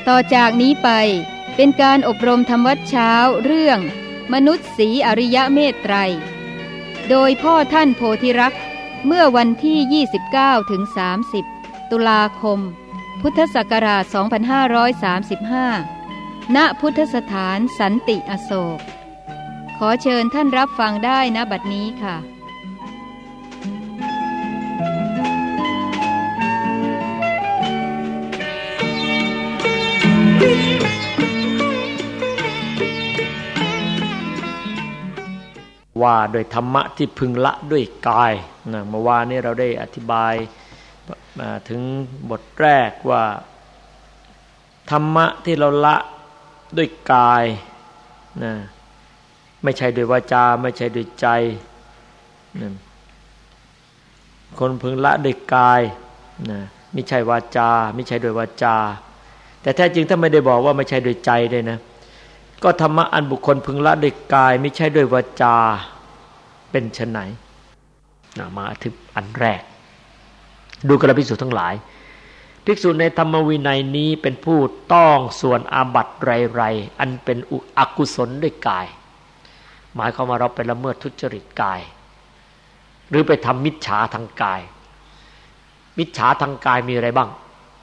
ต่อจากนี้ไปเป็นการอบรมธรรมวัดเช้าเรื่องมนุษย์ศรีอริยเมตไตรโดยพ่อท่านโพธิรักษ์เมื่อวันที่29ถึง30ตุลาคมพุทธศักราช2535ณพุทธสถานสันติอโศกขอเชิญท่านรับฟังได้ณบัดนี้ค่ะว่าโดยธรรมะที่พึงละด้วยกายนะเมื่อวานนี้เราได้อธิบายมาถึงบทแรกว่าธรรมะที่เราละด้วยกายนะไม่ใช่ด้วยวาจาไม่ใช่ด้วยใจนะคนพึงละด้วยกายนะไม่ใช่วาจาไม่ใช่ด้วยวาจาแต่แท้จริงถ้าไม่ได้บอกว่าไม่ใช่ด้วยใจด้วยนะก็ธรรมะอันบุคคลพึงละด้วยกายไม่ใช่ด้วยวาจาเป็นไฉนมาถึงอันแรกดูกระภิกษุทั้งหลายภิกษุในธรรมวินัยนี้เป็นผู้ต้องส่วนอาบัติไรๆอันเป็นอกุศลด้วยกายหมายความว่าเราไปละเมิดทุจริตกายหรือไปทำมิจฉาทางกายมิจฉาทางกายมีอะไรบ้าง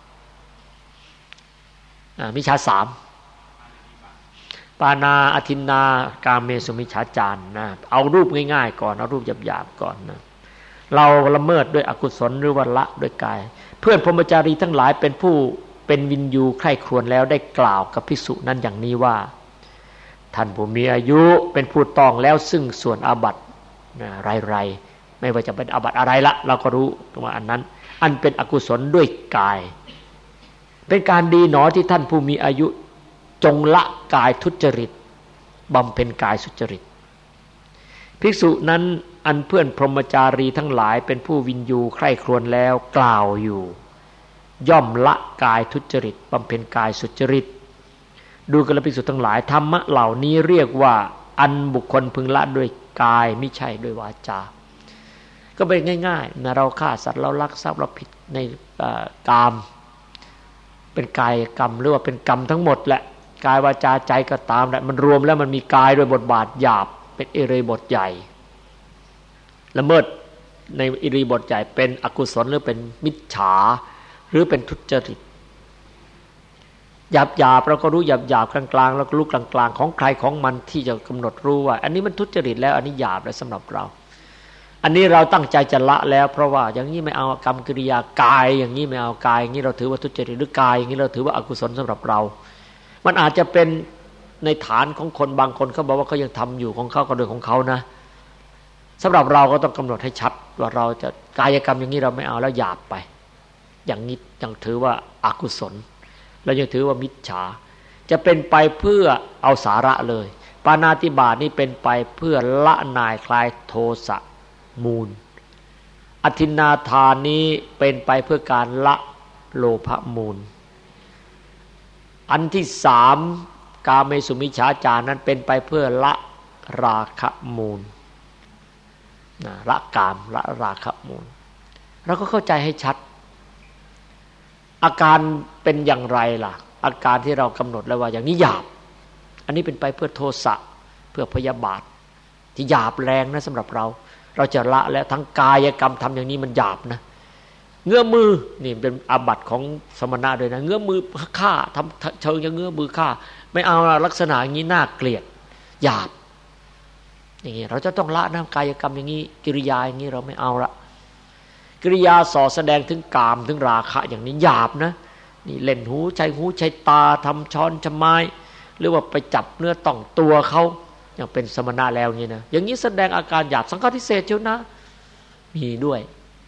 มิจฉาสามปานาอทินนากาเมสุมิจฉาจารนะเอารูปง่ายๆก่อนเอารูปหยาบๆก่อนนะเราละเมิดด้วยอกุศลหรือว่าละด้วยกายเพื่อนพรหมจารีทั้งหลายเป็นผู้เป็นวินยูใคร่ครวญแล้วได้กล่าวกับภิกษุนั้นอย่างนี้ว่าท่านผู้มีอายุเป็นผู้ต้องแล้วซึ่งส่วนอาบัติไรๆไม่ว่าจะเป็นอาบัติอะไรละเราก็รู้ว่าอันนั้นอันเป็นอกุศลด้วยกายเป็นการดีหนอที่ท่านผู้มีอายุจงละกายทุจริตบำเพ็ญกายสุจริตภิกษุนั้นอันเพื่อนพรหมจารีทั้งหลายเป็นผู้วินยูใคร่ครวญแล้วกล่าวอยู่ย่อมละกายทุจริตบำเพ็ญกายสุจริตดูกระภิกษุทั้งหลายธรรมะเหล่านี้เรียกว่าอันบุคคลพึงละด้วยกายไม่ใช่ด้วยวาจาก็เป็นง่ายๆนะเราฆ่าสัตว์เราลักทรัพย์เราผิดในกามเป็นกายกรรมหรือว่าเป็นกรรมทั้งหมดแหละกายวาจาใจก็ตามแหละมันรวมแล้วมันมีกายด้วยบทบาทหยาบเป็นอิริยาบถใหญ่ละเมิดในอิริยาบถใหญ่เป็นอกุศลหรือเป็นมิจฉาหรือเป็นทุจริตหยาบเราก็รู้หยาบกลางๆแล้วก็รู้กลางๆของใครของมันที่จะกำหนดรู้ว่าอันนี้มันทุจริตแล้วอันนี้หยาบแล้วสำหรับเราอันนี้เราตั้งใจจะละแล้วเพราะว่าอย่างนี้ไม่เอากรรมกิริยากายอย่างนี้ไม่เอากายอย่างนี้เราถือว่าทุจริตหรือกายอย่างนี้เราถือว่าอกุศลสำหรับเรามันอาจจะเป็นในฐานของคนบางคนเขาบอกว่าเขายังทำอยู่ของเขาก็เรื่องของเขานะสำหรับเราก็ต้องกำหนดให้ชัดว่าเราจะกายกรรมอย่างนี้เราไม่เอาแล้วหยาบไปอย่างนี้ยังถือว่าอกุศลแล้วยังถือว่ามิจฉาจะเป็นไปเพื่อเอาสาระเลยปาณาติบาตนี่เป็นไปเพื่อละนายคลายโทสะมูลอทินนาทานนี้เป็นไปเพื่อการละโลภมูลอันที่สามกาเมสุมิจฉาจารนั้นเป็นไปเพื่อละราคะมูลละกามละราคะมูลเราก็เข้าใจให้ชัดอาการเป็นอย่างไรล่ะอาการที่เรากำหนดแล้วว่าอย่างนี้หยาบอันนี้เป็นไปเพื่อโทสะเพื่อพยาบาทที่หยาบแรงนะสำหรับเราจะละแล้วทั้งกายกรรมทำอย่างนี้มันหยาบนะเงื้อมือนี่เป็นอาบัติของสมณะด้วยนะเงื้อมือฆ่าทำเชิงจะเงื้อมือฆ่าไม่เอาลักษณะอย่างนี้น่าเกลียดหยาบอย่างนี้เราจะต้องละนะกายกรรมอย่างนี้กิริยาอย่างนี้เราไม่เอาละกิริยาส่อแสดงถึงกามถึงราคะอย่างนี้หยาบนะนี่เล่นหูใช้ตาทำช้อนชะไม้หรือว่าไปจับเนื้อต้องตัวเขาอย่างเป็นสมณะแล้วอย่างนี้นะอย่างนี้แสดงอาการหยาบสังฆทิเศษเจ้านะมีด้วย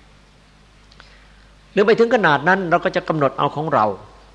หรือไปถึงขนาดนั้นเราก็จะกำหนดเอาของเรา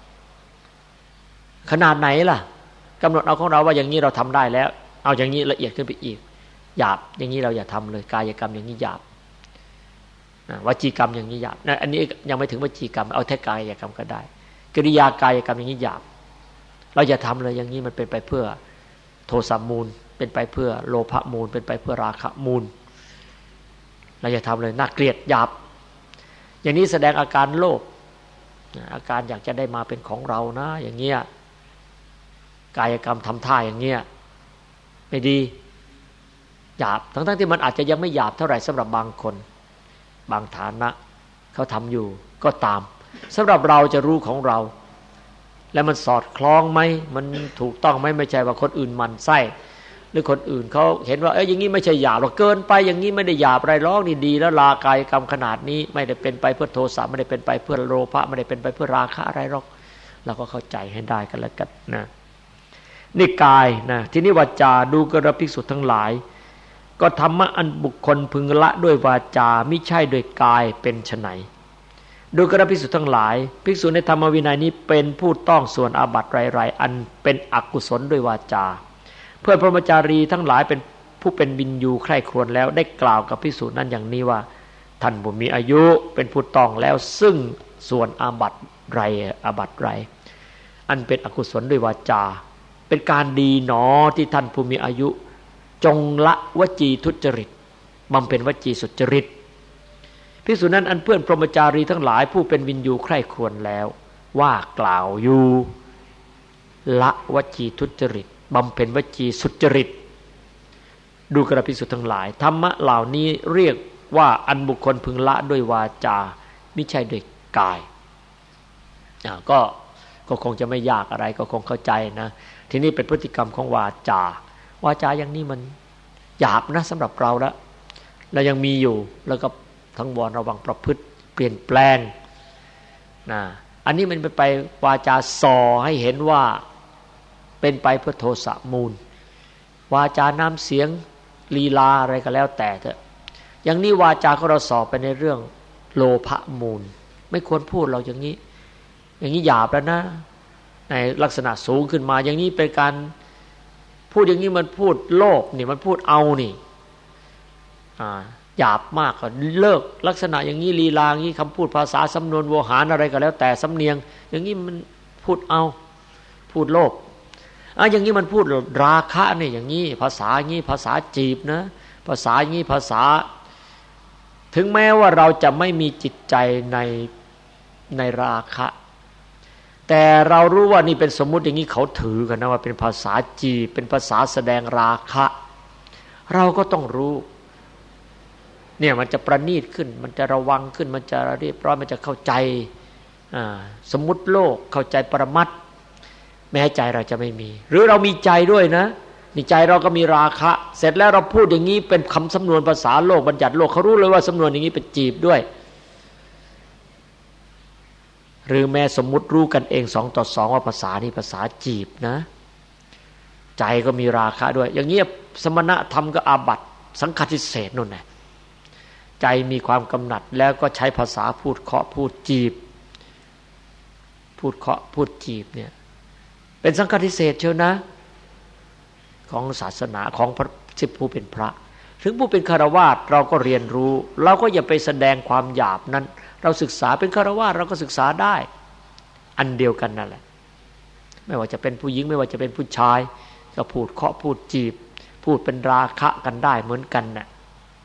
ขนาดไหนล่ะกำหนดเอาของเราว่าอย่างนี้เราทำได้แล้วเอาอย่างนี้ละเอียดขึ้นไปอีกหยาบอย่างนี้เราอย่าทำเลยกายกรรมอย่างนี้หยาบวจีกรรมอย่างนี้หยาบอันนี้ยังไม่ถึงวจีกรรมเอาแค่กายกรรมก็ได้กิริยากายกรรมอย่างนี้หยาบเราอย่าทำเลยอย่างนี้มันเป็นไปเพื่อโทสะมูลเป็นไปเพื่อโลภะมูลเป็นไปเพื่อราคะมูลเราอย่าทำเลยน่าเกลียดหยาบอย่างนี้แสดงอาการโลภอาการอยากจะได้มาเป็นของเรานะอย่างเงี้ยกายกรรมทำท่าอย่างเงี้ยไม่ดีหยาบทั้งที่มันอาจจะยังไม่หยาบเท่าไหร่สำหรับบางคนบางฐานะเขาทำอยู่ก็ตามสำหรับเราจะรู้ของเราแล้วมันสอดคล้องไหมมันถูกต้องไหมไม่ใช่ว่าคนอื่นมันไส้หรือคนอื่นเขาเห็นว่าอย่างนี้ไม่ใช่หยาบหรอกเกินไปอย่างนี้ไม่ได้หยาบอะไรหรอกนี่ดีแล้วลากายกรรมขนาดนี้ไม่ได้เป็นไปเพื่อโทสะไม่ได้เป็นไปเพื่อโลภะไม่ได้เป็นไปเพื่อราคะอะไรหรอกเราก็เข้าใจให้ได้กันแล้วกันนะนี่กายนะทีนี้วาจาดูกระภิกษุทั้งหลายก็ธรรมะอันบุคคลพึงละด้วยวาจามิใช่โดยกายเป็นไฉนดูกระภิกษุทั้งหลายภิกษุในธรรมวินัยนี้เป็นผู้ต้องส่วนอาบัติไรๆอันเป็นอกุศลด้วยวาจาเพื่อนพรหมจารีทั้งหลายเป็นผู้เป็นวินยูใคร่ครวญแล้วได้กล่าวกับภิกษุนั้นอย่างนี้ว่าท่านผู้มีอายุเป็นผู้ต้องแล้วซึ่งส่วนอาบัติไรอาบัติไรอันเป็นอกุศลด้วยวาจาเป็นการดีหนอที่ท่านผู้มีอายุจงละวจีทุจริตบำเพ็ญวจีสุจริตภิกษุนั้นอันเพื่อนพรหมจารีทั้งหลายผู้เป็นวินยูใคร่ครวญแล้วว่ากล่าวอยู่ละวจีทุจริตบำเพ็ญวจีสุจริตดูกระภิกษุทั้งหลายธรรมะเหล่านี้เรียกว่าอันบุคคลพึงละด้วยวาจามิใช่ด้วยกายก็คงจะไม่ยากอะไรก็คงเข้าใจนะทีนี้เป็นพฤติกรรมของวาจอย่างนี้มันหยาบนะสำหรับเราแล้วยังมีอยู่แล้วก็ทั้งวรระวังประพฤติเปลี่ยนแปลงนะอันนี้มันไปวาจาส่อให้เห็นว่าเป็นไปเพื่อโทสะมูลวาจาน้ำเสียงลีลาอะไรก็แล้วแต่เถอะอย่างนี้วาจาของเราส่อไปในเรื่องโลภะมูลไม่ควรพูดเราอย่างนี้หยาบแล้วนะในลักษณะสูงขึ้นมาอย่างนี้เป็นการพูดอย่างนี้มันพูดโลภนี่มันพูดเอานี่หยาบมากก็เลิกลักษณะอย่างนี้ลีลาอย่างนี้คำพูดภาษาสำนวนโวหารอะไรก็แล้วแต่สำเนียงอย่างนี้มันพูดเอาพูดโลภอย่างนี้มันพูดราคะเนี่ยอย่างนี้ภาษาอย่างนี้ภาษาจีบนะภาษาอย่างนี้ภาษาถึงแม้ว่าเราจะไม่มีจิตใจในราคะแต่เรารู้ว่านี่เป็นสมมุติอย่างนี้เขาถือกันนะว่าเป็นภาษาจีบเป็นภาษาแสดงราคะเราก็ต้องรู้เนี่ยมันจะประณีตขึ้นมันจะระวังขึ้นมันจะเรียบร้อยมันจะเข้าใจสมมุติโลกเข้าใจปรมัตถ์แม้ใจเราจะไม่มีหรือเรามีใจด้วยนะนี่ใจเราก็มีราคะเสร็จแล้วเราพูดอย่างนี้เป็นคำสำนวนภาษาโลกบัญญัติโลกเขารู้เลยว่าสำนวนอย่างนี้เป็นจีบด้วยหรือแม้สมมุติรู้กันเอง2:2ว่าภาษานี้ภาษาจีบนะใจก็มีราคะด้วยอย่างนี้สมณธรรมก็อาบัติสังฆทิเศษนั่นแหละใจมีความกำหนัดแล้วก็ใช้ภาษาพูดเคาะพูดจีบพูดเคาะพูดจีบเนี่ยเป็นสังฆทิเศษเชียวนะของศาสนาของพระสิบผู้เป็นพระถึงผู้เป็นฆราวาสเราก็เรียนรู้เราก็อย่าไปแสดงความหยาบนั้นเราศึกษาเป็นฆราวาสเราก็ศึกษาได้อันเดียวกันนั่นแหละไม่ว่าจะเป็นผู้หญิงไม่ว่าจะเป็นผู้ชายก็พูดเคาะพูดจีบพูดเป็นราคะกันได้เหมือนกันนะ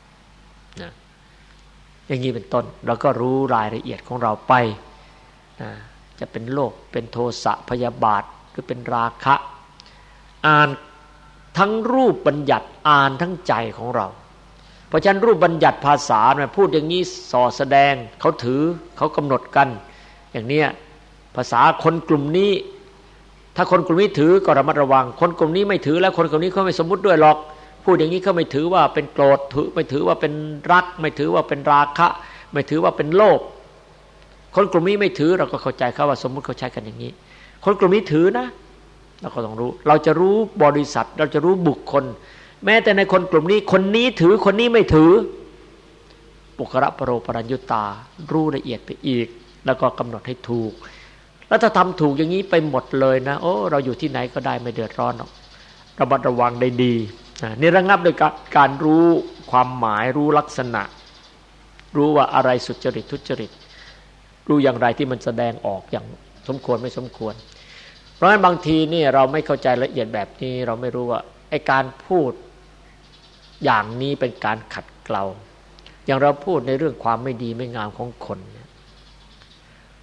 อย่างนี้เป็นต้นเราก็รู้รายละเอียดของเราไปจะเป็นโลภเป็นโทสะพยาบาทหรือเป็นราคะอ่านทั้งรูปบัญญัติอ่านทั้งใจของเราเพราะฉะนั้นรูปบัญญัติภาษาเนี่ยพูดอย่างนี้ส่อแสดงเขาถือเขากำหนดกันอย่างเนี้ยภาษาคนกลุ่มนี้ถ้าคนกลุ่มนี้ถือก็ระมัดระวังคนกลุ่มนี้ไม่ถือแล้วคนกลุ่มนี้เขาไม่สมมุติด้วยหรอกพูดอย่างนี้เขาไม่ถือว่าเป็นโกรธถือไม่ถือว่าเป็นรักไม่ถือว่าเป็นราคะไม่ถือว่าเป็นโลภคนกลุ่มนี้ไม่ถือเราก็เข้าใจเขาว่าสมมุติเขาใช้กันอย่างนี้คนกลุ่มนี้ถือนะเราก็ต้องรู้เราจะรู้บริษัทเราจะรู้บุคคลแม้แต่ในคนกลุ่มนี้คนนี้ถือคนนี้ไม่ถือปุคระปโรปรัญญุตารู้ละเอียดไปอีกแล้วก็กำหนดให้ถูกแล้วถ้าทำถูกอย่างนี้ไปหมดเลยนะโอ้เราอยู่ที่ไหนก็ได้ไม่เดือดร้อนหรอกระมัดระวังได้ดีนี่ระงับโดยการรู้ความหมายรู้ลักษณะรู้ว่าอะไรสุจริตทุจริตรู้อย่างไรที่มันแสดงออกอย่างสมควรไม่สมควรเพราะฉะนั้นบางทีนี่เราไม่เข้าใจละเอียดแบบนี้เราไม่รู้ว่าไอ้การพูดอย่างนี้เป็นการขัดเกลาอย่างเราพูดในเรื่องความไม่ดีไม่งามของคน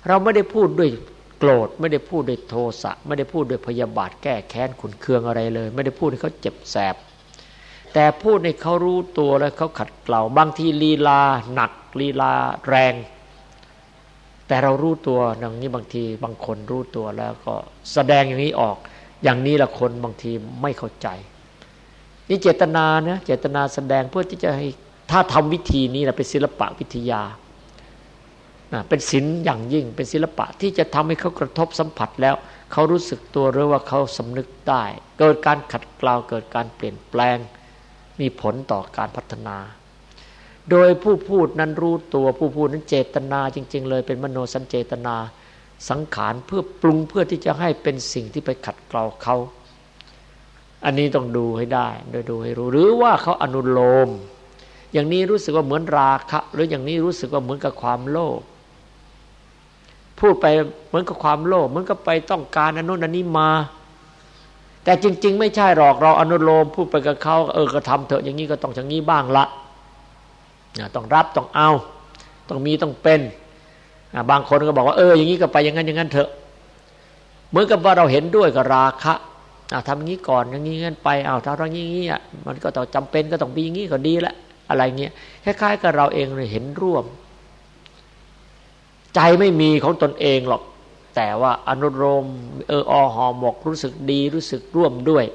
เราไม่ได้พูดด้วยโกรธไม่ได้พูดด้วยโทสะไม่ได้พูดด้วยพยาบาทแก้แค้นขุ่นเคืองอะไรเลยไม่ได้พูดให้เขาเจ็บแสบแต่พูดให้เขารู้ตัวแล้วเขาขัดเกลาบางทีลีลาหนักลีลาแรงแต่เรารู้ตัวอย่างนี้บางทีบางคนรู้ตัวแล้วก็แสดงอย่างนี้ออกอย่างนี้ละคนบางทีไม่เข้าใจนี่เจตนานะเจตนาแสดงเพื่อที่จะให้ถ้าทำวิธีนี้นะเป็นศิลปะวิทยาเป็นศิลป์อย่างยิ่งเป็นศิลปะที่จะทำให้เขากระทบสัมผัสแล้วเขารู้สึกตัวหรือว่าเขาสำนึกได้เกิดการขัดเกลาเกิดการเปลี่ยนแปลงมีผลต่อการพัฒนาโดยผู้พูดนั้นรู้ตัวผู้พูดนั้นเจตนาจริงๆเลยเป็นมโนสัญเจตนาสังขารเพื่อปรุงเพื่อที่จะให้เป็นสิ่งที่ไปขัดเกลาเขาอันนี้ต้องดูให้ได้โดยดูให้รู้หรือว่าเขาอนุโลมอย่างนี้รู้สึกว่าเหมือนราคะหรืออย่างนี้รู้สึกว่าเหมือนกับความโลภพูดไปเหมือนกับความโลภเหมือนกับไปต้องการอันโน้นอันนี้มาแต่จริงๆไม่ใช่หรอกเราอนุโลมพูดไปกับเขาก็ทำเถอะอย่างนี้ก็ต้องอย่างนี้บ้างละต้องรับต้องเอาต้องมีต้องเป็นบางคนก็บอกว่าอย่างนี้ก็ไปอย่างนั้นอย่างนั้นเถอะเหมือนกับว่าเราเห็นด้วยกับราคะทำอย่างนี้ก่อนอย่างนี้งั้นไปถ้าเราอย่างนี้มันก็ต้องจำเป็นก็ต้องมีอย่างนี้ก็ดีละอะไรเงี้ยคล้ายๆกับเราเองเห็นร่วมใจไม่มีของตนเองหรอกแต่ว่าอนุโลมห่อหมกรู้สึกดีรู้สึกร่วมด้วย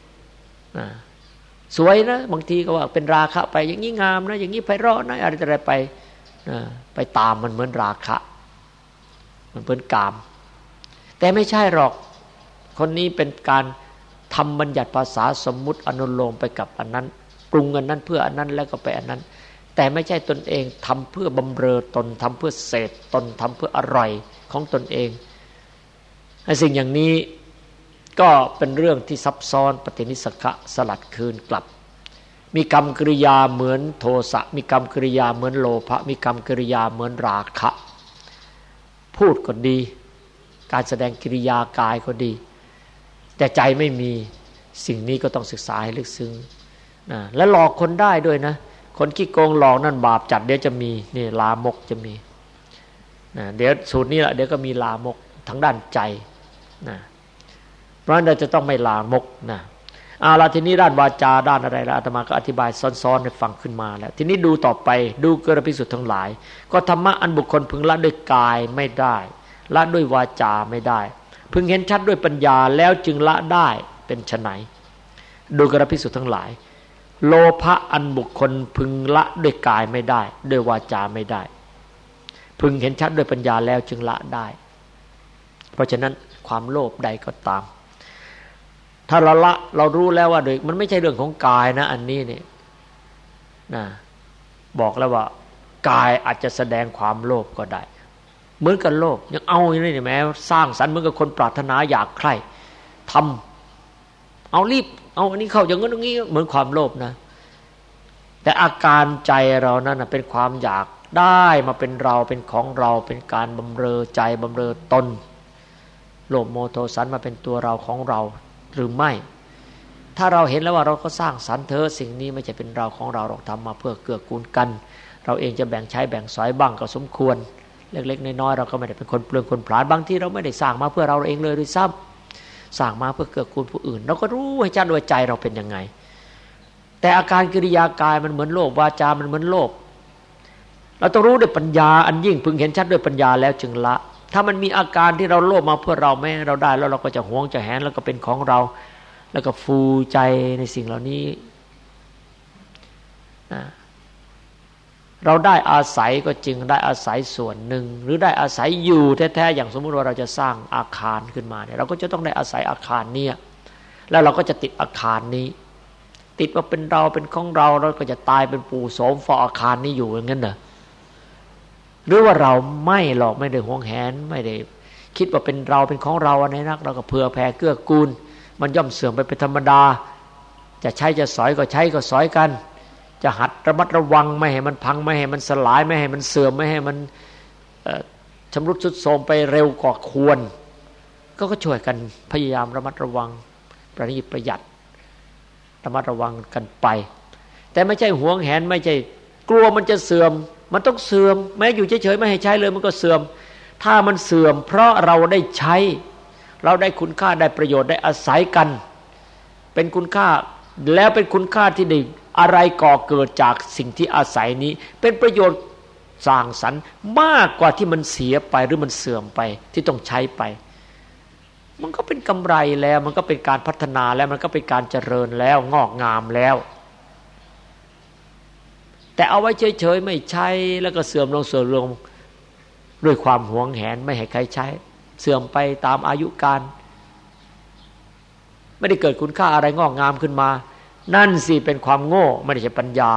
สวยนะบางทีก็ว่าเป็นราคะไปอย่างนี้งามนะอย่างนี้ไพเราะนะอะไรไปตามมันเหมือนราคะมันเป็นกามแต่ไม่ใช่หรอกคนนี้เป็นการทำบัญญัติภาษาสมมุติอนุโลมไปกับอันนั้นปรุงอันนั้นเพื่ออันนั้นแล้วก็ไปอันนั้นแต่ไม่ใช่ตนเองทำเพื่อบำเรอตนทำเพื่อเสพตนทำเพื่ออร่อยของตนเองไอ้สิ่งอย่างนี้ก็เป็นเรื่องที่ซับซ้อนปฏินิสขะสลัดคืนกลับมีกรรมกริยาเหมือนโทสะมีกรรมกริยาเหมือนโลภะมีกรรมกริยาเหมือนราคะพูดก็ดีการแสดงกิริยากายก็ดีแต่ใจไม่มีสิ่งนี้ก็ต้องศึกษาให้ลึกซึ้งและหลอกคนได้ด้วยนะคนขี้โกงหลอกนั่นบาปจัดเดี๋ยวจะมีนี่ลามกจะมีเดี๋ยวสูตรนี้แหละเดี๋ยวก็มีลามกทั้งด้านใจเพราะฉะนั้นเราจะต้องไม่ลามกละทีนี้ด้านวาจาด้านอะไรละอาตมาก็อธิบายซ้อนๆให้ฟังขึ้นมาแล้วทีนี้ดูต่อไปดูกฤภิกษุทั้งหลายก็ธรรมะอันบุคคลพึงละด้วยกายไม่ได้ละด้วยวาจาไม่ได้พึงเห็นชัดด้วยปัญญาแล้วจึงละได้เป็นไฉนดูกฤภิกษุทั้งหลายโลภะอันบุคคลพึงละด้วยกายไม่ได้ด้วยวาจาไม่ได้พึงเห็นชัดด้วยปัญญาแล้วจึงละได้เพราะฉะนั้นความโลภใดก็ตามถ้าเราละเรารู้แล้วว่ามันไม่ใช่เรื่องของกายนะอันนี้เนี่ยบอกแล้วว่ากายอาจจะแสดงความโลภก็ได้เหมือนกันโลภยังเอาอย่างนี้แม้สร้างสรรค์เหมือนกับคนปรารถนาอยากใคร่ทำเอารีบเอาอันนี้เข้าอย่างนั้นอย่างนี้เหมือนความโลภนะแต่อาการใจเรานั้นเป็นความอยากได้มาเป็นเราเป็นของเราเป็นการบำเรอใจบำเรอตนโลภโมโทสันมาเป็นตัวเราของเราหรือไม่ถ้าเราเห็นแล้วว่าเราก็สร้างสรรค์เธอสิ่งนี้ไม่ใช่เป็นเราของเราเราทำมาเพื่อเกื้อกูลกันเราเองจะแบ่งใช้แบ่งสอยบ้างก็สมควรเล็กๆน้อยๆเราก็ไม่ได้เป็นคนเปลืองคนผลาญบางทีเราไม่ได้สร้างมาเพื่อเราเองเลยด้วยซ้ำสร้างมาเพื่อเกื้อกูลผู้อื่นเราก็รู้ให้ชัดว่าใจเราเป็นยังไงแต่อาการกิริยากายมันเหมือนโลภวาจามันเหมือนโลภเราต้องรู้ด้วยปัญญาอันยิ่งพึงเห็นชัดด้วยปัญญาแล้วจึงละถ้ามันมีอาการที่เราโลภมาเพื่อเราไม่ให้เราได้แล้วเราก็จะหวงจะแหนแล้วก็เป็นของเราแล้วก็ฟูใจในสิ่งเหล่านี้เราได้อาศัยก็จริงได้อาศัยส่วนหนึ่งหรือได้อาศัยอยู่แท้ๆอย่างสมมุติว่าเราจะสร้างอาคารขึ้นมาเนี่ยเราก็จะต้องได้อาศัยอาคารนี้แล้วเราก็จะติดอาคารนี้ติดว่าเป็นเราเป็นของเราเราก็จะตายเป็นปู่โสมเฝ้าอาคารนี้อยู่อย่างนั้นเหรอหรือว่าเราไม่หรอกไม่ได้หวงแหนไม่ได้คิดว่าเป็นเราเป็นของเราอะไรนักเราก็เผื่อแผ่เกื้อกูลมันย่อมเสื่อมไปเป็นธรรมดาจะใช้จะสอยก็ใช้ก็สอยกันจะหัดระมัดระวังไม่ให้มันพังไม่ให้มันสลายไม่ให้มันเสื่อมไม่ให้มันชำรุดทรุดโทรมไปเร็วกว่าควรก็ช่วยกันพยายามระมัดระวังประณีตประหยัดระมัดระวังกันไปแต่ไม่ใช่หวงแหนไม่ใช่กลัวมันจะเสื่อมมันต้องเสื่อมแม้อยู่เฉยๆไม่ให้ใช้เลยมันก็เสื่อมถ้ามันเสื่อมเพราะเราได้ใช้เราได้คุณค่าได้ประโยชน์ได้อาศัยกันเป็นคุณค่าแล้วเป็นคุณค่าที่ได้อะไรก่อเกิดจากสิ่งที่อาศัยนี้เป็นประโยชน์สร้างสรรค์มากกว่าที่มันเสียไปหรือมันเสื่อมไปที่ต้องใช้ไปมันก็เป็นกำไรแล้วมันก็เป็นการพัฒนาแล้วมันก็เป็นการเจริญแล้วงอกงามแล้วแต่เอาไว้เฉยๆไม่ใช้แล้วก็เสื่อมลงด้วยความหวงแหนไม่ให้ใครใช้เสื่อมไปตามอายุการไม่ได้เกิดคุณค่าอะไรงอกงามขึ้นมานั่นสิเป็นความโง่ไม่ได้ใช่ปัญญา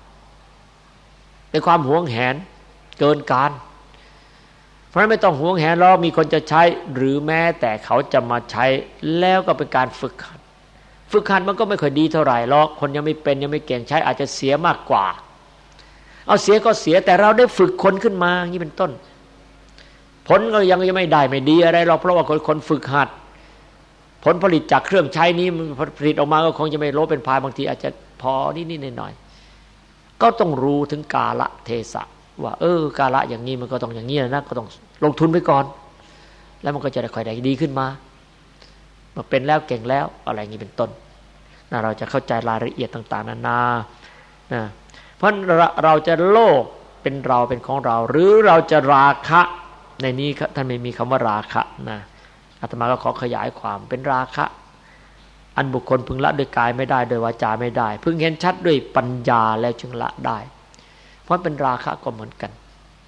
เป็นความหวงแหนเกินการเพราะฉะนั้นไม่ต้องหวงแหนหรอกมีคนจะใช้หรือแม้แต่เขาจะมาใช้แล้วก็เป็นการฝึกหัดมันก็ไม่ค่อยดีเท่าไหร่หรอกคนยังไม่เป็นยังไม่เก่งใช้อาจจะเสียมากกว่าเอาเสียก็เสียแต่เราได้ฝึกคนขึ้นมาอย่างนี้เป็นต้นผลก็ยังไม่ได้ไม่ดีอะไรหรอกเพราะว่าคนฝึกหัดผลผลิตจากเครื่องใช้นี้ผลิตออกมาก็คงจะไม่ลดเป็นพายบางทีอาจจะพอนิดๆหน่อยๆก็ต้องรู้ถึงกาลเทศะว่ากาลอย่างนี้มันก็ต้องอย่างนี้นะก็ต้องลงทุนไปก่อนแล้วมันก็จะได้ค่อยได้ดีขึ้นมาเมื่อเป็นแล้วเก่งแล้วอะไรอย่างนี้เป็นต้นเราจะเข้าใจรายละเอียดต่างๆนานาเพราะเราจะโลภเป็นเราเป็นของเราหรือเราจะราคะในนี้ท่านไม่มีคำว่าราคะนะอาตมาก็ขอขยายความเป็นราคะอันบุคคลพึงละด้วยกายไม่ได้โดยวาจาไม่ได้พึงเห็นชัดด้วยปัญญาแล้วจึงละได้เพราะเป็นราคะก็เหมือนกัน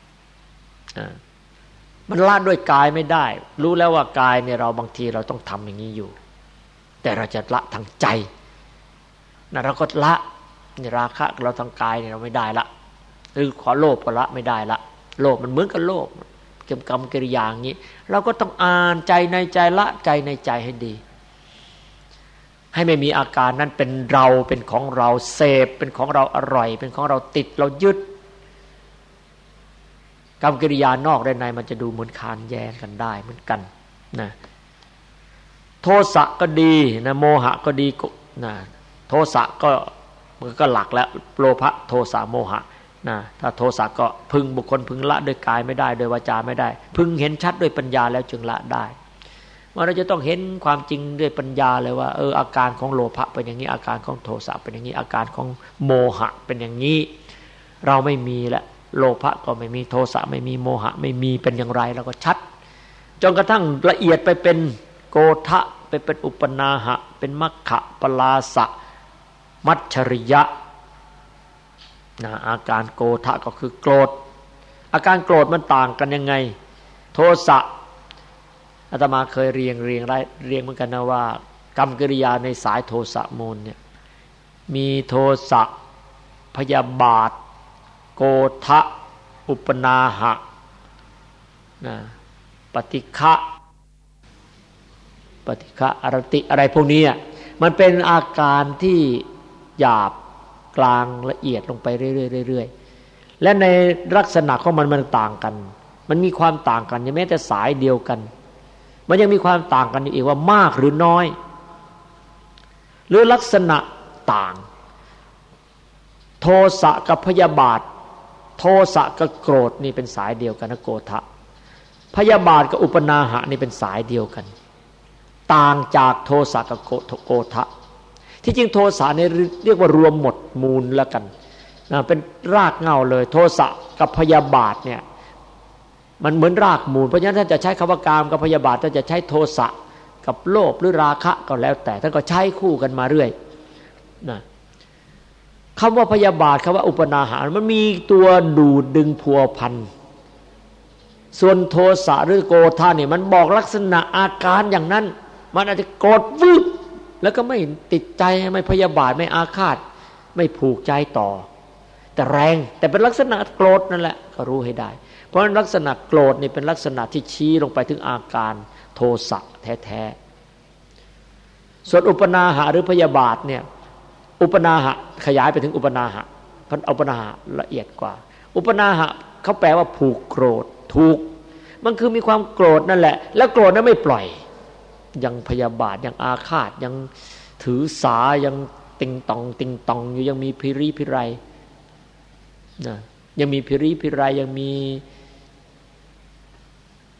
มันละด้วยกายไม่ได้รู้แล้วว่ากายเนี่ยเราบางทีเราต้องทำอย่างนี้อยู่แต่เราจะละทางใจนะเราก็ละราคะเราทางกายเนี่ยเราไม่ได้ละหรือขอโลภก็ละไม่ได้ละโลภมันเหมือนกับโลภกรรมกิริยาอย่างนี้เราก็ต้องอ่านใจในใจละใจในใจให้ดีให้ไม่มีอาการนั้นเป็นเราเป็นของเราเสพเป็นของเราอร่อยเป็นของเราติดเรายึดกรรมกิริยานอกในมันจะดูเหมือนคานแย้งกันได้เหมือนกันนะโทสะก็ดีนะโมหะก็ดีนะโทสะก็มันก็หลักแล้วโลภะโทสะโมหะนะถ้าโทสะก็พึงบุคคลพึงละด้วยกายไม่ได้โดยวาจาไม่ได้พึงเห็นชัดด้วยปัญญาแล้วจึงละได้ว่าเราจะต้องเห็นความจริงด้วยปัญญาเลยว่าอาการของโลภะเป็นอย่างนี้อาการของโทสะเป็นอย่างนี้อาการของโมหะเป็นอย่างนี้เราไม่มีแล้วโลภะก็ไม่มีโทสะไม่มีโมหะไม่มีเป็นอย่างไรเราก็ชัดจนกระทั่งละเอียดไปเป็นโกฏะไปเป็นอุปนาหะเป็นมัคคะปลาสะมัจฉริยะนะอาการโกฏะก็คือโกรธอาการโกรธมันต่างกันยังไงโทสะอาตมาเคยเรียงเหมือนกันนะว่ากรรมกิริยาในสายโทสะมูลเนี่ยมีโทสะพยาบาทโกฏะอุปนาหะนะปฏิฆะอรติอะไรพวกนี้มันเป็นอาการที่หยาบกลางละเอียดลงไปเรื่อยๆและในลักษณะของมันต่างกันมันมีความต่างกันยังแม้แต่สายเดียวกันมันยังมีความต่างกันอีกว่ามากหรือน้อยหรือลักษณะต่างโทสะกับพยาบาทโทสะกับโกรธนี่เป็นสายเดียวกันนะโกฏะพยาบาทกับอุปนาหะนี่เป็นสายเดียวกันต่างจากโทสะกับโกฏะที่จริงโทสะเนี่ยเรียกว่ารวมหมดมูลแล้วกันเป็นรากเหง้าเลยโทสะกับพยาบาทเนี่ยมันเหมือนรากมูลเพราะฉะนั้นท่านจะใช้คำว่ากามกับพยาบาทท่านจะใช้โทสะกับโลภหรือราคะก็แล้วแต่ท่านก็ใช้คู่กันมาเรื่อยนะคำว่าพยาบาทคำว่าอุปนาหะมันมีตัวดูดดึงพัวพันส่วนโทสะหรือโกฏะเนี่ยมันบอกลักษณะอาการอย่างนั้นมันอาจจะโกรธวืบแล้วก็ไม่ติดใจไม่พยาบาทไม่อาฆาตไม่ผูกใจต่อแต่แรงแต่เป็นลักษณะโกรธนั่นแหละก็รู้ให้ได้เพราะลักษณะโกรธนี่เป็นลักษณะที่ชี้ลงไปถึงอาการโทสะแท้ๆส่วนอุปนาหะหรือพยาบาทเนี่ยอุปนาหะขยายไปถึงอุปนาหะเพราะอุปนาหะละเอียดกว่าอุปนาหะเขาแปลว่าผูกโกรธถูกมันคือมีความโกรธนั่นแหละแล้วโกรธนั้นไม่ปล่อยยังพยาบาทยังอาฆาตยังถือสายังติงตองอยู่ยังมีพิริพิไรนะยังมีพิริพิไรยังมี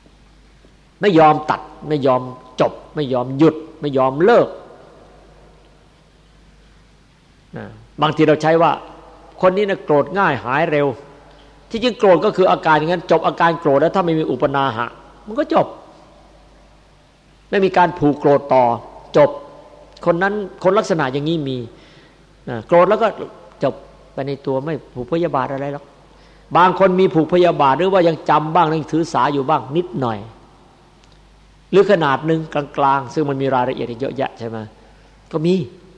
ไม่ยอมตัดไม่ยอมจบไม่ยอมหยุดไม่ยอมเลิกนะบางทีเราใช้ว่าคนนี้นะโกรธง่ายหายเร็วที่จริงโกรธก็คืออาการอย่างนั้นจบอาการโกรธแล้วถ้าไม่มีอุปนาหะมันก็จบไม่มีการผูกโกรธต่อจบคนนั้นคนลักษณะอย่างนี้มีโกรธแล้วก็จบไปในตัวไม่ผูกพยาบาทอะไรหรอกบางคนมีผูกพยาบาทหรือว่ายังจำบ้างยังถือสาอยู่บ้างนิดหน่อยหรือขนาดหนึ่งกลางๆซึ่งมันมีรายละเอียดเยอะแยะใช่ไหมก็มี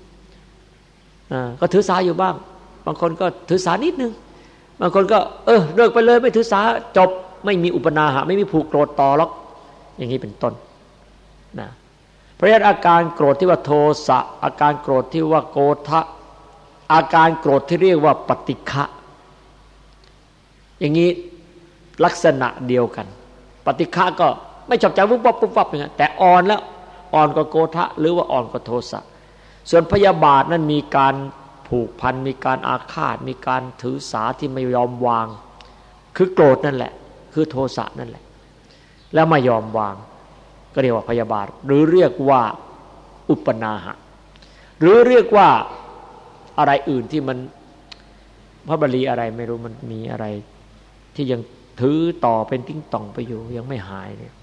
ก็ถือสาอยู่บ้างบางคนก็ถือสานิดนึงบางคนก็เลิกไปเลยไม่ถือสาจบไม่มีอุปนาหะไม่มีผูกโกรธต่อหรอกอย่างนี้เป็นต้นนะเพราะฉะนั้นอาการโกรธที่ว่าโทสะอาการโกรธที่ว่าโกฏะอาการโกรธที่เรียกว่าปฏิฆะอย่างนี้ลักษณะเดียวกันปฏิฆะก็ไม่ชอบใจวุบวับวุบวับอย่างนั้นแต่อ่อนแล้วอ่อนกว่าโกฏะหรือว่าอ่อนกว่าโทสะส่วนพยาบาทนั้นมีการผูกพันมีการอาฆาตมีการถือสาที่ไม่ยอมวางคือโกรธนั่นแหละคือโทสะนั่นแหละแล้วไม่ยอมวางก็เรียกว่าพยาบาทหรือเรียกว่าอุปนาหะหรือเรียกว่าอะไรอื่นที่มันพระบาลีอะไรไม่รู้มันมีอะไรที่ยังถือต่อเป็นติ้งต่องไปอยู่ยังไม่หายเนี่ย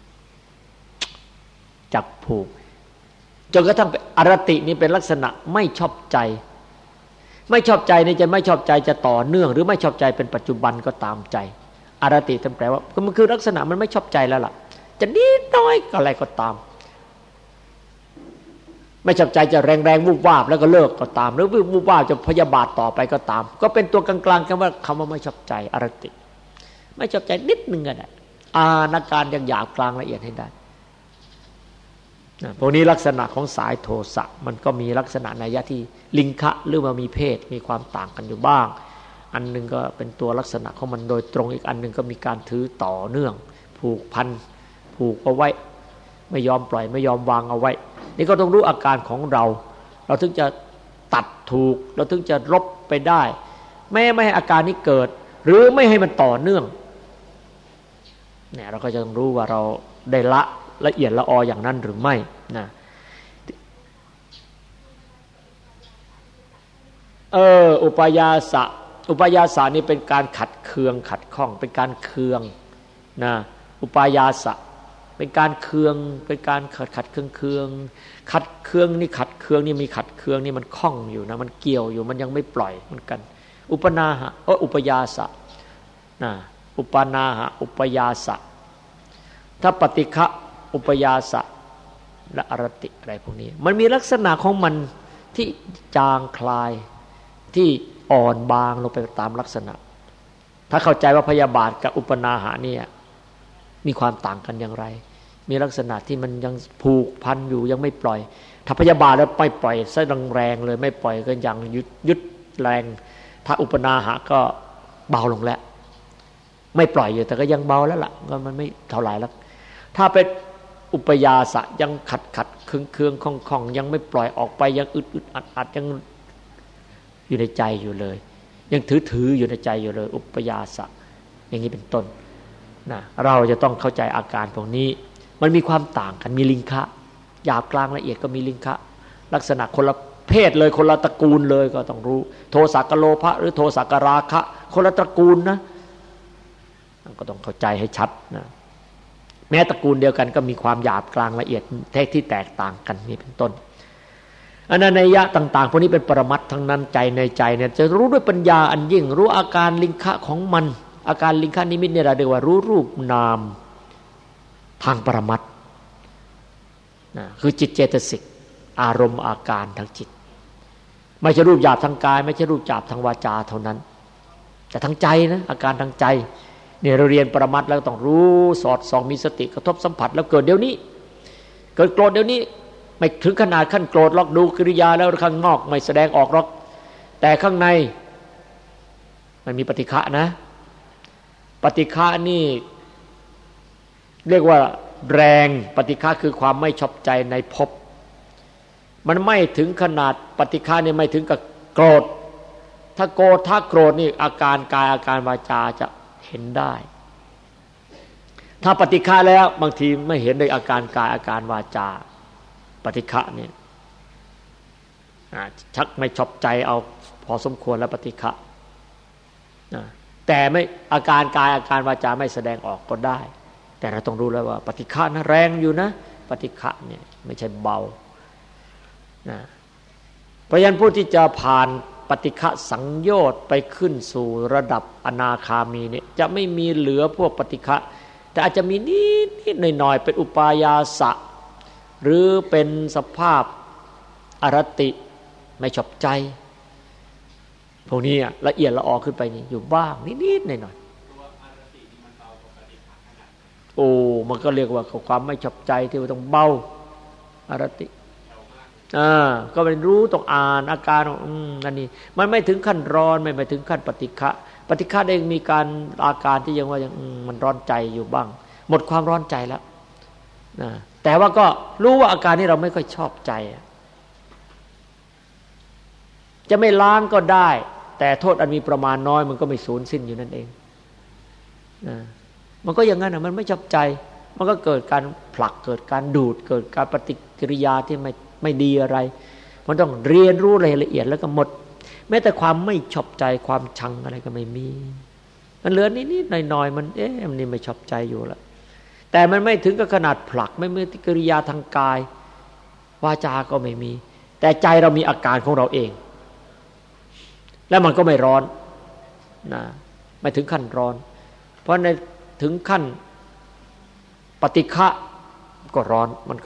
จับผูกจนกระทั่งอรตินี่เป็นลักษณะไม่ชอบใจไม่ชอบใจนี่จะไม่ชอบใจจะต่อเนื่องหรือไม่ชอบใจเป็นปัจจุบันก็ตามใจอรติท่านแปลว่ามันคือลักษณะมันไม่ชอบใจแล้วล่ะจะนิดน้อยอะไรก็ตามไม่ชอบใจจะแรงๆวูบวาบแล้วก็เลิกก็ตามหรือวูบวาบจะพยาบาทต่อไปก็ตามก็เป็นตัวกลางๆกันว่าคำว่าไม่ชอบใจอรติไม่ชอบใจนิดนึงก็ได้อาการอย่างหยาบกลางละเอียดให้ได้พวกนี้ลักษณะของสายโทสะมันก็มีลักษณะนัยยะที่ลิงคะหรือว่ามีเพศมีความต่างกันอยู่บ้างอันนึงก็เป็นตัวลักษณะของมันโดยตรงอีกอันนึงก็มีการถือต่อเนื่องผูกพันผูกเอาไว้ไม่ยอมปล่อยไม่ยอมวางเอาไว้นี่ก็ต้องรู้อาการของเราถึงจะตัดถูกเราถึงจะลบไปได้ไม่ให้อาการนี้เกิดหรือไม่ให้มันต่อเนื่องเนี่ยเราก็จะต้องรู้ว่าเราได้ละเอียดละอออย่างนั้นหรือไม่นะอุปายาสะนี่เป็นการขัดเคืองขัดข้องเป็นการเคืองนะอุปายาสะเป็นการเคืองเป็นการขัดเคืองขัดเคืองนี่ขัดเคืองนี่มีขัดเคืองนี่มันคล้องอยู่นะมันเกี่ยวอยู่มันยังไม่ปล่อยเหมือนกันอุปนาหะอุปยาสะนะอุปนาหะอุปยาสะถ้าปฏิฆะอุปยาสะและอรติอะไรพวกนี้มันมีลักษณะของมันที่จางคลายที่อ่อนบางลงไปตามลักษณะถ้าเข้าใจว่าพยาบาทกับอุปนาหะเนี่ยมีความต่างกันอย่างไรมีลักษณะที่มันยังผูกพันอยู่ยังไม่ปล่อยถ้าพยาบาทแล้วไม่ปล่อยซะแรงเลยไม่ปล่อยก็ยังยึดแรงถ้าอุปนาหะก็เบาลงแล้วไม่ปล่อยอยู่แต่ก็ยังเบาแล้วล่ะก็มันไม่เท่าไหร่แล้วถ้าเป็นอุปยาสะยังขัดเคืองคล่องยังไม่ปล่อยออกไปยังอึดอัดยังอยู่ในใจอยู่เลยยังถืออยู่ในใจอยู่เลยอุปยาสะอย่างนี้เป็นต้นนะเราจะต้องเข้าใจอาการพวกนี้มันมีความต่างกันมีลิงคะหยาบกลางละเอียดก็มีลิงคะลักษณะคนละเพศเลยคนละตระกูลเลยก็ต้องรู้โทสะกับโลภะหรือโทสะกับราคะคนละตระกูลนะก็ต้องเข้าใจให้ชัดนะแม้ตระกูลเดียวกันก็มีความหยาบกลางละเอียดที่แตกต่างกันนี่เป็นต้นอนัยยะต่างๆพวกนี้เป็นปรมัตถ์ทั้งนั้นใจในใจเนี่ยจะรู้ด้วยปัญญาอันยิ่งรู้อาการลิงคะของมันอาการลิงคะนิมิตเนี่ยเราเรียกว่ารู้รูปนามทางปรมัตถ์นะคือจิตเจตสิกอารมณ์อาการทางจิตไม่ใช่รูปหยาบทางกายไม่ใช่รูปหยาบทางวาจาเท่านั้นแต่ทางใจนะอาการทางใจเนี่ยเราเรียนปรมัตถ์แล้วต้องรู้สอดส่องมีสติกระทบสัมผัสแล้วเกิดเดี๋ยวนี้เกิดโกรธเดี๋ยวนี้ไม่ถึงขนาดขั้นโกรธหรอกดูกิริยาแล้วข้างนอกไม่แสดงออกหรอกแต่ข้างในมันมีปฏิฆะนะปฏิฆะนี่เรียกว่าแรงปฏิฆะคือความไม่ชอบใจในภพมันไม่ถึงขนาดปฏิฆะนี่ไม่ถึงกับโกรธถ้าโกรธนี่อาการกายอาการวาจาจะเห็นได้ถ้าปฏิฆะแล้วบางทีไม่เห็นในอาการกายอาการวาจาปฏิฆะเนี่ยชักไม่ชอบใจเอาพอสมควรแล้วปฏิฆะแต่ไม่อาการกายอาการวาจาไม่แสดงออกก็ได้แต่เราต้องรู้แล้วว่าปฏิฆะนะแรงอยู่นะปฏิฆะเนี่ยไม่ใช่เบานะเพราะฉะนั้นผู้ที่จะผ่านปฏิฆะสังโยชน์ไปขึ้นสู่ระดับอนาคามีเนี่ยจะไม่มีเหลือพวกปฏิฆะแต่อาจจะมีนิดหน่อยๆเป็นอุปายาสะหรือเป็นสภาพอรติไม่ชอบใจพวกนี้ละเอียดละออขึ้นไปนี่อยู่บ้างนิดๆหน่อยๆโอ้มันก็เรียกว่าความไม่ชอบใจที่มันต้องเบาอรติก็เป็นรู้ต้องอ่านอาการนั่นนี่มันไม่ถึงขั้นร้อนไม่ถึงขั้นปฏิฆะปฏิฆะได้มีการอาการที่ยังว่ายังมันร้อนใจอยู่บ้างหมดความร้อนใจแล้วนะแต่ว่าก็รู้ว่าอาการนี้เราไม่ค่อยชอบใจจะไม่ล้างก็ได้แต่โทษอันมีประมาณน้อยมันก็ไม่สูญสิ้นอยู่นั่นเองนะมันก็อย่างนั้นมันไม่ชอบใจมันก็เกิดการผลักเกิดการดูดเกิดการปฏิกิริยาที่ไม่ดีอะไรมันต้องเรียนรู้รายละเอียดแล้วก็หมดแม้แต่ความไม่ชอบใจความชังอะไรก็ไม่มีมันเหลือนิดๆหน่อยๆมันมันนี่ไม่ชอบใจอยู่แล้วแต่มันไม่ถึงกับขนาดผลักไม่มีปฏิกิริยาทางกายวาจาก็ไม่มีแต่ใจเรามีอาการของเราเองแล้วมันก็ไม่ร้อนนะไม่ถึงขั้นร้อนเพราะในถึงขั้นปฏิฆะก็ร้อน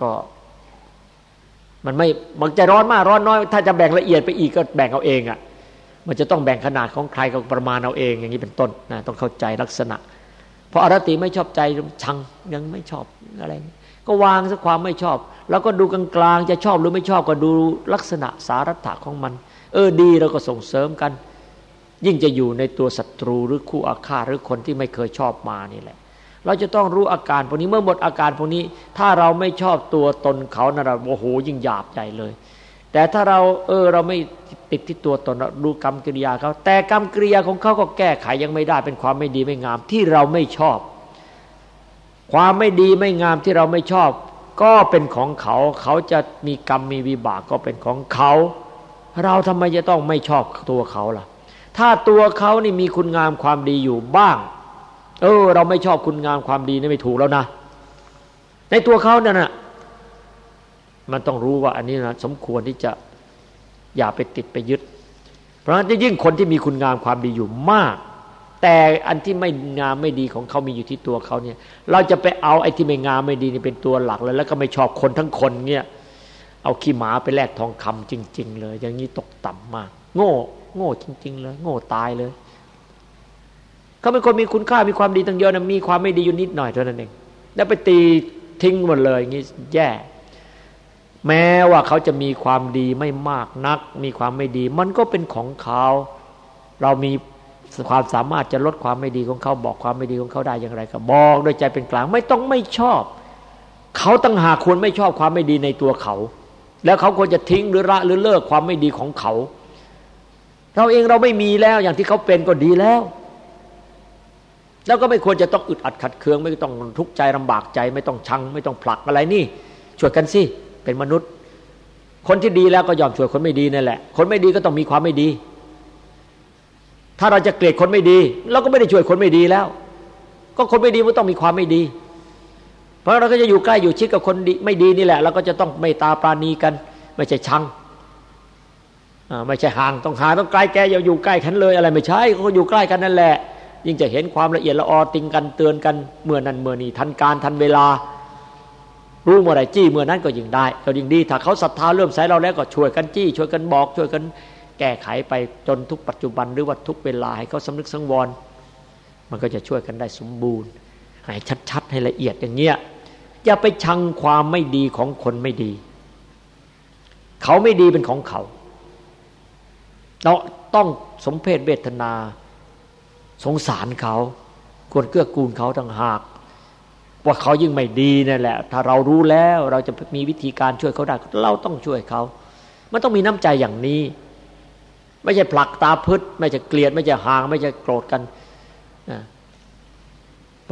มันจะร้อนมากร้อนน้อยถ้าจะแบ่งละเอียดไปอีกก็แบ่งเอาเองมันจะต้องแบ่งขนาดของใครก็ประมาณเอาเองอย่างนี้เป็นต้นนะต้องเข้าใจลักษณะเพราะอรติไม่ชอบใจชังยังไม่ชอบอะไรก็วางซะความไม่ชอบแล้วก็ดูกลางๆจะชอบหรือไม่ชอบก็ดูลักษณะสารัตถะของมันดีเราก็ส่งเสริมกันยิ่งจะอยู่ในตัวศัตรูหรือคู่อาฆาตหรือคนที่ไม่เคยชอบมานี่แหละเราจะต้องรู้อาการพวกนี้เมื่อหมดอาการพวกนี้ถ้าเราไม่ชอบตัวตนเขานะเราโอ้โหยิ่งหยาบใหญ่เลยแต่ถ้าเราเราไม่ติดที่ตัวตนเราดูกรรมกิริยาเขาแต่กรรมกิริยาของเขาก็แก้ไขยังไม่ได้เป็นความไม่ดีไม่งามที่เราไม่ชอบความไม่ดีไม่งามที่เราไม่ชอบก็เป็นของเขาเขาจะมีกรรมมีวิบากก็เป็นของเขาเราทำไมจะต้องไม่ชอบตัวเขาล่ะถ้าตัวเขานี่มีคุณงามความดีอยู่บ้างเราไม่ชอบคุณงามความดีนี่ไม่ถูกแล้วนะในตัวเขานั่นน่ะมันต้องรู้ว่าอันนี้นะสมควรที่จะอย่าไปติดไปยึดเพราะฉะนั้นยิ่งคนที่มีคุณงามความดีอยู่มากแต่อันที่ไม่งามไม่ดีของเขามีอยู่ที่ตัวเขาเนี่ยเราจะไปเอาไอ้ที่ไม่งามไม่ดีนี่เป็นตัวหลักเลยแล้วก็ไม่ชอบคนทั้งคนเนี่ยเอาขี้หมาไปแลกทองคำจริงๆเลยอย่างนี้ตกต่ำมากโง่จริงๆเลยโง่ตายเลยเขาเป็นคนมีคุณค่ามีความดีตั้งเยอะนะมีความไม่ดีอยู่นิดหน่อยเท่านั้นเองแล้วไปตีทิ้งหมดเลยอย่างนี้แย่แม้ว่าเขาจะมีความดีไม่มากนักมีความไม่ดีมันก็เป็นของเขาเรามีความสามารถจะลดความไม่ดีของเขาบอกความไม่ดีของเขาได้อย่างไรก็บอกด้วยใจเป็นกลางไม่ต้องไม่ชอบเขาตั้งหากควรไม่ชอบความไม่ดีในตัวเขาแล้วเขาควรจะทิ้งหรือละหรือเลิกความไม่ดีของเขาเราเองเราไม่มีแล้วอย่างที่เขาเป็นก็ดีแล้วแล้วก็ไม่ควรจะต้องอึดอัดขัดเคืองไม่ต้องทุกข์ใจลำบากใจไม่ต้องชังไม่ต้องผลักอะไรนี่ช่วยกันสิเป็นมนุษย์คนที่ดีแล้วก็ยอมช่วยคนไม่ดีนั่นแหละคนไม่ดีก็ต้องมีความไม่ดีถ้าเราจะเกลียดคนไม่ดีเราก็ไม่ได้ช่วยคนไม่ดีแล้วก็คนไม่ดีมันต้องมีความไม่ดีเพราะเราก็จะอยู่ใกล้อยู่ชิดกับคนดีไม่ดีนี่แหละเราก็จะต้องเมตตาปราณีกันไม่ใช่ชังไม่ใช่ห่างต้องหาต้องใกล้แกอย่าอยู่ใกล้กันเลยอะไรไม่ใช่เขาอยู่ใกล้กันนั่นแหละยิ่งจะเห็นความละเอียดละออติงกันเตือนกันเมื่อนั้นเมื่อนี้ทันการทันเวลารู้เมื่อไหร่จี้เมื่อนั้นก็ยิ่งได้ก็ยิ่งดีถ้าเขาศรัทธาเริ่มใส่เราแล้วก็ช่วยกันจี้ช่วยกันบอกช่วยกันแก้ไขไปจนทุกปัจจุบันหรือว่าทุกเวลาให้เขาสำนึกสังวรมันก็จะช่วยกันได้สมบูรณ์ให้ชัดๆให้ละเอียดอย่างเงี้ยอย่าไปชังความไม่ดีของคนไม่ดีเขาไม่ดีเป็นของเขาเราต้องสมเพชเวทนาสงสารเขาควรเกื้อกูลเขาต่างหากว่าเขายิ่งไม่ดีนั่นแหละถ้าเรารู้แล้วเราจะมีวิธีการช่วยเขาได้เราต้องช่วยเขามันต้องมีน้ำใจอย่างนี้ไม่ใช่ผลักตาพึดไม่ใช่เกลียดไม่ใช่ห่างไม่ใช่โกรธกันเพ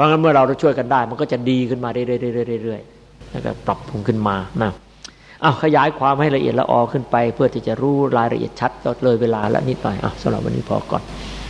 ราะงั้นเมื่อเราช่วยกันได้มันก็จะดีขึ้นมาเรื่อยๆแล้วก็ปรับปรุงขึ้นมานะขยายความให้ละเอียดละออขึ้นไปเพื่อที่จะรู้รายละเอียดชัดก็เลยเวลาละนิดหน่อยสำหรับวันนี้พอก่อน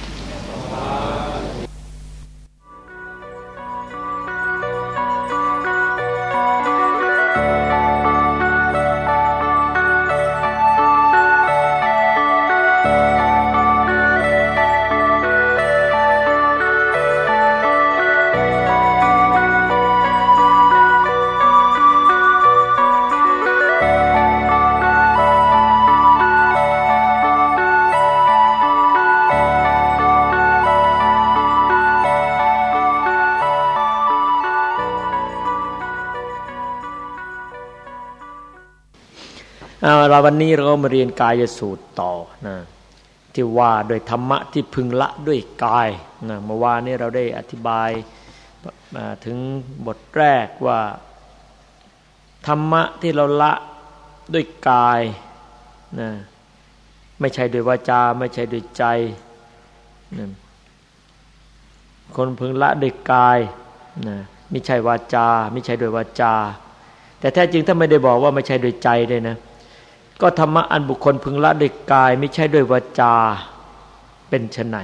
เราวันนี้เราก็มาเรียนกายสูตรต่อนะที่ว่าโดยธรรมะที่พึงละด้วยกายนะเมื่อวานนี้เราได้อธิบายถึงบทแรกว่าธรรมะที่เราละด้วยกายนะไม่ใช่ด้วยวาจาไม่ใช่ด้วยใจนะคนพึงละด้วยกายนะไม่ใช่วาจาไม่ใช่ด้วยวาจาแต่แท้จริงถ้าไม่ได้บอกว่าไม่ใช่ด้วยใจเลยนะก็ธรรมะอันบุคคลพึงละด้วยกายไม่ใช่ด้วยวาจาเป็นไฉน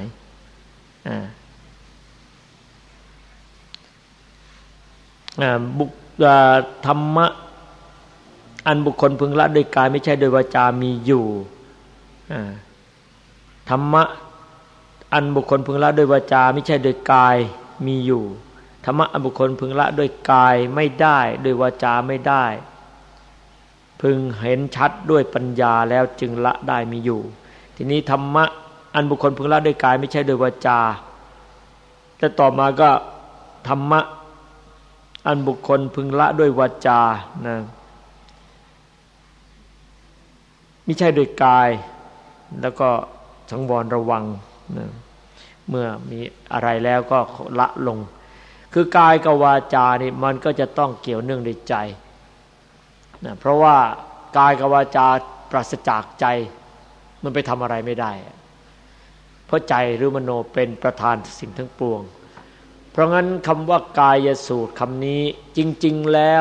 ธรรมะอันบุคคลพึงละด้วยกายไม่ใช่ด้วยวาจามีอยู่ธรรมะอันบุคคลพึงละด้วยวาจาไม่ใช่ด้วยกายมีอยู่ธรรมะอันบุคคลพึงละด้วยกายไม่ได้ด้วยวาจาไม่ได้พึงเห็นชัดด้วยปัญญาแล้วจึงละได้มีอยู่ทีนี้ธรรมะอันบุคคลพึงละด้วยกายไม่ใช่ด้วยวาจาแต่ต่อมาก็ธรรมะอันบุคคลพึงละด้วยวาจานะไม่ใช่ด้วยกายแล้วก็สังวรระวังนะเมื่อมีอะไรแล้วก็ละลงคือกายกับวาจานี่มันก็จะต้องเกี่ยวเนื่องด้วยใจนะเพราะว่ากายกับวาจาปราศจากใจมันไปทำอะไรไม่ได้เพราะใจหรือมโนเป็นประธานสิ่งทั้งปวงเพราะงั้นคำว่ากายสูตรคำนี้จริงๆแล้ว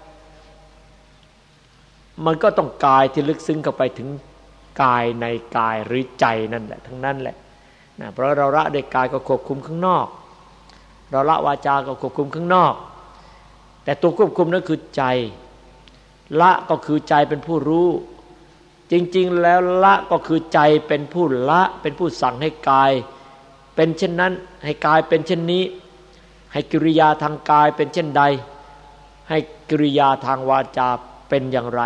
มันก็ต้องกายที่ลึกซึ้งเข้าไปถึงกายในกายหรือใจนั่นแหละทั้งนั้นแหละนะเพราะเราละด้วยกายก็ควบคุมข้างนอกเราละวาจาก็ควบคุมข้างนอกแต่ตัวควบคุมนั่นคือใจละก็คือใจเป็นผู้รู้จริงๆแล้วละก็คือใจเป็นผู้ละเป็นผู้สั่งให้กายเป็นเช่นนั้นให้กายเป็นเช่นนี้ให้กิริยาทางกายเป็นเช่นใดให้กิริยาทางวาจาเป็นอย่างไร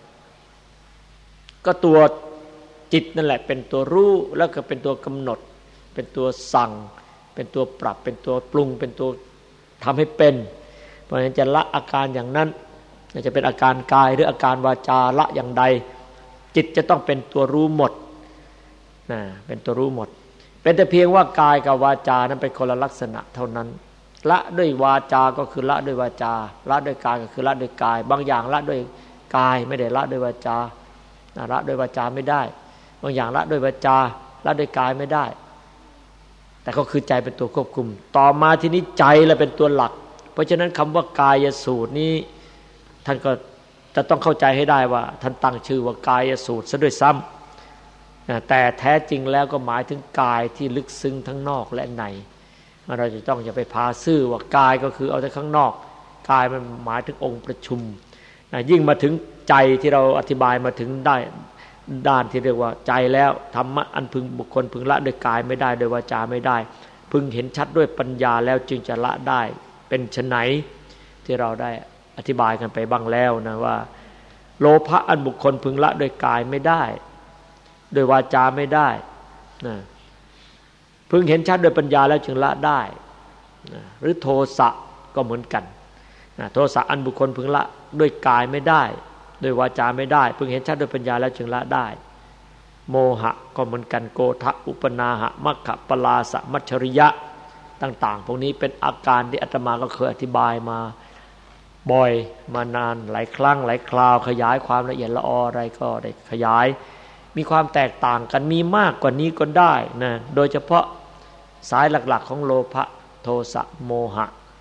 ก็ตัวจิตนั่นแหละเป็นตัวรู้แล้วก็เป็นตัวกำหนดเป็นตัวสั่งเป็นตัวปรับเป็นตัวปรุงเป็นตัวทำให้เป็นเพราะฉะนั้นจะละอาการอย่างนั้นจะเป็นอาการกายหรืออาการวาจาละอย่างใดจิตจะต้องเป็นตัวรู้หมดนะเป็นตัวรู้หมดเป็นแต่เพียงว่ากายกับวาจานั้นเป็นคนละลักษณะเท่านั้นละด้วยวาจาก็คือละด้วยวาจาละด้วยกายก็คือละด้วยกายบางอย่างละด้วยกายไม่ได้ละด้วยวาจาละด้วยวาจาไม่ได้บางอย่างละด้วยวาจาละด้วยกายไม่ได้แต่ก็คือใจเป็นตัวควบคุมต่อมาทีนี้ใจแหละเป็นตัวหลักเพราะฉะนั้นคำว่ากายสูตรนี้ท่านก็จะต้องเข้าใจให้ได้ว่าท่านตั้งชื่อว่ากายสูตรซะด้วยซ้ำแต่แท้จริงแล้วก็หมายถึงกายที่ลึกซึ้งทั้งนอกและในเราจะต้องอย่าไปพาซื่อว่ากายก็คือเอาแต่ข้างนอกกายมันหมายถึงองค์ประชุมยิ่งมาถึงใจที่เราอธิบายมาถึงได้ด้านที่เรียกว่าใจแล้วธรรมะอันพึงบุคคลพึงละด้วยกายไม่ได้ด้วยวาจาไม่ได้พึงเห็นชัดด้วยปัญญาแล้วจึงจะละได้เป็นไฉนที่เราได้อธิบายกันไปบ้างแล้วนะว่าโลภะอันบุคคลพึงละด้วยกายไม่ได้ด้วยวาจาไม่ได้นะพึงเห็นชัดด้วยปัญญาแล้วจึงละได้นะหรือโทสะก็เหมือนกันนะโทสะอันบุคคลพึงละด้วยกายไม่ได้ด้วยวาจาไม่ได้พึงเห็นชัดด้วยปัญญาแล้วจึงละได้โมหะก็เหมือนกันโกฏะอุปนาหะมัคคะปลาสะมัชฌริยะต่างๆพวกนี้เป็นอาการที่อาตมาก็เคยอธิบายมาบ่อยมานานหลายครั้งหลายคราวขยายความละเอียดละอออะไรก็ได้ขยายมีความแตกต่างกันมีมากกว่านี้ก็ได้นะโดยเฉพาะสายหลักๆของโลภะโทสะโมหะ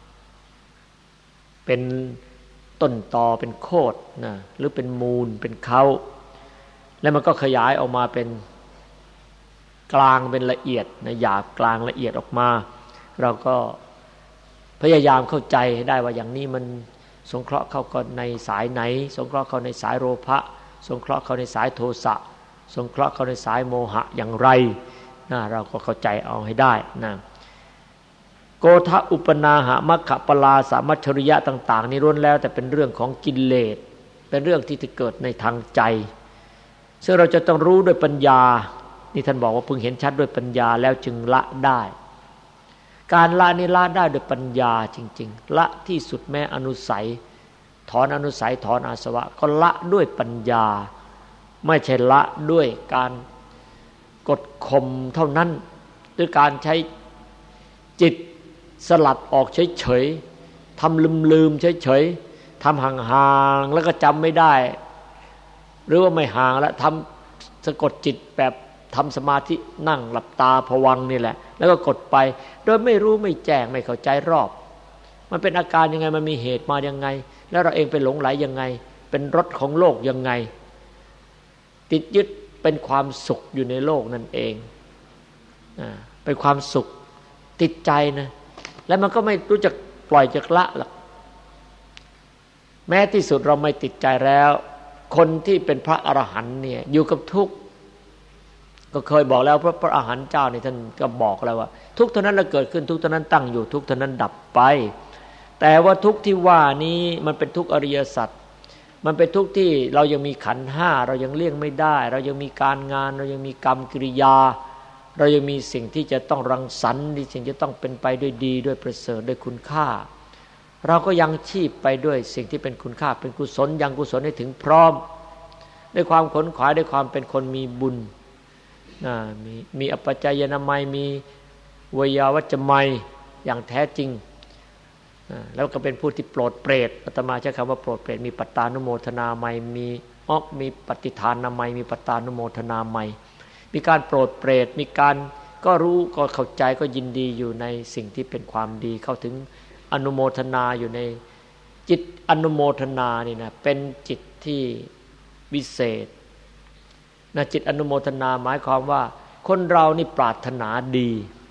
เป็นต้นตอเป็นโคตรนะหรือเป็นมูลเป็นเขาแล้วมันก็ขยายออกมาเป็นกลางเป็นละเอียดนะหยาบกลางละเอียดออกมาเราก็พยายามเข้าใจให้ได้ว่าอย่างนี้มันสงเคราะห์เข้าก็ในสายไหนสงเคราะห์เข้าในสายโลภะสงเคราะห์เข้าในสายโทสะสงเคราะห์เข้าในสายโมหะอย่างไรนะเราก็เข้าใจเอาให้ได้นะโกฏะอุปนาหะมัคคะปลาสามัชชริยะต่างๆนี่ล้วนแล้วแต่เป็นเรื่องของกิเลสเป็นเรื่องที่จะเกิดในทางใจซึ่งเราจะต้องรู้ด้วยปัญญานี่ท่านบอกว่าพึงเห็นชัดด้วยปัญญาแล้วจึงละได้การละนี่ละได้ด้วยปัญญาจริงๆละที่สุดแม้อนุสัยถอนอนุสัยถอนอาสวะก็ละด้วยปัญญาไม่ใช่ละด้วยการกดข่มเท่านั้นด้วยการใช้จิตสลัดออกเฉยๆทำลืมๆเฉยๆทำห่างๆแล้วก็จำไม่ได้หรือว่าไม่ห่างแล้วทำสะกดจิตแบบทำสมาธินั่งหลับตาภวังค์นี่แหละแล้วก็กดไปโดยไม่รู้ไม่แจ้งไม่เข้าใจรอบมันเป็นอาการยังไงมันมีเหตุมายังไงแล้วเราเองไปหลงไหลยังไงเป็นรสของโลกยังไงติดยึดเป็นความสุขอยู่ในโลกนั่นเองเป็นความสุขติดใจนะแล้วมันก็ไม่รู้จักปล่อยจักละหรอกแม้ที่สุดเราไม่ติดใจแล้วคนที่เป็นพระอรหันต์เนี่ยอยู่กับทุกข์ก็เคยบอกแล้วพระอรหันต์เจ้านี่ท่านก็บอกแล้วว่าทุกข์เท่านั้นละเกิดขึ้นทุกข์เท่านั้นตั้งอยู่ทุกข์เท่านั้นดับไปแต่ว่าทุกข์ที่ว่านี้มันเป็นทุกข์อริยสัจมันเป็นทุกข์ที่เรายังมีขันธ์ห้าเรายังเลี่ยงไม่ได้เรายังมีการงานเรายังมีกรรมกิริยาเรายังมีสิ่งที่จะต้องรังสรรค์ที่สิ่งจะต้องเป็นไปด้วยดีด้วยประเสริฐด้วยคุณค่าเราก็ยังชีพไปด้วยสิ่งที่เป็นคุณค่าเป็นกุศลยังกุศลให้ถึงพร้อมด้วยความขนขวายด้วยความเป็นคนมีบุญมีอัปปจายนามัยมีวยาวัจจะมัยอย่างแท้จริงแล้วก็เป็นผู้ที่โปรดเปรตอาตมาใช้คำว่าโปรดเปรตมีปัตตานุโมทนามัยมีปฏิทานนามัยมีปัตตานุโมทนามัยมีการโปรดเปรตมีการก็รู้ก็เข้าใจก็ยินดีอยู่ในสิ่งที่เป็นความดีเข้าถึงอนุโมทนาอยู่ในจิตอนุโมทนานี่นะเป็นจิตที่วิเศษนะจิตอนุโมทนาหมายความว่าคนเรานี่ปรารถนาดี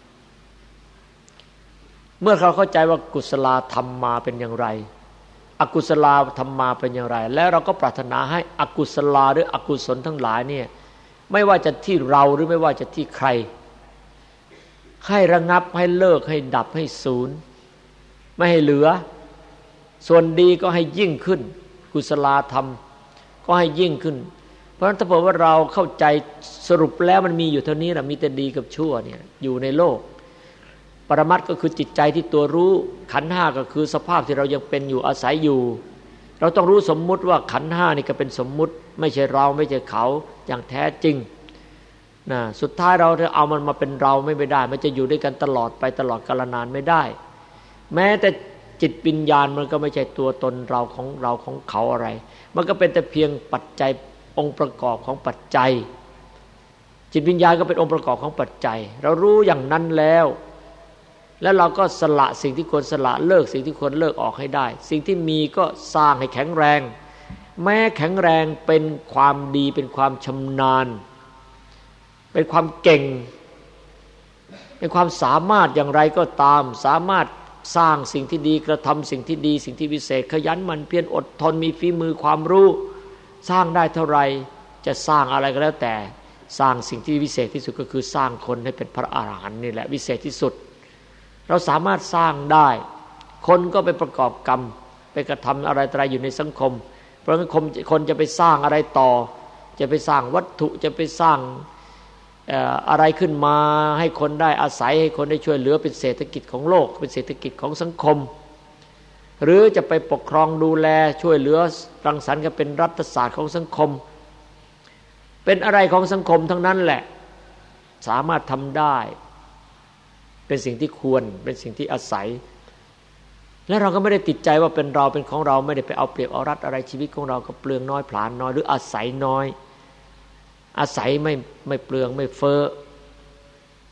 เมื่อเราเข้าใจว่ากุศลธรรมมาเป็นอย่างไรอกุศลธรรมมาเป็นอย่างไรแล้วเราก็ปรารถนาให้อกุศลหรืออกุศลทั้งหลายเนี่ยไม่ว่าจะที่เราหรือไม่ว่าจะที่ใครให้ระงับให้เลิกให้ดับให้สูญไม่ให้เหลือส่วนดีก็ให้ยิ่งขึ้นกุศลธรรมก็ให้ยิ่งขึ้นเพราะฉะนั้นถ้าเผื่อว่าเราเข้าใจสรุปแล้วมันมีอยู่เท่านี้นะมีแต่ดีกับชั่วเนี่ยอยู่ในโลกปรมัตถ์ก็คือจิตใจที่ตัวรู้ขันธ์ห้าก็คือสภาพที่เรายังเป็นอยู่อาศัยอยู่เราต้องรู้สมมุติว่าขันธ์ห้านี่ก็เป็นสมมุติไม่ใช่เราไม่ใช่เขาอย่างแท้จริงนะสุดท้ายเราจะเอามันมาเป็นเราไม่ได้มันจะอยู่ด้วยกันตลอดไปตลอดกาลนานไม่ได้แม้แต่จิตวิญญาณมันก็ไม่ใช่ตัวตนเราของเขาอะไรมันก็เป็นแต่เพียงปัจจัยองค์ประกอบของปัจจัยจิตวิญญาณก็เป็นองค์ประกอบของปัจจัยเรารู้อย่างนั้นแล้วเราก็สละสิ่งที่ควรสละเลิกสิ่งที่ควรเลิกออกให้ได้สิ่งที่มีก็สร้างให้แข็งแรงแม้แข็งแรงเป็นความดีเป็นความชำนาญเป็นความเก่งเป็นความสามารถอย่างไรก็ตามสามารถสร้างสิ่งที่ดีกระทำสิ่งที่ดีสิ่งที่วิเศษขยันหมั่นเพียรอดทนมีฝีมือความรู้สร้างได้เท่าไรจะสร้างอะไรก็แล้วแต่สร้างสิ่งที่วิเศษที่สุดก็คือสร้างคนให้เป็นพระอรหันต์นี่แหละวิเศษที่สุดเราสามารถสร้างได้คนก็ไปประกอบกรรมไปกระทำอะไรต่ออะไรอยู่ในสังคมเพราะงั้นคนจะไปสร้างอะไรต่อจะไปสร้างวัตถุจะไปสร้างอะไรขึ้นมาให้คนได้อาศัยให้คนได้ช่วยเหลือเป็นเศรษฐกิจของโลกเป็นเศรษฐกิจของสังคมหรือจะไปปกครองดูแลช่วยเหลือรังสรรค์กันเป็นรัฐศาสตร์ของสังคมเป็นอะไรของสังคมทั้งนั้นแหละสามารถทำได้เป็นสิ่งที่ควรเป็นสิ่งที่อาศัยและเราก็ไม่ได้ติดใจว่าเป็นเราเป็นของเราไม่ได้ไปเอาเปรียบเอารัดอะไรชีวิตของเราก็เปลืองน้อยผลาญน้อยหรืออาศัยน้อยอาศัยไม่เปลืองไม่เฟ้อ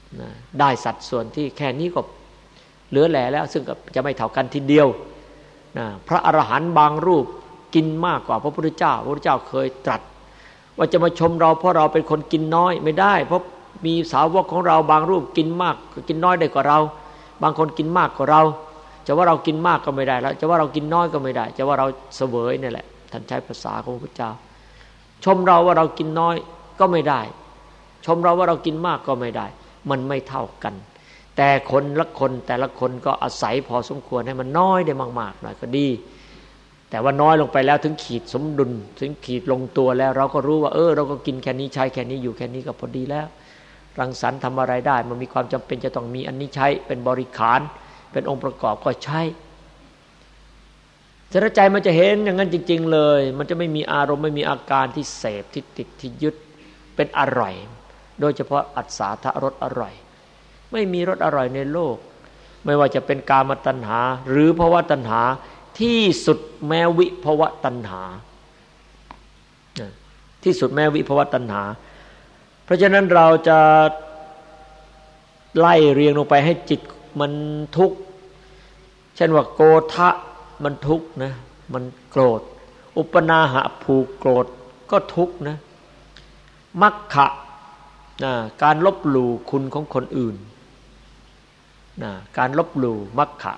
ได้สัดส่วนที่แค่นี้ก็เหลือแหล่แล้วซึ่งจะไม่เท่ากันทีเดียวพระอรหันต์บางรูปกินมากกว่าพระพุทธเจ้าพระพุทธเจ้าเคยตรัสว่าจะมาชมเราเพราะเราเป็นคนกินน้อยไม่ได้เพราะมีสาวกของเราบางรูปกินมากกินน้อยได้กว่าเราบางคนกินมากกว่าเราจะว่าเรากินมากก็ไม่ได้แล้วจะว่าเรากินน้อยก็ไม่ได้จะว่าเราเสวยนี่แหละท่านใช้ภาษาของพระพุทธเจ้าชมเราว่าเรากินน้อยก็ไม่ได้ชมเราว่าเรากินมากก็ไม่ได้มันไม่เท่ากันแต่คนละคนแต่ละคนก็อาศัยพอสมควรให้มันน้อยได้มากๆหน่อยก็ดีแต่ว่าน้อยลงไปแล้วถึงขีดสมดุลถึงขีดลงตัวแล้วเราก็รู้ว่าเราก็กินแค่นี้ใช้แค่นี้อยู่แค่นี้ก็พอดีแล้วรังสรรค์ทำอะไรได้มันมีความจำเป็นจะต้องมีอันนี้ใช้เป็นบริขารเป็นองค์ประกอบก็ใช้สใจมันจะเห็นอย่างนั้นจริงๆเลยมันจะไม่มีอารมณ์ไม่มีอาการที่เสพที่ติดที่ยึดเป็นอร่อยโดยเฉพาะอัศสาทรสอร่อยไม่มีรสอร่อยในโลกไม่ว่าจะเป็นกามตัณหาหรือภวตัณหาที่สุดแม้วิภวตัณหาที่สุดแม้วิภวตัณหาเพราะฉะนั้นเราจะไล่เรียงลงไปให้จิตมันทุกข์เช่นว่าโกฏะมันทุกข์นะมันโกรธอุปนาหะผูกโกรธก็ทุกข์นะมัคคะการลบหลู่คุณของคนอื่นการลบหลู่มัคคะ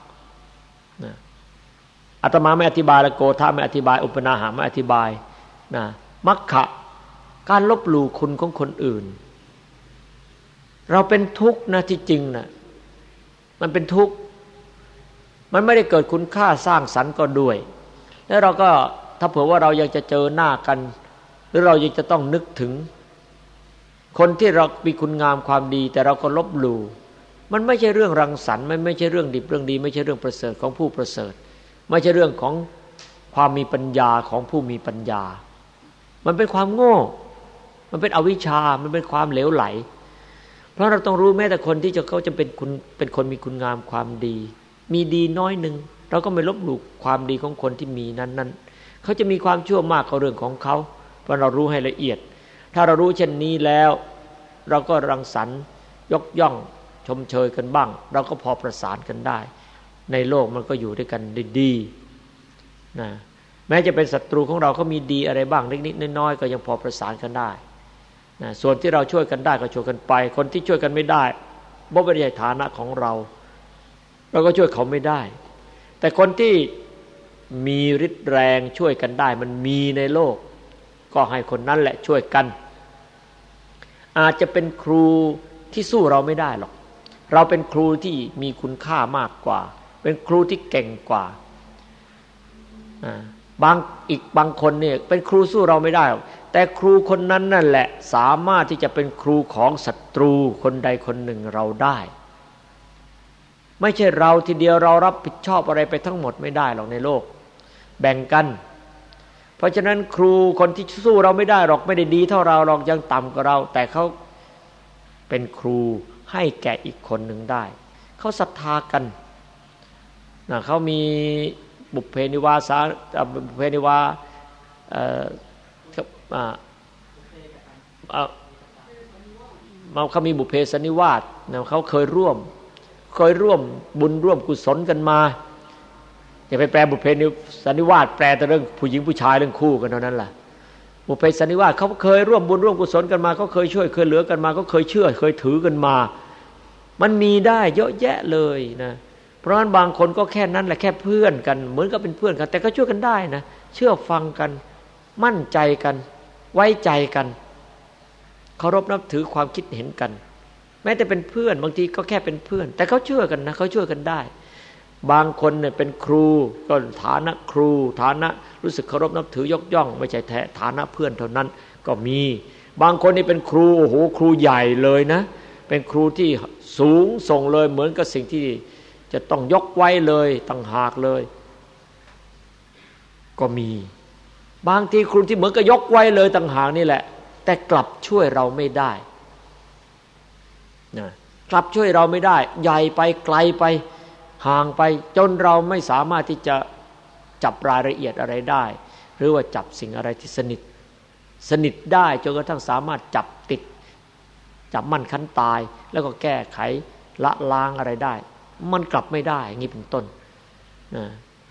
อาตมาไม่อธิบายและโกฏะไม่อธิบายอุปนาหะไม่อธิบายมัคคะการลบหลู่คุณของคนอื่นเราเป็นทุกข์นะที่จริงนะมันเป็นทุกข์มันไม่ได้เกิดคุณค่าสร้างสรรค์ก็ด้วยแล้วเราก็ถ้าเผื่อว่าเรายังจะเจอหน้ากันหรือเรายังจะต้องนึกถึงคนที่เรามีคุณงามความดีแต่เราก็ลบหลู่มันไม่ใช่เรื่องรังสรรค์ไม่ใช่เรื่องดิบเรื่องดีไม่ใช่เรื่องประเสริฐของผู้ประเสริฐไม่ใช่เรื่องของความมีปัญญาของผู้มีปัญญามันเป็นความโง่มันเป็นอวิชชามันเป็นความเหลวไหลเพราะเราต้องรู้แม้แต่คนที่เขาจะเป็นคนมีคุณงามความดีมีดีน้อยนึงเราก็ไม่ลบหลู่ความดีของคนที่มีนั้นเขาจะมีความชั่วมากก็เรื่องของเขาเพราะเรารู้ให้ละเอียดถ้าเรารู้เช่นนี้แล้วเราก็รังสรรค์ยกย่องชมเชยกันบ้างเราก็พอประสานกันได้ในโลกมันก็อยู่ด้วยกันดีๆนะแม้จะเป็นศัตรูของเราเขามีดีอะไรบ้างเล็กๆน้อยๆก็ยังพอประสานกันได้นะส่วนที่เราช่วยกันได้ก็ช่วยกันไปคนที่ช่วยกันไม่ได้บ่เป็นในฐานะของเราก็ช่วยเขาไม่ได้แต่คนที่มีฤทธิ์แรงช่วยกันได้มันมีในโลกก็ให้คนนั้นแหละช่วยกันอาจจะเป็นครูที่สู้เราไม่ได้หรอกเราเป็นครูที่มีคุณค่ามากกว่าเป็นครูที่เก่งกว่าบางคนเนี่ยเป็นครูสู้เราไม่ได้หรอกแต่ครูคนนั้นนั่นแหละสามารถที่จะเป็นครูของศัตรูคนใดคนหนึ่งเราได้ไม่ใช่เราทีเดียวเรารับผิดชอบอะไรไปทั้งหมดไม่ได้หรอกในโลกแบ่งกันเพราะฉะนั้นครูคนที่สู้เราไม่ได้หรอกไม่ได้ดีเท่าเราหรอกยังต่ำกว่าเราแต่เขาเป็นครูให้แก่อีกคนหนึ่งได้เขาศรัทธากันเขามีบุพเพนิวาสาบุพเพนิวาเขามีบุพเพสันนิวาสเขาเคยร่วมบุญร่วมกุศลกันมาอย่าไปแปลบุพเพสันนิวาสแปลแต่เรื่องผู้หญิงผู้ชายเรื่องคู่กันเท่านั้นแหละบุพเพสันนิวาสเขาเคยร่วมบุญร่วมกุศลกันมาเขาเคยช่วยเคยเหลือกันมาเขาเคยเชื่อเคยถือกันมามันมีได้เยอะแยะเลยนะเพราะฉะนั้นบางคนก็แค่นั้นแหละแค่เพื่อนกันเหมือนกับเป็นเพื่อนกันแต่ก็ช่วยกันได้นะเชื่อฟังกันมั่นใจกันไว้ใจกันเคารพนับถือความคิดเห็นกันแม้แต่เป็นเพื่อนบางทีก็แค่เป็นเพื่อนแต่เขาเชื่อกันนะเขาช่วยกันได้บางคนเนี่ยเป็นครูก็ฐานะครูฐานะรู้สึกเคารพนับถือยกย่องไม่ใช่แท้ฐานะเพื่อนเท่านั้นก็มีบางคนนี่เป็นครูโอ้โหครูใหญ่เลยนะเป็นครูที่สูงส่งเลยเหมือนกับสิ่งที่จะต้องยกไว้เลยต่างหากเลยก็มีบางทีครูที่เหมือนกับยกไว้เลยต่างหากนี่แหละแต่กลับช่วยเราไม่ได้นะกลับช่วยเราไม่ได้ใหญ่ไปไกลไปห่างไปจนเราไม่สามารถที่จะจับรายละเอียดอะไรได้หรือว่าจับสิ่งอะไรที่สนิทได้จนกระทั่งสามารถจับติดจับมั่นคั้นตายแล้วก็แก้ไขละล้างอะไรได้มันกลับไม่ได้อย่างนี้เป็นต้นนะ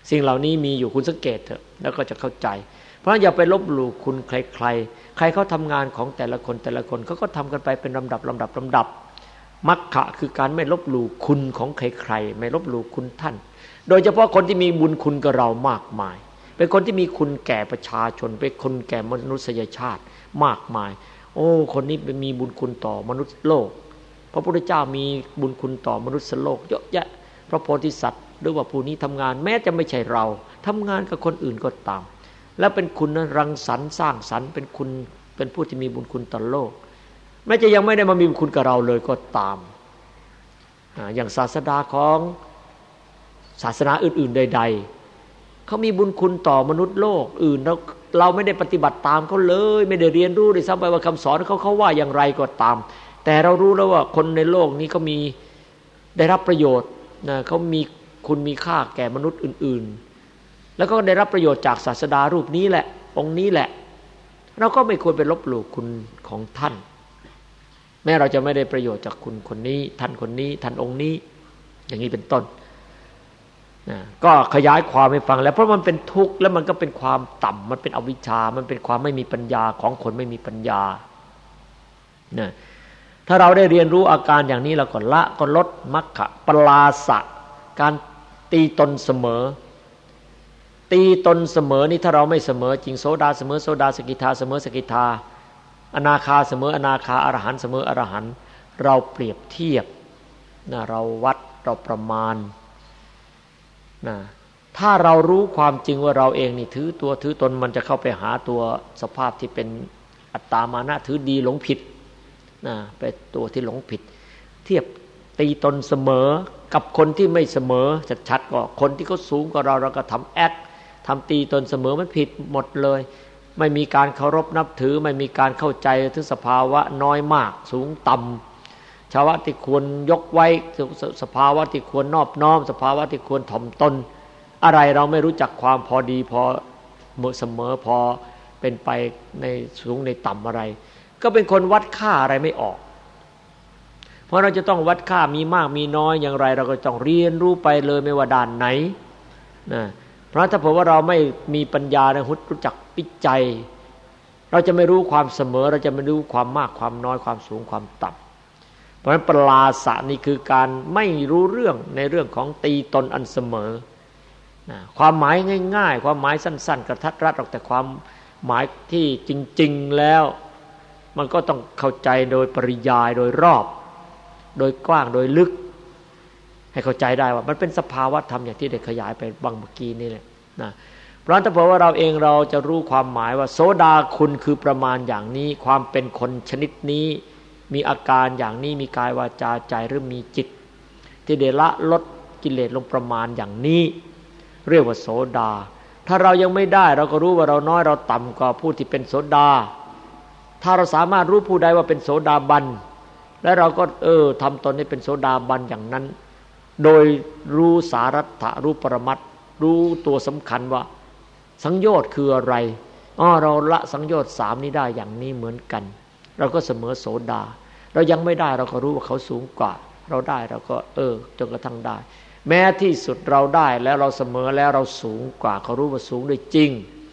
สิ่งเหล่านี้มีอยู่คุณสังเกตเถอะแล้วก็จะเข้าใจเพราะฉะนั้นอย่าไปลบหลู่คุณใครใครเขาทำงานของแต่ละคนเขาก็ทำกันไปเป็นลำดับมัคคะคือการไม่ลบหลู่คุณของใครไม่ลบหลู่คุณท่านโดยเฉพาะคนที่มีบุญคุณกับเรามากมายเป็นคนที่มีคุณแก่ประชาชนเป็นคนแก่มนุษยชาติมากมายโอ้คนนี้มีบุญคุณต่อมนุษย์โลกพระพุทธเจ้ามีบุญคุณต่อมนุษย์โลกเยอะแยะพระโพธิสัตว์หรือว่าผู้นี้ทำงานแม้จะไม่ใช่เราทำงานกับคนอื่นก็ตามแล้วเป็นคุณรังสรรค์สร้างสรรค์เป็นคุณเป็นผู้ที่มีบุญคุณต่อโลกแม้จะยังไม่ได้มามีบุญคุณกับเราเลยก็ตามอย่างศาสดาของศาสนาอื่นๆใดๆเขามีบุญคุณต่อมนุษย์โลกอื่นเราไม่ได้ปฏิบัติตามเขาเลยไม่ได้เรียนรู้ด้วยซ้ำไปว่าคำสอนเขาว่าอย่างไรก็ตามแต่เรารู้แล้วว่าคนในโลกนี้เขามีได้รับประโยชน์นะเขามีคุณมีค่าแก่มนุษย์อื่นๆแล้วก็ได้รับประโยชน์จากศาสดารูปนี้แหละองค์นี้แหละเราก็ไม่ควรไปลบหลู่คุณของท่านแม้เราจะไม่ได้ประโยชน์จากคุณคนนี้ท่านคนนี้ท่านองค์นี้อย่างนี้เป็นต้นนะก็ขยายความให้ฟังแล้วเพราะมันเป็นทุกข์แล้วมันก็เป็นความต่ำมันเป็นอวิชชามันเป็นความไม่มีปัญญาของคนไม่มีปัญญานะถ้าเราได้เรียนรู้อาการอย่างนี้เราก็ละก็ลดมัคคะปลาสะการตีตนเสมอตีตนเสมอนี่ถ้าเราไม่เสมอจริงโสดาเสมอโสดาสกิทาเสมอสกิทาอนาคาเสมออนาคาอรหันต์เสมออรหันต์เราเปรียบเทียบนะเราวัดเราประมาณนะถ้าเรารู้ความจริงว่าเราเองนี่ถือตัวถือตนมันจะเข้าไปหาตัวสภาพที่เป็นอัตตามานะถือดีหลงผิดนะเป็นตัวที่หลงผิดเทียบตีตนเสมอกับคนที่ไม่เสมอชัดๆก็คนที่เขาสูงกว่าเราก็ทำแอคทำตีตนเสมอมันผิดหมดเลยไม่มีการเคารพนับถือไม่มีการเข้าใจถึงสภาวะน้อยมากสูงต่ำภาวะที่ควรยกไว้สภาวะที่ควรนอบน้อมสภาวะที่ควรถ่อมตนอะไรเราไม่รู้จักความพอดีพอเสมอพอเป็นไปในสูงในต่ำอะไรก็เป็นคนวัดค่าอะไรไม่ออกเพราะเราจะต้องวัดค่ามีมากมีน้อยอย่างไรเราก็ต้องเรียนรู้ไปเลยไม่ว่าด้านไหนนะเพราะถ้าเผื่อว่าเราไม่มีปัญญาในรู้จักวิจัยเราจะไม่รู้ความเสมอเราจะไม่รู้ความมากความน้อยความสูงความต่ำเพราะฉะนั้นปลาสะนี่คือการไม่รู้เรื่องในเรื่องของตีตนอันเสมอนะความหมายง่ายๆความหมายสั้นๆกระทัดรัดออกแต่ความหมายที่จริงๆแล้วมันก็ต้องเข้าใจโดยปริยายโดยรอบโดยกว้างโดยลึกให้เข้าใจได้ว่ามันเป็นสภาวะธรรมอย่างที่ได้ขยายไปบางเมื่อกี้นี่แหละนะเพราะถ้าเผื่อว่าเราเองเราจะรู้ความหมายว่าโสดาคุณคือประมาณอย่างนี้ความเป็นคนชนิดนี้มีอาการอย่างนี้มีกายวาจาใจหรือมีจิตที่ได้ละลดกิเลสลงประมาณอย่างนี้เรียกว่าโสดาถ้าเรายังไม่ได้เราก็รู้ว่าเราน้อยเราต่ำกว่าผู้ที่เป็นโสดาถ้าเราสามารถรู้ผู้ใดว่าเป็นโสดาบันและเราก็ทำตนให้เป็นโสดาบันอย่างนั้นโดยรู้สารัตถะรู้ปรมัตถ์รู้ตัวสำคัญว่าสังโยชน์คืออะไรเราละสังโยชน์3นี้ได้อย่างนี้เหมือนกันเราก็เสมอโสดาเรายังไม่ได้เราก็รู้ว่าเขาสูงกว่าเราได้เราก็จนกระทั่งได้แม้ที่สุดเราได้แล้วเราเสมอแล้วเราสูงกว่าเขารู้ว่าสูงด้วยจริง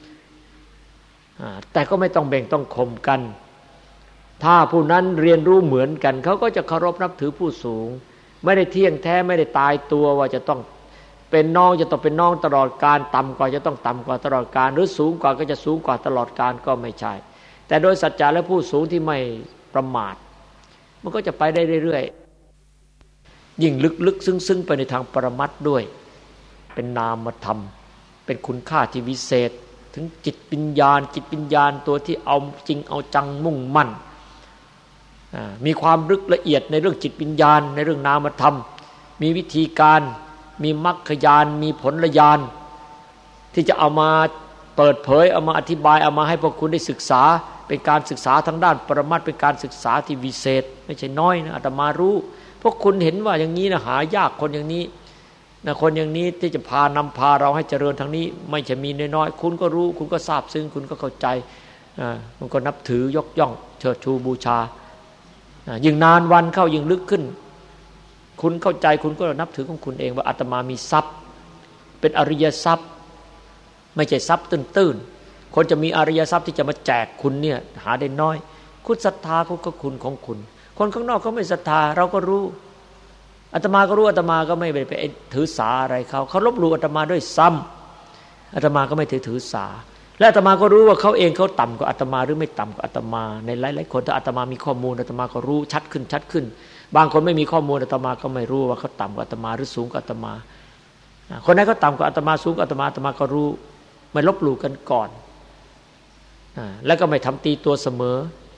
แต่ก็ไม่ต้องแบ่งต้องข่มกันถ้าผู้นั้นเรียนรู้เหมือนกันเขาก็จะเคารพนับถือผู้สูงไม่ได้เที่ยงแท้ไม่ได้ตายตัวว่าจะต้องเป็นน้องจะต้องเป็นน้องตลอดกาลต่ำกว่าจะต้องต่ำกว่าตลอดกาลหรือสูงกว่าก็จะสูงกว่าตลอดกาลก็ไม่ใช่แต่โดยสัจจะและผู้สูงที่ไม่ประมาทมันก็จะไปได้เรื่อยๆยิ่งลึกๆซึ้งๆไปในทางปรมัตถ์ด้วยเป็นนามธรรมเป็นคุณค่าที่วิเศษถึงจิตวิญญาณตัวที่เอาจริงเอาจังมุ่งมั่นมีความลึกละเอียดในเรื่องจิตวิญญาณในเรื่องนามธรรมมีวิธีการมีมรรคญาณมีผลญาณที่จะเอามาเปิดเผยเอามาอธิบายเอามาให้พวกคุณได้ศึกษาเป็นการศึกษาทางด้านปรมัตถ์เป็นการศึกษาที่วิเศษไม่ใช่น้อยนะอาตมารู้พวกคุณเห็นว่าอย่างนี้นะหายากคนอย่างนี้นะคนอย่างนี้ที่จะนำพาเราให้เจริญทางนี้ไม่ใช่มีน้อยๆคุณก็รู้คุณก็ทราบซึ้งคุณก็เข้าใจมันก็นับถือยกย่องเชิดชูบูชายิ่งนานวันเข้ายิ่งลึกขึ้นคุณเข้าใจคุณก็นับถือของคุณเองว่าอาตมามีทรัพย์เป็นอริยทรัพย์ไม่ใช่ทรัพย์ตื้นๆคนจะมีอริยทรัพย์ที่จะมาแจกคุณเนี่ยหาได้น้อยคุณศรัทธาเขาก็คุณของคุณคนข้างนอกเขาไม่ศรัทธาเราก็รู้อาตมาก็รู้อาตมาก็ไม่ไปถือสาอะไรเขาลบหลู่อาตมาด้วยซ้ำอาตมาก็ไม่ถือสาและอาตมาก็รู้ว่าเขาเองเขาต่ำกว่าอาตมาหรือไม่ต่ำกว่าอาตมาในหลายๆคนถ้าอาตมามีข้อมูลอาตมาก็รู้ชัดขึ้นบางคนไม่มีข้อมูลอาตมาก็ไม่รู้ว่าเขาต่ำกว่าอาตมาหรือสูงกว่าอาตมาคนไหนเขาต่ำกว่าอาตมาสูงกว่าอาตมาอาตมาก็รู้ไม่ลบหลู่กันก่อนแล้วก็ไม่ทำตีตัวเสมอ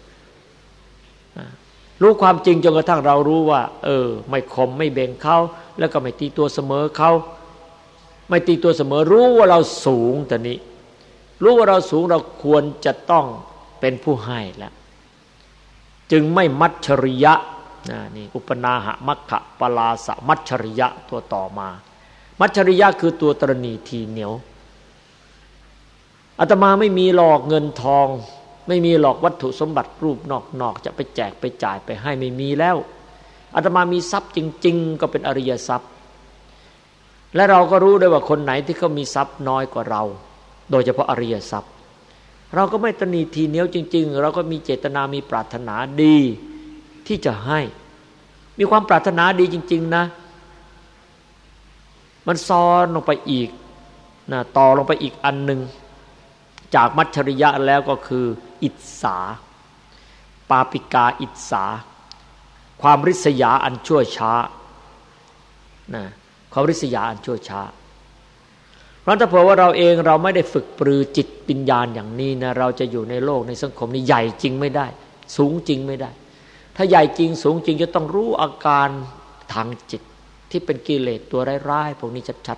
รู้ความจริงจนกระทั่งเรารู้ว่าไม่ข่มไม่เบ่งเขาแล้วก็ไม่ตีตัวเสมอเขาไม่ตีตัวเสมอรู้ว่าเราสูงแต่นี้รู้ว่าเราสูงเราควรจะต้องเป็นผู้ให้แล้วจึงไม่มัจฉริยะนี่อุปนาหะมัคคะปลาสะมัจฉริยะตัวต่อมามัจฉริยะคือตัวตรณีทีเหนียวอาตมาไม่มีหลอกเงินทองไม่มีหลอกวัตถุสมบัติรูปนอกจะไปแจกไปจ่ายไปให้ไม่มีแล้วอาตมามีทรัพย์จริงๆก็เป็นอริยทรัพย์และเราก็รู้ได้ว่าคนไหนที่เขามีทรัพย์น้อยกว่าเราโดยเฉพาะอริยทรัพย์เราก็ไม่ตนีทีเหนียวจริงๆเราก็มีเจตนามีปรารถนาดีที่จะให้มีความปรารถนาดีจริงๆนะมันซ้อนลงไปอีกต่อลงไปอีกอันหนึ่งจากมัจฉริยะแล้วก็คืออิจฉาปาปิกาอิจฉาความริษยาอันชั่วช้าความริษยาอันชั่วช้าเพราะถ้าเผื่อว่าเราเองเราไม่ได้ฝึกปรือจิตปัญญาอย่างนี้นะเราจะอยู่ในโลกในสังคมนี้ใหญ่จริงไม่ได้สูงจริงไม่ได้ถ้าใหญ่จริงสูงจริงจะต้องรู้อาการทางจิตที่เป็นกิเลสตัวร้ายๆพวกนี้ชัด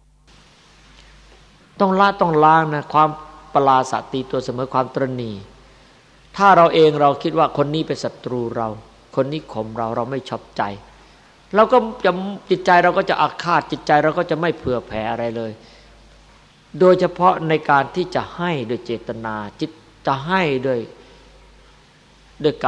ๆต้องล้างนะความปลาสะตีตัวเสมอความตรณีถ้าเราเองเราคิดว่าคนนี้เป็นศัตรูเราคนนี้ข่มเราไม่ชอบใจเราก็จะจิตใจเราก็จะอาฆาตจิตใจเราก็จะไม่เผื่อแผ่อะไรเลยโดยเฉพาะในการที่จะให้โดยเจตนาจิตจะให้ด้วย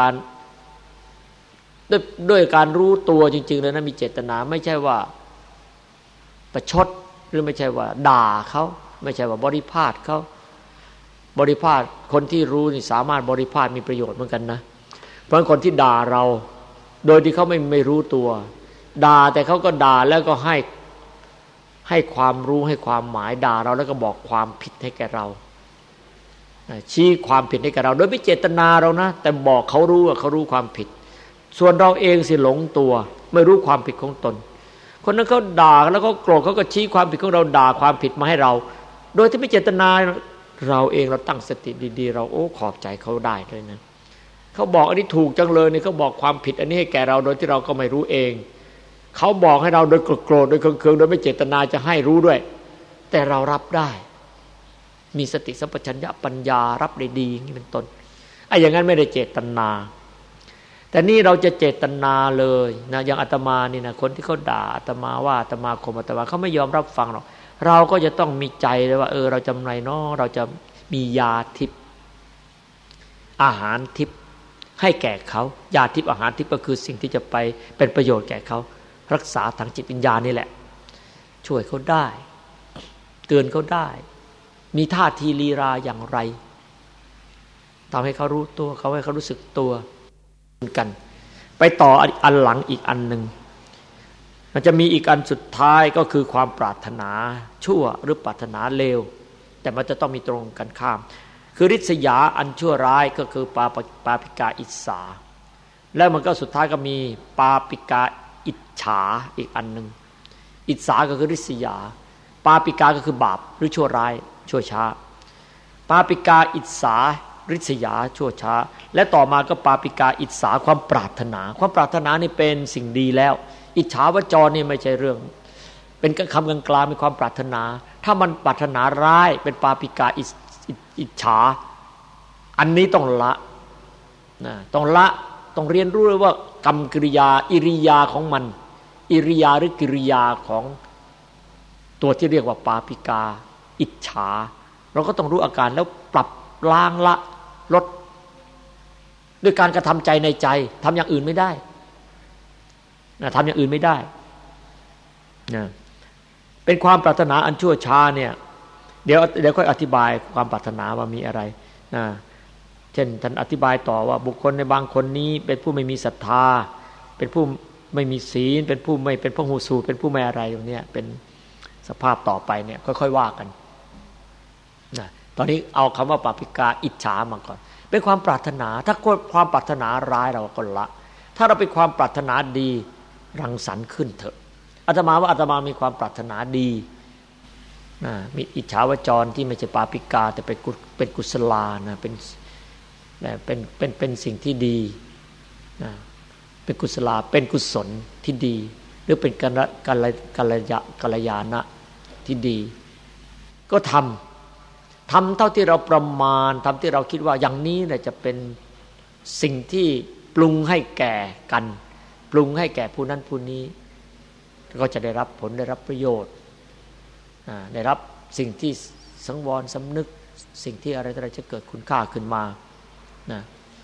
การรู้ตัวจริงๆเลยนะมีเจตนาไม่ใช่ว่าประชดหรือไม่ใช่ว่าด่าเขาไม่ใช่ว่าบริพาทเขาบริพาทคนที่รู้นี่สามารถบริพาทมีประโยชน์เหมือนกันนะเพราะคนที่ด่าเราโดยที่เขาไม่รู้ตัวด่าแต่เขาก็ด่าแล้วก็ให้ความรู้ให้ความหมายด่าเราแล้วก็บอกความผิดให้แก่เราชี้ความผิดให้แก่เราโดยไม่เจตนาเรานะแต่บอกเขารู้ว่าเขารู้ความผิดส่วนเราเองสิหลงตัวไม่รู้ความผิดของตนคนนั้นเขาด่าแล้วก็โกรธเขาก็ชี้ความผิดของเราด่าความผิดมาให้เราโดยที่ไม่เจตนาเราเองเราตั้งสติดีๆเราขอบใจเขาได้เลยนะเขาบอกอันนี้ถูกจังเลยนี่เขาบอกความผิดอันนี้ให้แก่เราโดยที่เราก็ไม่รู้เองเขาบอกให้เราโดยโกรธโดยเคืองโดยไม่เจตนาจะให้รู้ด้วยแต่เรารับได้มีสติสัมปชัญญะปัญญารับได้ดีอย่างนี้เป็นต้นอย่างนั้นไม่ได้เจตนาแต่นี่เราจะเจตนาเลยนะอย่างอาตมานี่นะคนที่เขาด่าอาตมาว่าอาตมาข่มอาตมาเขาไม่ยอมรับฟังหรอกเราก็จะต้องมีใจเลยว่าเราจำไรเนาะเราจะมียาทิพย์อาหารทิพย์ให้แก่เขายาทิพย์อาหารทิพย์ก็คือสิ่งที่จะไปเป็นประโยชน์แก่เขารักษาทางจิตวิญญาณนี่แหละช่วยเขาได้เตือนเขาได้มีท่าทีลีลาอย่างไรทำให้เขารู้ตัวเขาให้เขารู้สึกตัวกันไปต่ออันหลังอีกอันหนึ่งมันจะมีอีกอันสุดท้ายก็คือความปรารถนาชั่วหรือปรารถนาเลวแต่มันจะต้องมีตรงกันข้ามคือริษยาอันชั่วร้ายก็คือปาปิกาอิจฉาแล้วมันก็สุดท้ายก็มีปาปิกาอิจฉาอีกอันหนึ่งอิจฉาก็คือริษยาปาปิกาก็คือบาปหรือชั่วร้ายชั่วช้าปาปิกาอิจฉาริษยาชั่วช้าและต่อมาก็ปาปิกาอิจฉาความปรารถนาความปรารถนานี่เป็นสิ่งดีแล้วอิจฉาวจรนี่ไม่ใช่เรื่องเป็นคำกลางๆมีความปรารถนาถ้ามันปรารถนาร้ายเป็นปาปิกาอิจฉาอันนี้ต้องละต้องละต้องเรียนรู้เลยว่ากรรมกิริยาอิริยาของมันอิริยาหรือกิริยาของตัวที่เรียกว่าปาปิกาอิจฉาเราก็ต้องรู้อาการแล้วปรับล้างละลดด้วยการกระทำใจในใจทำอย่างอื่นไม่ได้ทำอย่างอื่นไม่ได้นะเป็นความปรารถนาอันชั่วช้าเนี่ยเดี๋ยวค่อยอธิบายความปรารถนาว่ามีอะไรนะเช่นท่านอธิบายต่อว่าบุคคลในบางคนนี้เป็นผู้ไม่มีศรัทธาเป็นผู้ไม่มีศีลเป็นผู้ไม่เป็นพหูสูตรเป็นผู้ไม่อะไรอย่างเนี้ยเป็นสภาพต่อไปเนี่ยค่อยๆว่ากันนะตอนนี้เอาคำว่าปาปิกาอิจฉามาก่อนเป็นความปรารถนาถ้าความปรารถนาร้ายเราก็ละถ้าเราเป็นความปรารถนาดีรังสรรค์ขึ้นเถอะอาตมาว่าอาตมามีความปรารถนาดีนะมีอิจฉาวจรที่ไม่ใช่ปาปิกาแต่เป็นกุศลานะเป็นสิ่งที่ดีนะเป็นกุศลาเป็นกุศลที่ดีหรือเป็นกัลยาณะที่ดีก็ทำเท่าที่เราประมาณทำที่เราคิดว่าอย่างนี้เนี่ยจะเป็นสิ่งที่ปรุงให้แก่กันปรุงให้แก่ผู้นั้นผู้นี้ก็จะได้รับผลได้รับประโยชน์ได้รับสิ่งที่สังวรสำนึกสิ่งที่อะไรจะเกิดคุณค่าขึ้นมานะ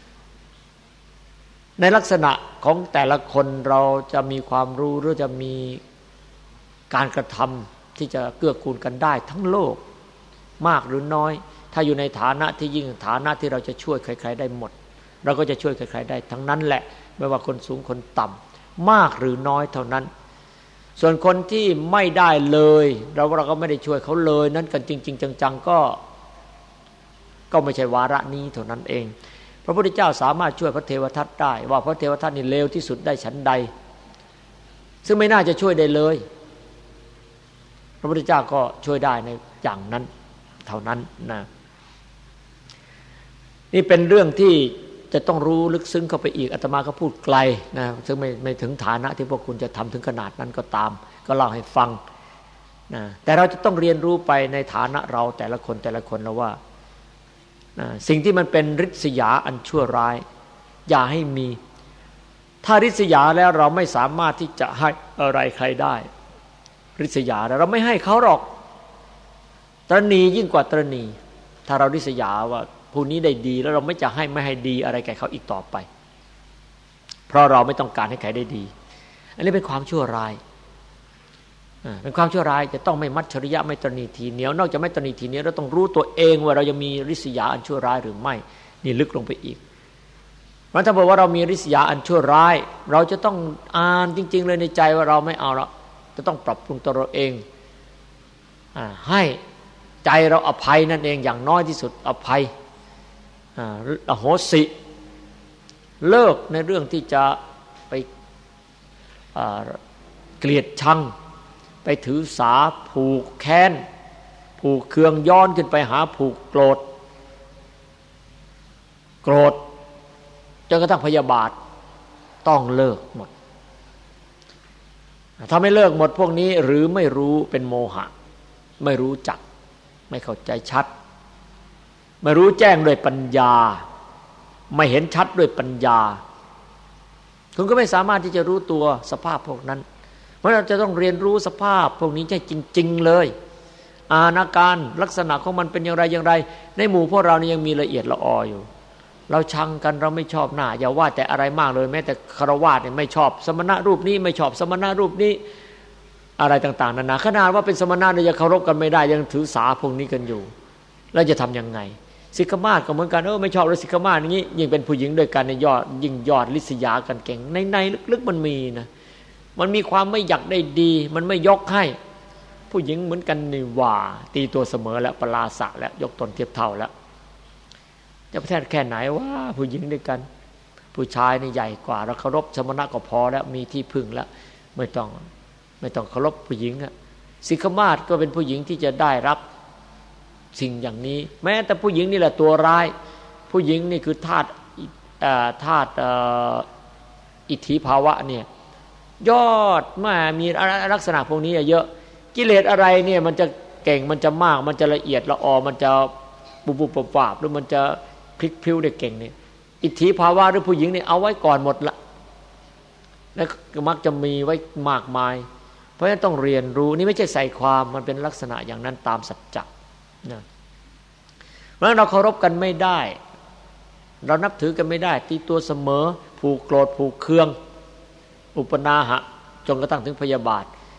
ในลักษณะของแต่ละคนเราจะมีความรู้หรือจะมีการกระทำที่จะเกื้อกูลกันได้ทั้งโลกมากหรือน้อยถ้าอยู่ในฐานะที่ยิ่งฐานะที่เราจะช่วยใครๆได้หมดเราก็จะช่วยใครๆได้ทั้งนั้นแหละไม่ว่าคนสูงคนต่ำมากหรือน้อยเท่านั้นส่วนคนที่ไม่ได้เลยเราก็ไม่ได้ช่วยเขาเลยนั้นกันจริงๆจังๆก็ไม่ใช่วาระนี้เท่านั้นเองพระพุทธเจ้าสามารถช่วยพระเทวทัตได้ว่าพระเทวทัตนี่เลวที่สุดได้ฉันใดซึ่งไม่น่าจะช่วยได้เลยพระพุทธเจ้าก็ช่วยได้ในอย่างนั้นเท่านั้นนะนี่เป็นเรื่องที่จะต้องรู้ลึกซึ้งเข้าไปอีกอาตมาก็พูดไกลนะซึ่งไม่ถึงฐานะที่พวกคุณจะทำถึงขนาดนั้นก็ตามก็เล่าให้ฟังนะแต่เราจะต้องเรียนรู้ไปในฐานะเราแต่ละคนแล้วว่าสิ่งที่มันเป็นริษยาอันชั่วร้ายอย่าให้มีถ้าริษยาแล้วเราไม่สามารถที่จะให้อะไรใครได้ริษยาแล้วเราไม่ให้เขาหรอกตรณียิ่งกว่าตรณีถ้าเราริษยาว่าผู้นี้ได้ดีแล้วเราไม่ให้ดีอะไรแก่เขาอีกต่อไปเพราะเราไม่ต้องการให้ใครได้ดีอันนี้เป็นความชั่วร้ายเป็นความชั่วร้ายจะต้องไม่มัจฉริยะไม่ตระหนี่ทีเหนียวนอกจากไม่ตระหนี่ทีเหนียวเราต้องรู้ตัวเองว่าเรายังมีริษยาอันชั่วร้ายหรือไม่นี่ลึกลงไปอีกมันถ้าบอกว่าเรามีริษยาอันชั่วร้ายเราจะต้องอ่านจริงๆเลยในใจว่าเราไม่เอาละจะต้องปรับปรุงตัวเราเองให้ใจเราอภัยนั่นเองอย่างน้อยที่สุดอภัยอโหสิเลิกในเรื่องที่จะไปเกลียดชังไปถือสาผูกแค้นผูกเคืองย้อนขึ้นไปหาผูกโกรธจนกระทั่งพยาบาทต้องเลิกหมดถ้าไม่เลิกหมดพวกนี้หรือไม่รู้เป็นโมหะไม่รู้จักไม่เข้าใจชัดไม่รู้แจ้งด้วยปัญญาไม่เห็นชัดด้วยปัญญาคุณก็ไม่สามารถที่จะรู้ตัวสภาพพวกนั้นเพราะเราจะต้องเรียนรู้สภาพพวกนี้ใช่จริงๆเลยอาการลักษณะของมันเป็นอย่างไรในหมู่พวกเรานี่ยังมีละเอียดละอออยู่เราชังกันเราไม่ชอบหน้าอย่าว่าแต่อะไรมากเลยแม้แต่ฆราวาสเนี่ยไม่ชอบสมณะรูปนี้ไม่ชอบสมณะรูปนี้อะไรต่างๆนานาขนาดว่าเป็นสมณะเนี่ยยังเคารพกันไม่ได้ยังถือสาพวกนี้กันอยู่แล้วจะทำยังไงสิกขมาศก็เหมือนกันไม่ชอบเลยสิกขมาศอย่างนี้ยิ่งเป็นผู้หญิงด้วยกันในยิ่งยอดลิษยากันเก่งในลึกๆมันมีนะมันมีความไม่อยากได้ดีมันไม่ยกให้ผู้หญิงเหมือนกันนี่ว่าตีตัวเสมอแล้วปราศะแล้วยกตนเทียบเท่าแล้วจะประเทศแค่ไหนว่าผู้หญิงด้วยกันผู้ชายนี่ใหญ่กว่าเราเคารพสมณะก็พอแล้วมีที่พึ่งแล้วไม่ต้องเคารพผู้หญิงอะสิกขมาศก็เป็นผู้หญิงที่จะได้รับสิ่งอย่างนี้แม้แต่ผู้หญิงนี่แหละตัวร้ายผู้หญิงนี่คือธาตุอิทธิภาวะเนี่ยยอดมามีลักษณะพวกนี้เยอะกิเลสอะไรเนี่ยมันจะเก่งมันจะมากมันจะละเอียดละออมันจะบุบปาบหรือมันจะพลิกพลิ้วได้เก่งเนี่ยอิทธิภาวะหรือผู้หญิงเนี่ยเอาไว้ก่อนหมดละแล้วมักจะมีไว้มากมายเพราะฉะนั้นต้องเรียนรู้นี่ไม่ใช่ใส่ความมันเป็นลักษณะอย่างนั้นตามสัจจะนะเพราะฉะนั้นเราเคารพกันไม่ได้เรานับถือกันไม่ได้ตีตัวเสมอผูกโกรธผูกเคืองอุปนาหะจนกระทั่งถึงพยาบาท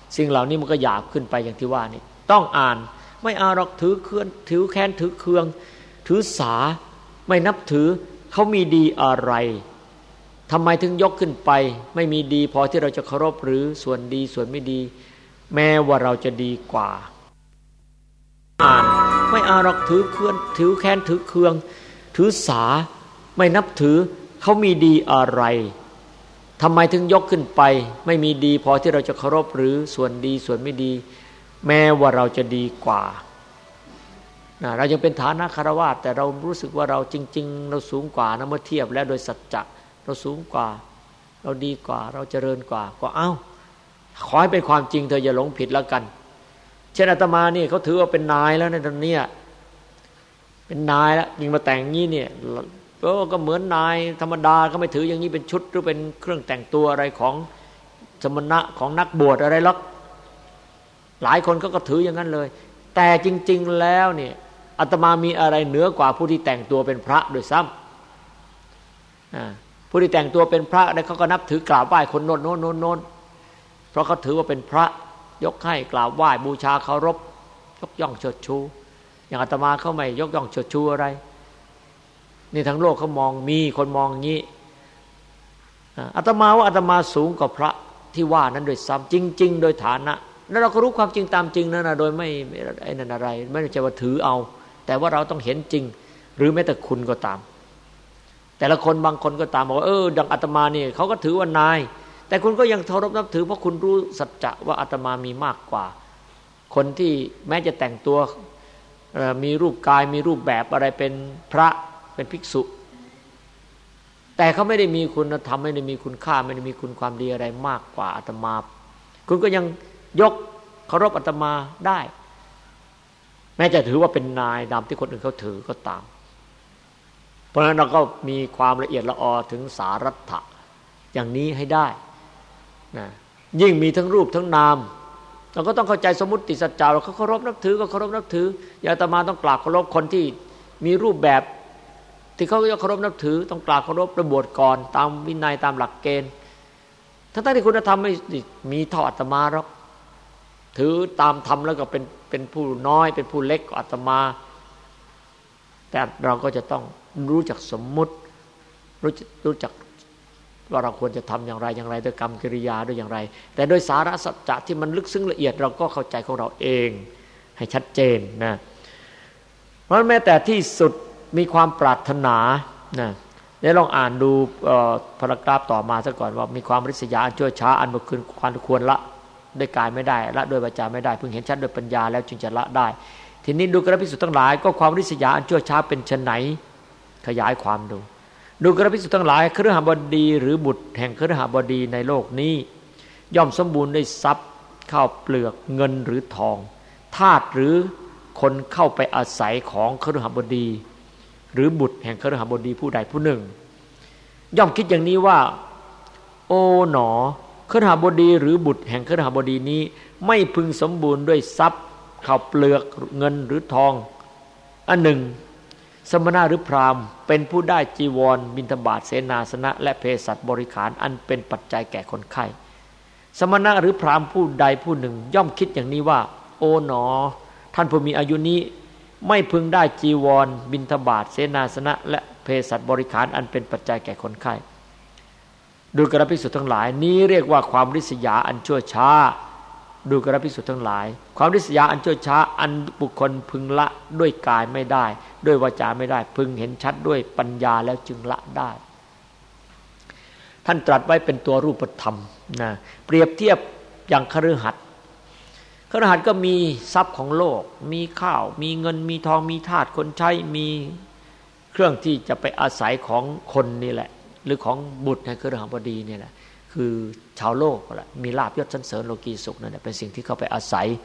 สิ่งเหล่านี้มันก็หยาบขึ้นไปอย่างที่ว่านี่ต้องอ่านไม่เอาหรอกถือเคืองถือแค้นถือเคืองถือสาไม่นับถือเขามีดีอะไรทำไมถึงยกขึ้นไปไม่มีดีพอที่เราจะเคารพหรือส่วนดีส่วนไม่ดีแม้ว่าเราจะดีกว่าอ่านไม่เอาหรอกถือเคืองถือแค้นถือเคืองถือสาไม่นับถือเขามีดีอะไรทำไมถึงยกขึ้นไปไม่มีดีพอที่เราจะเคารพหรือส่วนดีส่วนไม่ดีแม้ว่าเราจะดีกว่าเรายังเป็นฐานะคฤหัสถ์แต่เรารู้สึกว่าเราจริงๆเราสูงกว่านะเมื่อเทียบแล้วโดยสัจจะเราสูงกว่าเราดีกว่าเราเจริญกว่าก็เอ้าขอให้เป็นความจริงเธออย่าหลงผิดแล้วกันเช่นอาตมานี่เขาถือว่าเป็นนายแล้วในตอนนี้เป็นนายแล้วยิ่งมาแต่งงี้เนี่ยก็เหมือนนายธรรมดาเขาไม่ถืออย่างนี้เป็นชุดหรือเป็นเครื่องแต่งตัวอะไรของสมณะของนักบวชอะไรหรอกหลายคนก็ถืออย่างนั้นเลยแต่จริงๆแล้วเนี่ยอาตมามีอะไรเหนือกว่าผู้ที่แต่งตัวเป็นพระโดยซ้ำผู้ที่แต่งตัวเป็นพระเนี่ยเขาก็นับถือกราบไหว้คนโน้นเพราะเขาถือว่าเป็นพระยกให้กราบไหว้บูชาเคารพยกย่องเชิดชูอย่างอาตมาเขาไม่ยกย่องเชิดชูอะไรนี่ทั้งโลกเขามองมีคนมองอย่างนี้อาตมาว่าอาตมาสูงกว่าพระที่ว่านั้นโดยซ้ำจริงๆโดยฐานะแล้วเราก็รู้ความจริงตามจริงนะโดยไม่ไอ้นั่นอะไรไม่ใช่ว่าถือเอาแต่ว่าเราต้องเห็นจริงหรือแม้แต่คุณก็ตามแต่ละคนบางคนก็ตามบอกว่าดังอาตมานี่เขาก็ถือว่านายแต่คุณก็ยังเคารพนับถือเพราะคุณรู้สัจจะว่าอาตมามีมากกว่าคนที่แม้จะแต่งตัวมีรูปกายมีรูปแบบอะไรเป็นพระเป็นภิกษุแต่เขาไม่ได้มีคุณธรรมไม่ได้มีคุณค่าไม่ได้มีคุณความดีอะไรมากกว่าอาตมาคุณก็ยังยกเคารพอาตมาได้แม้จะถือว่าเป็นนายดำที่คนอื่นเขาถือก็ตามเพราะฉะนั้นเราก็มีความละเอียดละออถึงสารัตถะอย่างนี้ให้ได้นะยิ่งมีทั้งรูปทั้งนามเราก็ต้องเข้าใจสมมุติสัจจะเราเคารพนับถือก็เคารพนับถืออย่างอาตมาต้องกราบเคารพคนที่มีรูปแบบที่เขาเคารพนับถือต้องกราบเคารพประบวชก่อนตามวินัยตามหลักเกณฑ์ทั้งที่คุณธรรมไม่มีเท่าอาตมาหรอกถือตามธรรมแล้วก็เป็นผู้น้อยเป็นผู้เล็กกว่าอาตมาแต่เราก็จะต้องรู้จักสมมุติรู้จักว่าเราควรจะทำอย่างไรด้วยกรรมกิริยาด้วยอย่างไรแต่โดยสาระสัจจะที่มันลึกซึ้งละเอียดเราก็เข้าใจของเราเองให้ชัดเจนนะเพราะแม้แต่ที่สุดมีความปรารถนานะเดี๋ยวลองอ่านดูพารากราฟต่อมาซะก่อนว่ามีความริษยาอันชั่วช้าอันบุคคลควรละด้วยกายไม่ได้ละด้วยวาจาไม่ได้เพิ่งเห็นชัดด้วยปัญญาแล้วจึงจะละได้ทีนี้ดูกระภิกษุทั้งหลายก็ความริษยาอันชั่วช้าเป็นไฉนขยายความดูกระภิกษุทั้งหลายคฤหบดีหรือบุตรแห่งคฤหบดีในโลกนี้ย่อมสมบูรณ์ด้วยทรัพย์ข้าวเปลือกเงินหรือทองทาสหรือคนเข้าไปอาศัยของคฤหบดีหรือบุตรแห่งคฤหบดีผู้ใดผู้หนึ่งย่อมคิดอย่างนี้ว่าโอ๋หนอคฤหบดีหรือบุตรแห่งคฤหบดีนี้ไม่พึงสมบูรณ์ด้วยทรัพย์ข้าวเปลือกเงินหรือทองอันหนึ่งสมณะหรือพราหมณ์เป็นผู้ได้จีวรบิณฑบาตเสนาสนะและเภสัชบริขารอันเป็นปัจจัยแก่คนไข้สมณะหรือพราหมณ์ผู้ใดผู้หนึ่งย่อมคิดอย่างนี้ว่าโอ๋หนอท่านผู้มีอายุนี้ไม่พึงได้จีวรบิณฑบาตเสนาสนะและเภสัชบริขารอันเป็นปัจจัยแก่คนไข้ดูกระภิกษุทั้งหลายนี้เรียกว่าความริษยาอันชั่วช้าดูกระภิกษุทั้งหลายความริษยาอันชั่วช้าอันบุคคลพึงละด้วยกายไม่ได้ด้วยวาจาไม่ได้พึงเห็นชัดด้วยปัญญาแล้วจึงละได้ท่านตรัสไว้เป็นตัวรูปธรรมนะเปรียบเทียบอย่างคฤหัสถ์ก็มีทรัพย์ของโลกมีข้าวมีเงินมีทองมีทาสคนใช้มีเครื่องที่จะไปอาศัยของคนนี่แหละหรือของบุตรในคฤหบดีนี่แหละคือชาวโลกแหละมีลาภยศสรรเสริญโลกีสุขนั่นแหละเป็นสิ่งที่เขาไปอาศัย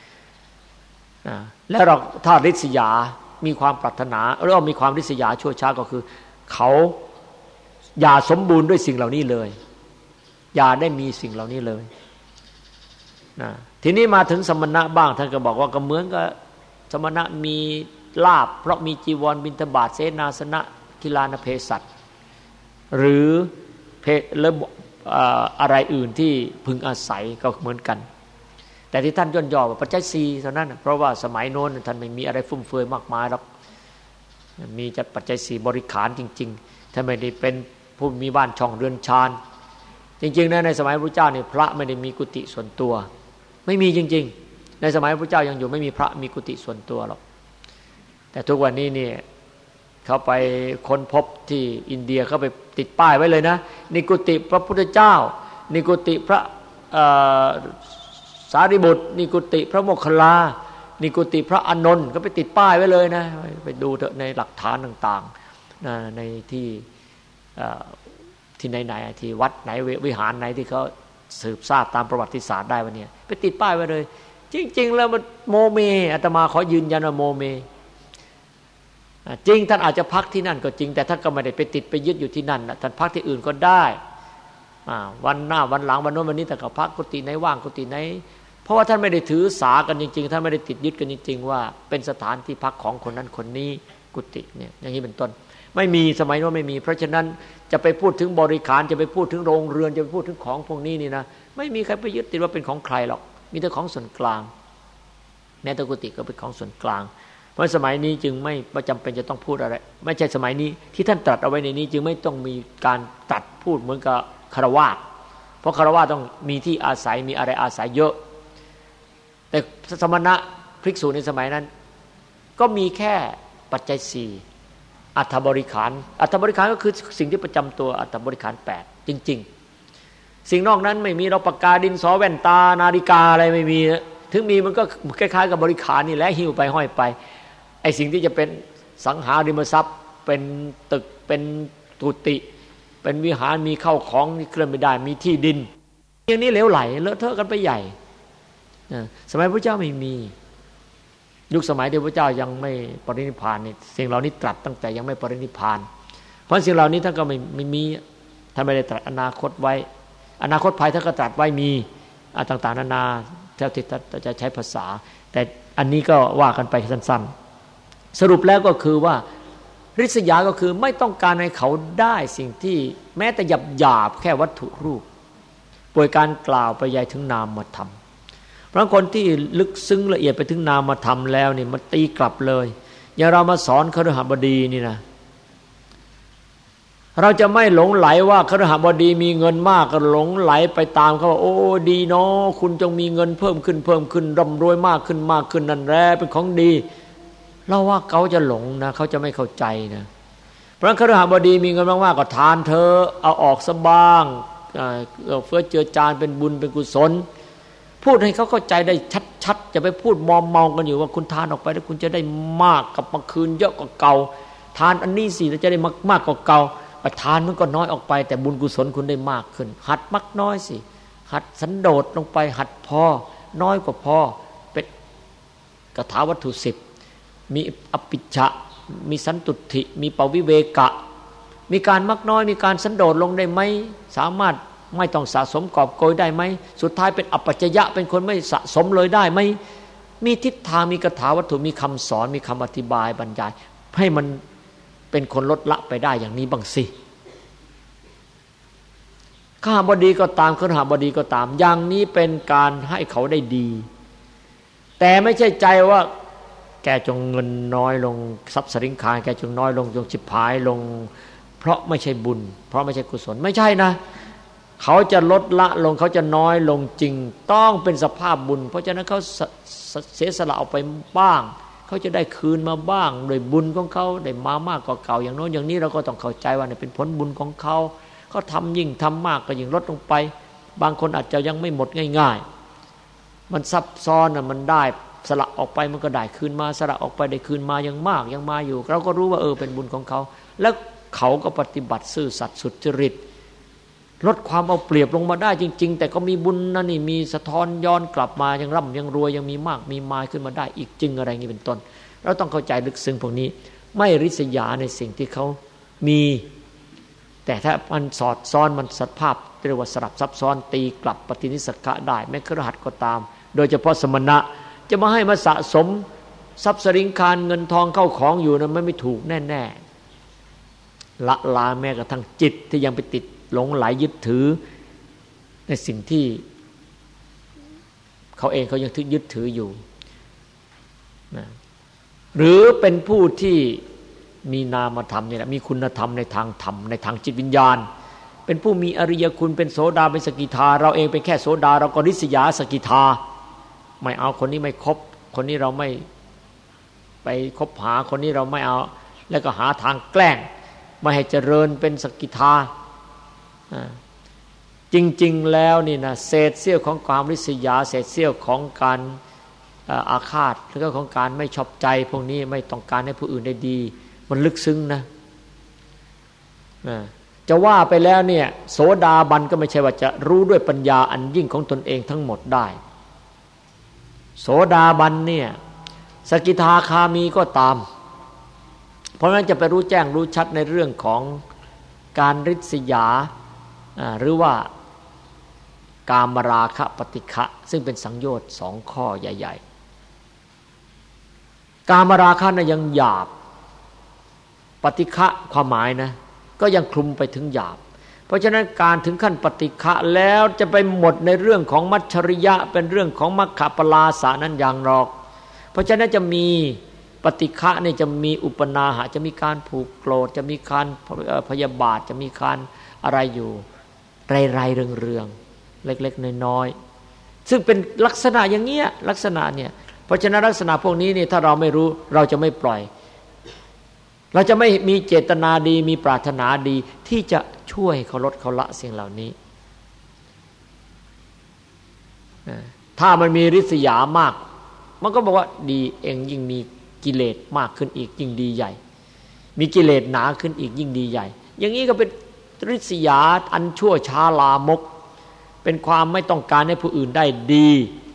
แล้วเราถ้าริษยามีความปรารถนาหรือมีความริษยาชั่วช้าก็คือเขาอย่าสมบูรณ์ด้วยสิ่งเหล่านี้เลยอย่าได้มีสิ่งเหล่านี้เลยทีนี้มาถึงสมณะบ้างท่านก็บอกว่าก็เหมือนกับสมณะมีลาภเพราะมีจีวรบิณฑบาตเสนาสนะกิลานเภสัชหรืออะไรอื่นที่พึงอาศัยก็เหมือนกันแต่ที่ท่านย่นย่อว่าปัจจัย4เท่านั้นเพราะว่าสมัยโน้นท่านไม่มีอะไรฟุ่มเฟือยมากมายหรอกมีจัดปัจจัย4บริขารจริงๆท่านไม่ได้เป็นผู้มีบ้านช่องเรือนชานจริงๆนะในสมัยพระเจ้าเนี่ยพระไม่ได้มีกุฏิส่วนตัวไม่มีจริงๆในสมัยพระเจ้ายังอยู่ไม่มีพระมีกุฏิส่วนตัวหรอกแต่ทุกวันนี้เนี่ยเขาไปค้นพบที่อินเดียเขาไปติดป้ายไว้เลยนะนี่กุฏิพระพุทธเจ้านี่กุฏิพระสารีบุตรนี่กุฏิพระโมคคัลลานี่กุฏิพระอานนท์ก็ไปติดป้ายไว้เลยนะไปดูเถอะในหลักฐานต่างๆในที่ไหนๆที่วัดไหนวิหารไหนที่เขาสืบทราบตามประวัติศาสตร์ได้วันนี้ไปติดป้ายไว้เลยจริงๆแล้วมันโมเมอาตมาขอยืนยันว่าโมเมจริงท่านอาจจะพักที่นั่นก็จริงแต่ท่านก็ไม่ได้ไปติดไปยึดอยู่ที่นั่นท่านพักที่อื่นก็ได้วันหน้าวันหลังวันโน้นวันนี้แต่ก็พักกุฏิไหนว่างกุฏิไหนเพราะว่าท่านไม่ได้ถือสากันจริงๆท่านไม่ได้ติดยึดกันจริงๆว่าเป็นสถานที่พักของคนนั้นคนนี้กุฏิเนี่ยอย่างนี้เป็นต้นไม่มีสมัยโน้นไม่มีเพราะฉะนั้นจะไปพูดถึงบริขารจะไปพูดถึงโรงเรือนจะไปพูดถึงของพวกนี้นี่นะไม่มีใครไปยึดติดว่าเป็นของใครหรอกมีแต่ของส่วนกลางแม้แต่กุฏิก็เป็นของส่วนกลางเพราะสมัยนี้จึงไม่จำเป็นจะต้องพูดอะไรไม่ใช่สมัยนี้ที่ท่านตรัสเอาไว้ในนี้จึงไม่ต้องมีการตรัสพูดเหมือนกับฆราวาสเพราะฆราวาสต้องมีที่อาศัยมีอะไรอาศัยเยอะแต่สมณะภิกษุในสมัยนั้นก็มีแค่ปัจจัย4อัฐบริขารอัฐบริขารก็คือสิ่งที่ประจำตัวอัฐบริขาร8จริงๆสิ่งนอกนั้นไม่มีเราปากกาดินสอแว่นตานาฬิกาอะไรไม่มีถึงมีมันก็คล้ายๆกับบริขารนี่แหละหิ้วไปห้อยไปไอ้สิ่งที่จะเป็นสังหาริมทรัพย์เป็นตึกเป็นกุฏิเป็นวิหารมีเข้าของนี่เคลื่อนไม่ได้มีที่ดินอย่างนี้เหลวไหลเลอะเทอะกันไปใหญ่สมัยพระเจ้าไม่มียุคสมัยที่พระเจ้ายังไม่ปรินิพพานนี่สิ่งเหล่านี้ตรัสตั้งแต่ยังไม่ปรินิพพานเพราะสิ่งเหล่านี้ท่านก็ไม่มีท่านไม่ได้ตรัสอนาคตไว้อนาคตภายท่านก็ตรัสไว้มีต่างๆนานาเท่าที่จะใช้ภาษาแต่อันนี้ก็ว่ากันไปสั้นๆสรุปแล้วก็คือว่าริษยาก็คือไม่ต้องการให้เขาได้สิ่งที่แม้แต่หยาบแค่วัตถุรูปโดยการกล่าวไปยายถึงนามธรรมเพราะคนที่ลึกซึ้งละเอียดไปถึงนามธรรมแล้วนี่มันตีกลับเลยอย่างเรามาสอนคฤหบดีนี่นะเราจะไม่หลงไหลว่าคฤหบดีมีเงินมากก็หลงไหลไปตามเขาว่าโอ้ดีเนาะคุณจงมีเงินเพิ่มขึ้นร่ำรวยมากขึ้นนั่นแหละเป็นของดีเราว่าเขาจะหลงนะเขาจะไม่เข้าใจนะเพราะคฤหบดีมีเงินมากๆก็ทานเธอเอาออกซะบ้างเฟื้อเจือจานเป็นบุญเป็นกุศลพูดให้เขาเข้าใจได้ชัดๆจะไปพูดมอมเมากันอยู่ว่าคุณทานออกไปแล้วคุณจะได้มากกับมาคืนเยอะกว่าเก่าทานอันนี้สิแล้วจะได้มากกว่าเก่าทานมันก็น้อยออกไปแต่บุญกุศลคุณได้มากขึ้นหัดมักน้อยสิหัดสันโดษลงไปหัดพอน้อยกว่าพอเป็นกถาวัตถุ10มีอภิชะมีสันตุถิมีปวิเวกะมีการมักน้อยมีการสันโดษลงได้ไหมสามารถไม่ต้องสะสมกอบโกยได้ไหมสุดท้ายเป็นอัปปัจจยะเป็นคนไม่สะสมเลยได้ไหมมีทิศทางมีกถาวัตถุมีคำสอนมีคำอธิบายบรรยายให้มันเป็นคนลดละไปได้อย่างนี้บ้างสิข้าบดีก็ตามคฤหบดีก็ตามอย่างนี้เป็นการให้เขาได้ดีแต่ไม่ใช่ใจว่าแกจงเงินน้อยลงทรัพย์สินคารแกจงน้อยลงจงฉิบหายลงเพราะไม่ใช่บุญเพราะไม่ใช่กุศลไม่ใช่นะเขาจะลดละลงเขาจะน้อยลงจริงต้องเป็นสภาพบุญเพราะฉะนั้นเขาเสียสละออกไปบ้างเขาจะได้คืนมาบ้างโดยบุญของเขาได้มามากกว่าเก่าอย่างโน้นอย่างนี้เราก็ต้องเข้าใจว่าเนี่ยเป็นผลบุญของเขาเขาทำยิ่งทำมากก็ยิ่งลดลงไปบางคนอาจจะยังไม่หมดง่ายๆมันซับซ้อนมันได้สละออกไปมันก็ได้คืนมาสละออกไปได้คืนมายังมากยังมาอยู่เราก็รู้ว่าเป็นบุญของเขาแล้วเขาก็ปฏิบัติซื่อสัตย์สุจริตลดความเอาเปรียบลงมาได้จริงๆแต่ก็มีบุญนั่นนี่มีสะท้อนย้อนกลับมายังร่ำยังรวยยังมีมากมีมายขึ้นมาได้อีกจริงอะไรอย่างนี้เป็นต้นเราต้องเข้าใจลึกซึ้งพวกนี้ไม่ริษยาในสิ่งที่เขามีแต่ถ้ามันสอดซ้อนมันสภาพเรียกว่าสลับซับซ้อนตีกลับปฏินิสกะได้แม้คฤหัสถ์ก็ตามโดยเฉพาะสมณะจะมาให้มาสะสมทรัพย์สินคารเงินทองเข้าของอยู่นั้นไม่ถูกแน่ๆละลาแม้กระทั่งจิตที่ยังไปติดหลงไหลยึดถือในสิ่งที่เขาเขาเองเขายังยึดถืออยู่นะหรือเป็นผู้ที่มีนามธรรมนี่แหละมีคุณธรรมในทางธรรมในทางจิตวิญญาณเป็นผู้มีอริยคุณเป็นโสดาเป็นสกิทาเราเองเป็นแค่โสดาเราก็ริษยาสกิทาไม่เอาคนนี้ไม่คบคนนี้เราไม่ไปคบหาคนนี้เราไม่เอาแล้วก็หาทางแกล้งไม่ให้เจริญเป็นสกิทาจริงๆแล้วนี่นะเศษเสี้ยวของความริษยาเศษเสี้ยวของการอาฆาตแล้วก็ของการไม่ชอบใจพวกนี้ไม่ต้องการให้ผู้อื่นได้ดีมันลึกซึ้งนะจะว่าไปแล้วเนี่ยโสดาบันก็ไม่ใช่ว่าจะรู้ด้วยปัญญาอันยิ่งของตนเองทั้งหมดได้โสดาบันเนี่ยสกิทาคามีก็ตามเพราะฉะนั้นจะไปรู้แจ้งรู้ชัดในเรื่องของการริษยาหรือว่ากามราคะปฏิฆะซึ่งเป็นสังโยชน์2ข้อใหญ่ๆกามราคะน่ะยังหยาบปฏิฆะความหมายนะก็ยังคลุมไปถึงหยาบเพราะฉะนั้นการถึงขั้นปฏิฆะแล้วจะไปหมดในเรื่องของมัจฉริยะเป็นเรื่องของมัคคปลาสะนั้นอย่างหรอกเพราะฉะนั้นจะมีปฏิฆะนี่จะมีอุปนาหะจะมีการผูกโกรธจะมีการพยาบาทจะมีการอะไรอยู่ไรๆเรืองๆเล็กๆน้อยๆซึ่งเป็นลักษณะอย่างเงี้ยลักษณะเนี่ยเพราะฉะนั้นลักษณะพวกนี้นี่ถ้าเราไม่รู้เราจะไม่ปล่อยเราจะไม่มีเจตนาดีมีปรารถนาดีที่จะช่วยเขาลดเขาละสิ่งเหล่านี้ถ้ามันมีริษยามากมันก็บอกว่าดีเองยิ่งมีกิเลสมากขึ้นอีกยิ่งดีใหญ่มีกิเลสหนาขึ้นอีกยิ่งดีใหญ่อย่างนี้ก็เป็นริษยาอันชั่วช้าลามกเป็นความไม่ต้องการให้ผู้อื่นได้ดี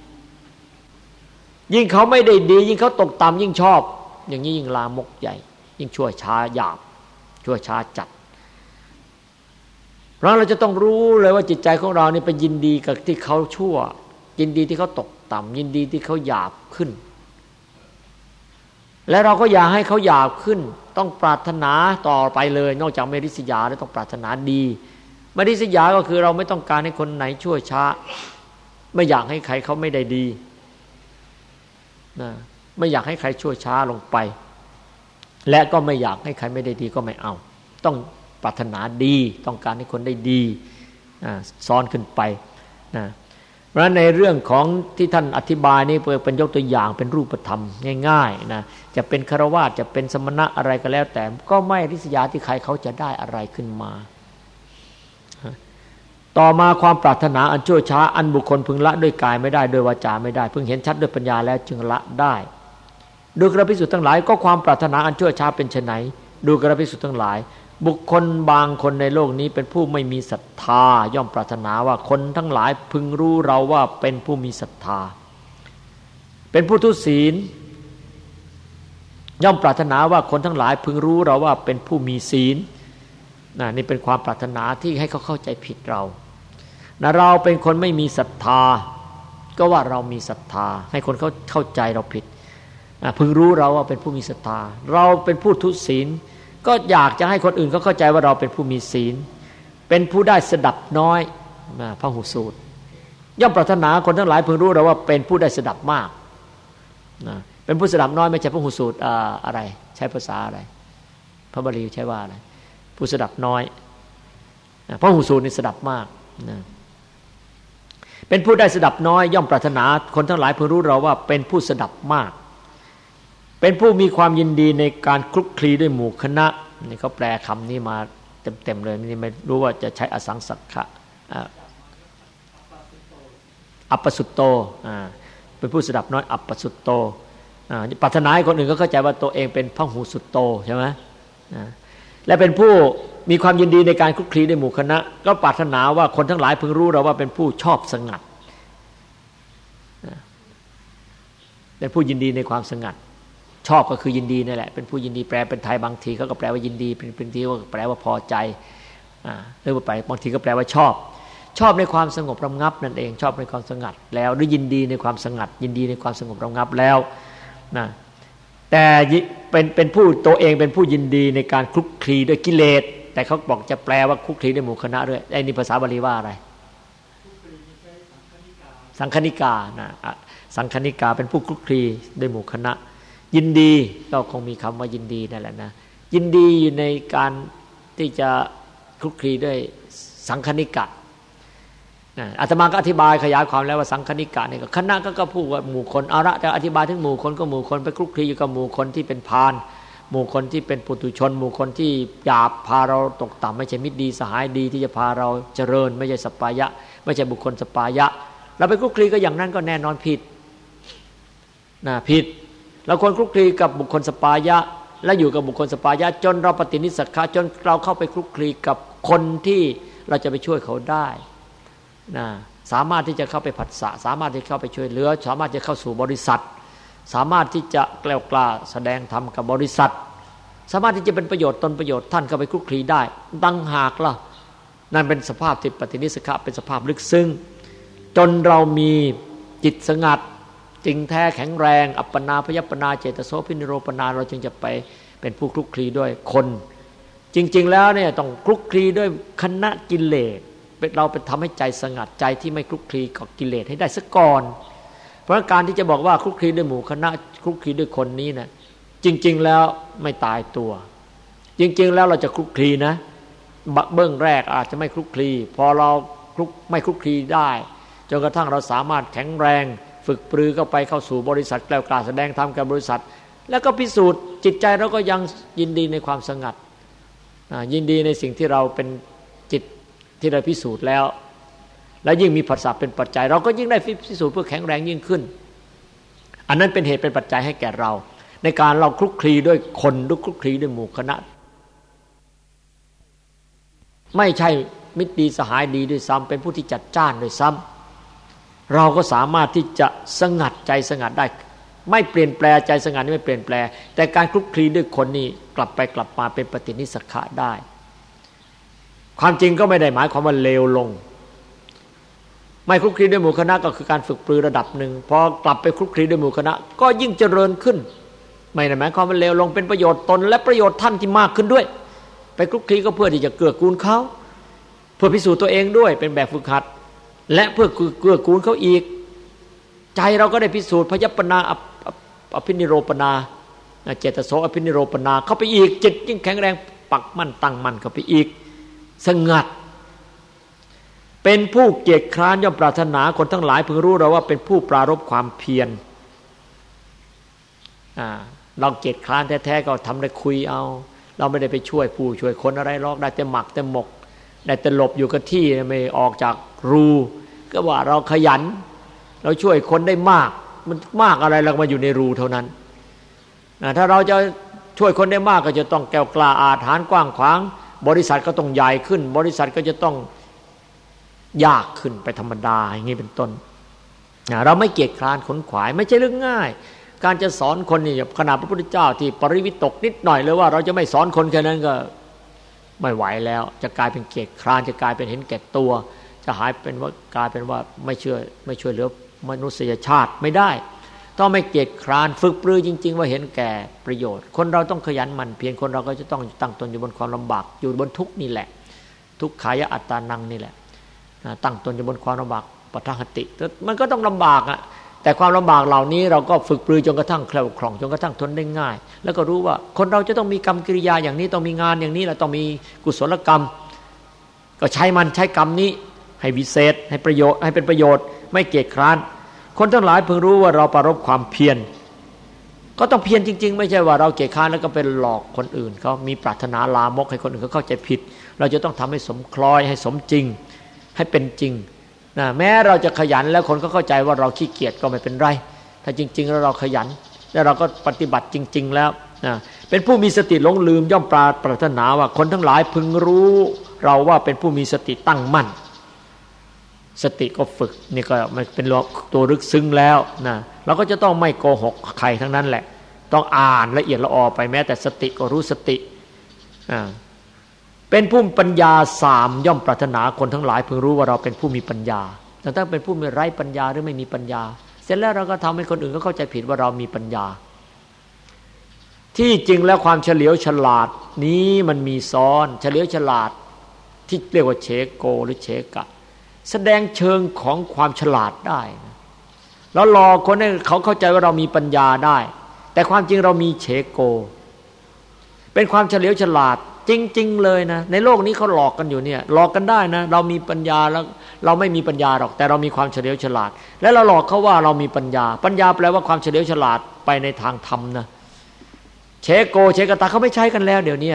ยิ่งเขาไม่ได้ดียิ่งเขาตกต่ำยิ่งชอบอย่างนี้ยิ่งลามกใหญ่ยิ่งชั่วช้าหยาบชั่วช้าจัดเพราะเราจะต้องรู้เลยว่าจิตใจของเรานี่ไปยินดีกับที่เขาชั่วยินดีที่เขาตกต่ำยินดีที่เขาหยาบขึ้นและเราก็อยากให้เขาหยาบขึ้นต้องปรารถนาต่อไปเลยนอกจากไม่ริษยาแล้วต้องปรารถนาดีไม่ริษยาก็คือเราไม่ต้องการให้คนไหนชั่วช้าไม่อยากให้ใครเขาไม่ได้ดีนะไม่อยากให้ใครชั่วช้าลงไปและก็ไม่อยากให้ใครไม่ได้ดีก็ไม่เอาต้องปรารถนาดีต้องการให้คนได้ดีซ้อนขึ้นไปนะเพราะฉะนั้นในเรื่องของที่ท่านอธิบายนี่เป็นยกตัวอย่างเป็นรูปธรรมง่ายๆนะจะเป็นฆราวาสจะเป็นสมณะอะไรก็แล้วแต่ก็ไม่ริษยาที่ใครเขาจะได้อะไรขึ้นมาต่อมาความปรารถนาอันชั่วช้าอันบุคคลพึงละด้วยกายไม่ได้ด้วยวาจาไม่ได้พึงเห็นชัดด้วยปัญญาแล้วจึงละได้ดูกระภิกษุทั้งหลายก็ความปรารถนาอันชั่วช้าเป็นไฉนดูกระภิกษุทั้งหลายบุคคลบางคนในโลกนี้เป็นผู้ไม่มีศรัทธาย่อมปรารถนาว่าคนทั้งหลายพึงรู้เราว่าเป็นผู้มีศรัทธาเป็นผู้ทุศีลย่อมปรารถนาว่าคนทั้งหลายพึงรู้เราว่าเป็นผู้มีศีลนี่เป็นความปรารถนาที่ให้เขาเข้าใจผิดเราเราเป็นคนไม่มีศรัทธาก็ว่าเรามีศรัทธาให้คนเขาเข้าใจเราผิดพึงรู้เราว่าเป็นผู้มีศรัทธาเราเป็นผู้ทุศีลก็อยากจะให้คนอื่นเขาเข้าใจว่าเราเป็นผู้มีศีลเป็นผู้ได้สดับน้อยพหูสูตรย่อมปรารถนาคนทั้งหลายพึงรู้เราว่าเป็นผู้ได้สดับมากเป็นผู้สดับน้อยไม่ใช่พหูสูตรอะไรใช้ภาษาอะไรพระบาลีใช้ว่าอะไรผู้สดับน้อยพหูสูตรนี่สดับมากเป็นผู้ได้สดับน้อยย่อมปรารถนาคนทั้งหลายพึงรู้เราว่าเป็นผู้สดับมากเป็นผู้มีความยินดีในการคลุกคลีด้วยหมู่คณะนี่เขาแปลคำนี้มาเต็มๆเลยนี่ไม่รู้ว่าจะใช้อสังสักขะอัปปสุตโตเป็นผู้สดับน้อยอัปปสุตโตปรารถนาให้คนอื่นก็เข้าใจว่าตัวเองเป็นพหูสุตโตใช่ไหมและเป็นผู้มีความยินดีในการคลุกคลีด้วยหมู่คณะก็ปรารถนาว่าคนทั้งหลายพึงรู้เราว่าเป็นผู้ชอบสงัดเป็นผู้ยินดีในความสงัดชอบก็คือยินดีนั่นแหละเป็นผู้ยินดีแปลเป็นไทยบางทีเขาก็แปลว่ายินดีเป็นทีว่าแปลว่าพอใจหรือว่าไปบางทีก็แปลว่าชอบในความสงบระงับนั่นเองชอบในความสงัดแล้วหรือยินดีในความสงัดยินดีในความสงบระงับแล้วนะแต่เป็นผู้ตัวเองเป็นผู้ยินดีในการคลุกคลีด้วยกิเลสแต่เขาบอกจะแปลว่าคลุกคลีด้วยหมู่คณะด้วยไอ้นี่ภาษาบาลีว่าอะไรสังคณิกานะสังคณิกาเป็นผู้คลุกคลีด้วยหมู่คณะยินดีก็คงมีคำว่ายินดีนั่นแหละนะยินดีอยู่ในการที่จะคลุกคลีด้วยสังคณิกะอาตมาก็อธิบายขยายความแล้วว่าสังคณิกะนี่ก็คณะก็พูดว่าหมู่คนเอาละแต่อธิบายถึงหมู่คนก็หมู่คนไปคลุกคลีอยู่กับหมู่คนที่เป็นพาลหมู่คนที่เป็นปุถุชนหมู่คนที่หยาบพาเราตกต่ำไม่ใช่มิตรดีสหายดีที่จะพาเราเจริญไม่ใช่สปายะไม่ใช่บุคคลสปายะเราไปคลุกคลีก็อย่างนั้นก็แน่นอนผิดนะผิดเราควรคลุกคลีกับบุคคลสปายะและอยู่กับบุคคลสปายะจนเราปฏินิสสักขะจนเราเข้าไปคลุกคลีกับคนที่เราจะไปช่วยเขาได้นะสามารถที่จะเข้าไปผัสสะสามารถที่เข้าไปช่วยเหลือสามารถจะเข้าสู่บริษัทสามารถที่จะแกล้วกล้าแสดงธรรมกับบริษัทสามารถที่จะเป็นประโยชน์ตนประโยชน์ท่านเข้าไปคลุกคลีได้ตั้งหากล่ะนั่นเป็นสภาพที่ปฏินิสสักขะเป็นสภาพลึกซึ้งจนเรามีจิตสงัดจริงแท้แข็งแรงอัปปนาพยัปปนาเจตโสพินิโรปนาเราจึงจะไปเป็นผู้คลุกคลีด้วยคนจริงๆแล้วเนี่ยต้องคลุกคลีด้วยคณะกิเลสเราเป็นทำให้ใจสงัดใจที่ไม่คลุกคลีกับกิเลสให้ได้ซะก่อนเพราะการที่จะบอกว่าคลุกคลีด้วยหมู่คณะคลุกคลีด้วยคนนี้นะจริงๆแล้วไม่ตายตัวจริงๆแล้วเราจะคลุกคลีนะเบื้องแรกอาจจะไม่คลุกคลีพอเราไม่คลุกคลีได้จนกระทั่งเราสามารถแข็งแรงฝึกปรือเข้าสู่บริษัทแกล้วกล้าแสดงธรรมกับบริษัทแล้วก็พิสูจน์จิตใจเราก็ยังยินดีในความสงัดยินดีในสิ่งที่เราเป็นจิตที่เราพิสูจน์แล้วและยิ่งมีผัสสะเป็นปัจจัยเราก็ยิ่งได้พิสูจน์เพื่อแข็งแรงยิ่งขึ้นอันนั้นเป็นเหตุเป็นปัจจัยให้แก่เราในการเราคลุกคลีด้วยคนหรือคลุกคลีด้วยหมู่คณะไม่ใช่มิตรดีสหายดีด้วยซ้ำเป็นผู้ที่จัดจ้านด้วยซ้ำเราก็สามารถที่จะสงัดใจสงัดได้ไม่เปลี่ยนแปลงใจสงัดนี่ไม่เปลี่ยนแปลงแต่การคลุกคลีด้วยคนนี้กลับไปกลับมาเป็นปฏินิสสักขะได้ความจริงก็ไม่ได้หมายความว่าเลวลงไม่คลุกคลีด้วยหมู่คณะก็คือการฝึกปรือระดับหนึ่งพอกลับไปคลุกคลีด้วยหมู่คณะก็ยิ่งเจริญขึ้นไม่ได้หมายความว่าเลวลงเป็นประโยชน์ตนและประโยชน์ท่านที่มากขึ้นด้วยไปคลุกคลีก็เพื่อที่จะเกื้อกูลเขาเพื่อพิสูจน์ตัวเองด้วยเป็นแบบฝึกหัดและเพื่อเกื้อกูลเขาอีกใจเราก็ได้พิสูจน์พยัปปนาอภินิโรปนาเจตโสอภินิโรปนาเข้าไปอีกจิตยิ่งแข็งแรงปักมั่นตั้งมั่นเข้าไปอีกสงัดเป็นผู้เกียจคร้านย่อมปรารถนาคนทั้งหลายพึงรู้เราว่าเป็นผู้ปรารภความเพียรเราเกียจคร้านแท้ๆก็ทำได้คุยเอาเราไม่ได้ไปช่วยผู้ช่วยคนอะไรหรอกได้แต่หมักแต่หมกได้แต่หลบอยู่กับที่ไม่ออกจากรูก็ว่าเราขยันเราช่วยคนได้มากมันมากอะไรเรามาอยู่ในรูเท่านั้นถ้าเราจะช่วยคนได้มากก็จะต้องแก้วกล้าอาถรรพ์กว้างขวางบริษัทก็ต้องใหญ่ขึ้นบริษัทก็จะต้องยากขึ้นไปธรรมดาอย่างนี้เป็นต้นเราไม่เกียจคร้านขนขวายไม่ใช่เรื่องง่ายการจะสอนคนนี่ขนาดพระพุทธเจ้าที่ปริวิตกนิดหน่อยเลยว่าเราจะไม่สอนคนแค่นั้นก็ไม่ไหวแล้วจะกลายเป็นเกียจคร้านจะกลายเป็นเห็นแก่ตัวจะหายเป็นว่ากลายเป็นว่าไม่ช่วยเหลือมนุษยชาติไม่ได้ต้องไม่เกียจคร้านฝึกปรือจริงๆว่าเห็นแก่ประโยชน์คนเราต้องขยันหมั่นเพียรคนเราก็จะต้องตั้งตนอยู่บนความลำบากอยู่บนทุกข์นี่แหละทุกขายะอัตตานังนี่แหละตั้งตนอยู่บนความลำบากปทังคติมันก็ต้องลำบากแต่ความลำบากเหล่านี้เราก็ฝึกปรือจนกระทั่งแคล่วคล่องจนกระทั่งทนได้ง่ายแล้วก็รู้ว่าคนเราจะต้องมีกรรมกิริยาอย่างนี้ต้องมีงานอย่างนี้เราต้องมีกุศลกรรมก็ใช้กรรมนี้ให้วิเศษให้ประโยชน์ให้เป็นประโยชน์ไม่เกียจคร้านคนทั้งหลายเพิ่งรู้ว่าเราปรารภความเพียรก็ต้องเพียรจริงๆไม่ใช่ว่าเราเกียจคร้านแล้วก็เป็นหลอกคนอื่นเขามีปรารถนาลามกให้คนอื่นเขาเข้าใจผิดเราจะต้องทำให้สมคล้อยให้สมจริงให้เป็นจริงนะแม้เราจะขยันแล้วคนก็เข้าใจว่าเราขี้เกียจก็ไม่เป็นไรถ้าจริงๆแล้วเราขยันแล้วเราก็ปฏิบัติจริงๆแล้วนะเป็นผู้มีสติหลงลืมย่อมปรารถนาว่าคนทั้งหลายพึงรู้เราว่าเป็นผู้มีสติตั้งมั่นสติก็ฝึกนี่ก็มันเป็นตัวลึกซึ้งแล้วนะเราก็จะต้องไม่โกหกใครทั้งนั้นแหละต้องอ่านละเอียดละออไปแม้แต่สติก็รู้สติเป็นผู้ปัญญาสามย่อมปรารถนาคนทั้งหลายพึงรู้ว่าเราเป็นผู้มีปัญญาแต่ถ้าเป็นผู้ไม่ไร้ปัญญาหรือไม่มีปัญญาเสร็จแล้วเราก็ทำให้คนอื่นก็เข้าใจผิดว่าเรามีปัญญาที่จริงแล้วความเฉลียวฉลาดนี้มันมีซ้อนเฉลียวฉลาดที่เรียกว่าเชโกหรือเชกะแสดงเชิงของความฉลาดได้นะแล้วหลอกคนให้เขาเข้าใจว่าเรามีปัญญาได้แต่ความจริงเรามีเฉโกเป็นความเฉลียวฉลาดจริงๆเลยนะในโลกนี้เขาหลอกกันอยู่เนี่ยหลอกกันได้นะเรามีปัญญาแล้วเราไม่มีปัญญาหรอกแต่เรามีความเฉลียวฉลาดและเราหลอกเขาว่าเรามีปัญญาปัญญาแปลว่าความเฉลียวฉลาดไปในทางธรรมนะเฉโกเฉกตาเขาไม่ใช้กันแล้วเดี๋ยวนี้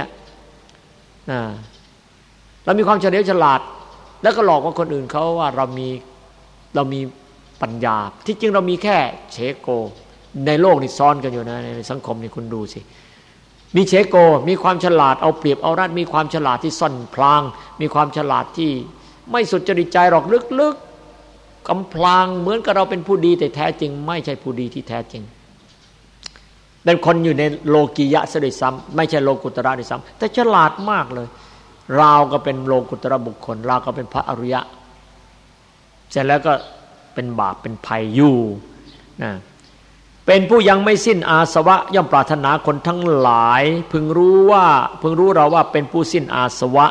เรามีความเฉลียวฉลาดแล้วก็หลอกว่าคนอื่นเขาว่าเรามีปัญญาที่จริงเรามีแค่เฉโกในโลกนี่ซ้อนกันอยู่นะในสังคมนี่คุณดูสิมีเฉโกมีความฉลาดเอาเปรียบเอารัดมีความฉลาดที่ซ่อนพลางมีความฉลาดที่ไม่สุจริตใจหรอกลึกๆกำพลางเหมือนกับเราเป็นผู้ดีแต่แท้จริงไม่ใช่ผู้ดีที่แท้จริงเป็นคนอยู่ในโลกียะซะด้วยซ้ำไม่ใช่โลกุตระด้วยซ้ำแต่ฉลาดมากเลยเราก็เป็นโลกุตระบุคคลเราก็เป็นพระอริยะเสร็จแล้วก็เป็นบาปเป็นภัยอยู่นะเป็นผู้ยังไม่สิ้นอาสวะย่อมปรารถนาคนทั้งหลายพึงรู้เราว่าเป็นผู้สิ้นอาสวะ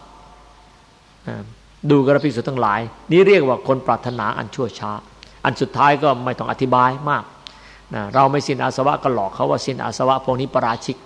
ดูกระภิกษุทั้งหลายนี่เรียกว่าคนปรารถนาอันชั่วช้าอันสุดท้ายก็ไม่ต้องอธิบายมากนะเราไม่สิ้นอาสวะก็หลอกเขาว่าสิ้นอาสวะพวกนี้ปราชิก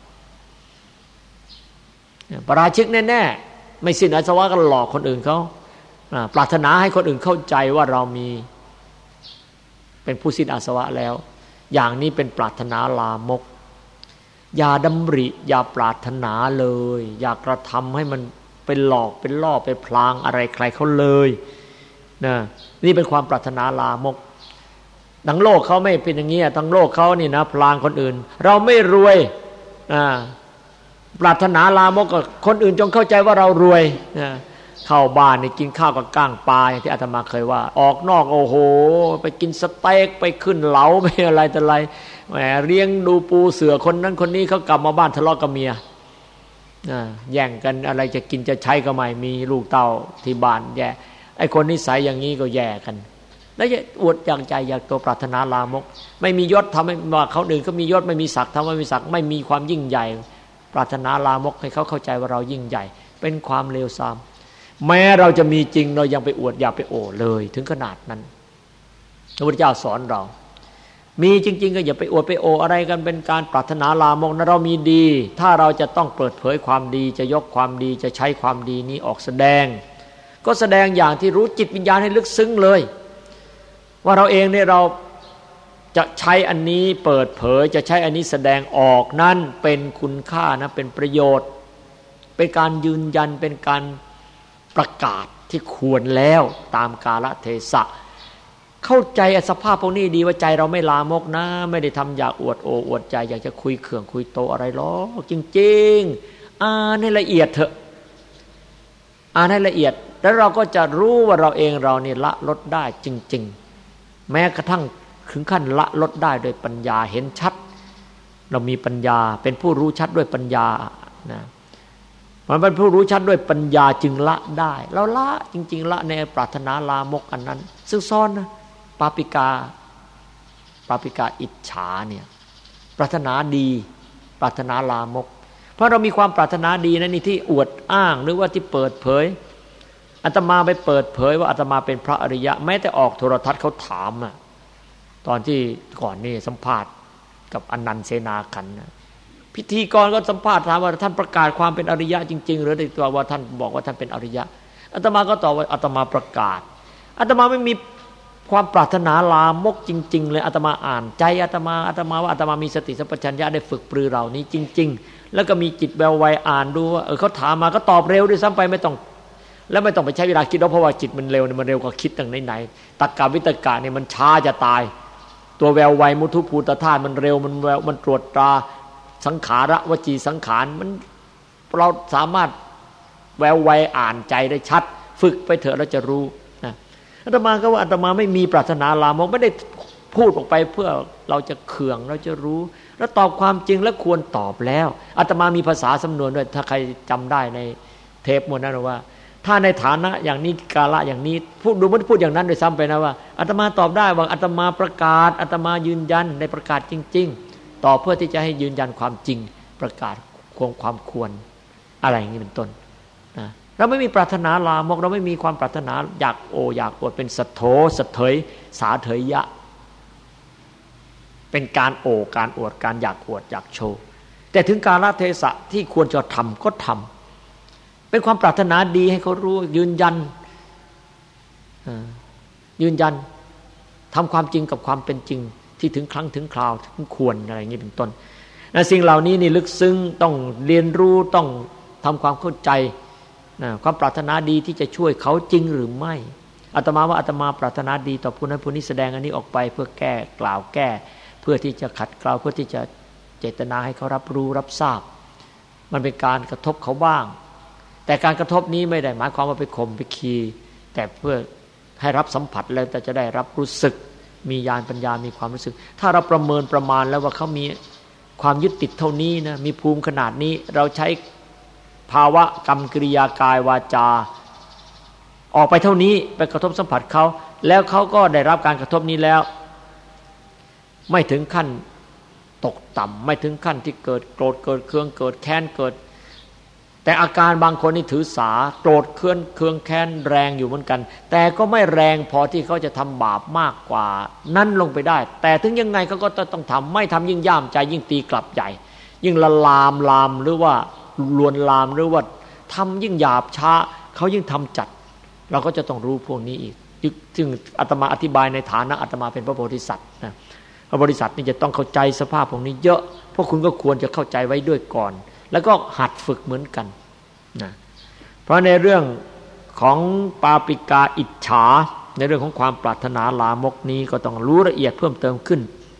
ปราชิกแน่ๆไม่สิ้นอาสวะก็หลอกคนอื่นเขาปรารถนาให้คนอื่นเข้าใจว่าเรามีเป็นผู้สิ้นอาสวะแล้วอย่างนี้เป็นปรารถนาลามกอย่าดำริอย่าปรารถนาเลยอย่ากระทำให้มันเป็นหลอกเป็นล่อเป็นพลางอะไรใครเขาเลยนะนี่เป็นความปรารถนาลามกทั้งโลกเขาไม่เป็นอย่างนี้ทั้งโลกเขานี่นะพลางคนอื่นเราไม่รวยปรารถนาลามกกับคนอื่นจงเข้าใจว่าเรารวยเข้าบ้านนี่กินข้าวกับก้างปลาอย่างที่อาตมาเคยว่าออกนอกโอ้โหไปกินสเต็กไปขึ้นเหลาไปอะไรแต่ไรแหมเลี้ยงดูปูเสือคนนั้นคนนี้เขากลับมาบ้านทะเลาะกับเมียแย่งกันอะไรจะกินจะใช้ก็ไม่มีลูกเต้าที่บ้านแย่ไอ้คนนิสัยอย่างนี้ก็แย่กันแล้วจะอวดอย่างใจอยากตัวปรารถนาลามกไม่มียศทำให้ว่าเขาอื่นเขามียศไม่มีศักดิ์ทำให้มีศักดิ์ไม่มีความยิ่งใหญ่ปรารถนาลามกให้เขาเข้าใจว่าเรายิ่งใหญ่เป็นความเลวทรามแม้เราจะมีจริงเรายังไปอวดอย่าไปโอ้เลยถึงขนาดนั้นพระพุทธเจ้าสอนเรามีจริงๆก็อย่าไปอวดไปโอ้อะไรกันเป็นการปรารถนาลามกนะเรามีดีถ้าเราจะต้องเปิดเผยความดีจะยกความดีจะใช้ความดีนี้ออกแสดงก็แสดงอย่างที่รู้จิตวิญญาณให้ลึกซึ้งเลยว่าเราเองเนี่ยเราจะใช้อันนี้เปิดเผยจะใช้อันนี้แสดงออกนั้นเป็นคุณค่านะเป็นประโยชน์เป็นการยืนยันเป็นการประกาศที่ควรแล้วตามกาลเทศะเข้าใจสภาพพวกนี้ดีว่าใจเราไม่ลามกนะไม่ได้ทำอยากอวดโอ้อวดใจอยากจะคุยเขื่องคุยโตอะไรหรอกจริงๆอ่านให้ละเอียดเถอะอ่านให้ละเอียดแล้วเราก็จะรู้ว่าเราเองเราเนี่ยละลดได้จริงๆแม้กระทั่งถึงขั้นละลดได้โดยปัญญาเห็นชัดเรามีปัญญาเป็นผู้รู้ชัดด้วยปัญญานะมันเป็นผู้รู้ชัดด้วยปัญญาจึงละได้เราละจริงๆละในปรารถนาลามกอันนั้นซึ่งซ่อนนะปาปิกาอิจฉาเนี่ยปรารถนาดีปรารถนาลามกเพราะเรามีความปรารถนาดีนะนี่ที่อวดอ้างหรือว่าที่เปิดเผยอาตมาไปเปิดเผยว่าอาตมาเป็นพระอริยะแม้แต่ออกโทรทัศน์เขาถามอะตอนที่ก่อนนี่สัมภาษณ์กับอนันต์เสนาขันธ์พิธีกรก็สัมภาษณ์ถามว่าท่านประกาศความเป็นอริยะจริงๆหรือได้ตัวว่าท่านบอกว่าท่านเป็นอริยะอาตมาก็ตอบว่าอาตมาประกาศอาตมาไม่มีความปรารถนาลามกจริงๆเลยอาตมาอ่านใจอาตมาว่าอาตมามีสติสัมปชัญญะได้ฝึกปรือเหล่านี้จริงๆแล้วก็มีจิตแววไวอ่านดูว่าเขาถามมาก็ตอบเร็วด้วยซ้ำไปไม่ต้องแล้วไม่ต้องไปใช้เวลาคิดเพราะว่าจิตมันเร็วมันเร็วกว่าคิดตั้งไหนๆตรรกะวิตกะเนี่ยมันช้าจะตายตัวแววไวมุทุภูตธาตุมันเร็วมันแววมันตรวจตราสังขาระวจีสังขารมันเราสามารถแววไวอ่านใจได้ชัดฝึกไปเถอะเราจะรู้นะอาตมาก็ว่าอาตมาไม่มีปรารถนาลามกไม่ได้พูดออกไปเพื่อเราจะเขื่องเราจะรู้แล้วตอบความจริงและควรตอบแล้วอาตมามีภาษาสำนวนด้วยถ้าใครจำได้ในเทปหมดนั้นว่าถ้าในฐานะอย่างนี้กาละอย่างนี้พูดดูมันพูดอย่างนั้นโดยซ้ำไปนะว่าอาตมาตอบได้ว่าอาตมาประกาศอาตมายืนยันในประกาศจริงๆตอบเพื่อที่จะให้ยืนยันความจริงประกาศความควรอะไรอย่างนี้เป็นต้นนะเราไม่มีปรารถนาลามกเราไม่มีความปรารถนาอยากโออยากอวดเป็นสัทโธสัทเถยสาเถยยะเป็นการโอ้การอวดการอยากอวดอยากโชว์แต่ถึงกาลเทศะที่ควรจะทำก็ทำเป็นความปรารถนาดีให้เขารู้ยืนยันทำความจริงกับความเป็นจริงที่ถึงครั้งถึงคราวถึงควรอะไรอย่างนี้เป็นต้นและสิ่งเหล่านี้นี่ลึกซึ้งต้องเรียนรู้ต้องทำความเข้าใจความปรารถนาดีที่จะช่วยเขาจริงหรือไม่อาตมาว่าอาตมาปรารถนาดีต่อผู้นั้นผู้นี้แสดงอันนี้ออกไปเพื่อแก้กล่าวแก้เพื่อที่จะขัดเกลาเพื่อที่จะเจตนาให้เขารับรู้รับทราบมันเป็นการกระทบเขาบ้างแต่การกระทบนี้ไม่ได้หมายความว่าไปข่มไปคีแต่เพื่อให้รับสัมผัสแล้วแต่จะได้รับรู้สึกมีญาณปัญญามีความรู้สึกถ้าเราประเมินประมาณแล้วว่าเขามีความยึดติดเท่านี้นะมีภูมิขนาดนี้เราใช้ภาวะกรรมกิริยากายวาจาออกไปเท่านี้ไปกระทบสัมผัสเขาแล้วเขาก็ได้รับการกระทบนี้แล้วไม่ถึงขั้นตกต่ำไม่ถึงขั้นที่เกิดโกรธเกิดเคืองเกิดแค้นเกิดแต่อาการบางคนนี่ถือสาโกรธเคืองแค้นแรงอยู่เหมือนกันแต่ก็ไม่แรงพอที่เขาจะทำบาปมากกว่านั้นลงไปได้แต่ถึงยังไงเขาก็ต้องทำไม่ทำยิ่งย่ามใจยิ่งตีกลับใหญ่ยิ่งละลามหรือว่าลวนลามหรือว่าทำยิ่งหยาบช้าเขายิ่งทำจัดเราก็จะต้องรู้พวกนี้อีกซึ่งอาตมาอธิบายในฐานะอาตมาเป็นพระโพธิสัตว์นะพระโพธิสัตว์นี่จะต้องเข้าใจสภาพพวกนี้เยอะพวกคุณก็ควรจะเข้าใจไว้ด้วยก่อนแล้วก็หัดฝึกเหมือนกันนะเพราะในเรื่องของปาปิกาอิจฉาในเรื่องของความปรารถนาลามกนี้ก็ต้องรู้ละเอียดเพิ่มเติมขึ้น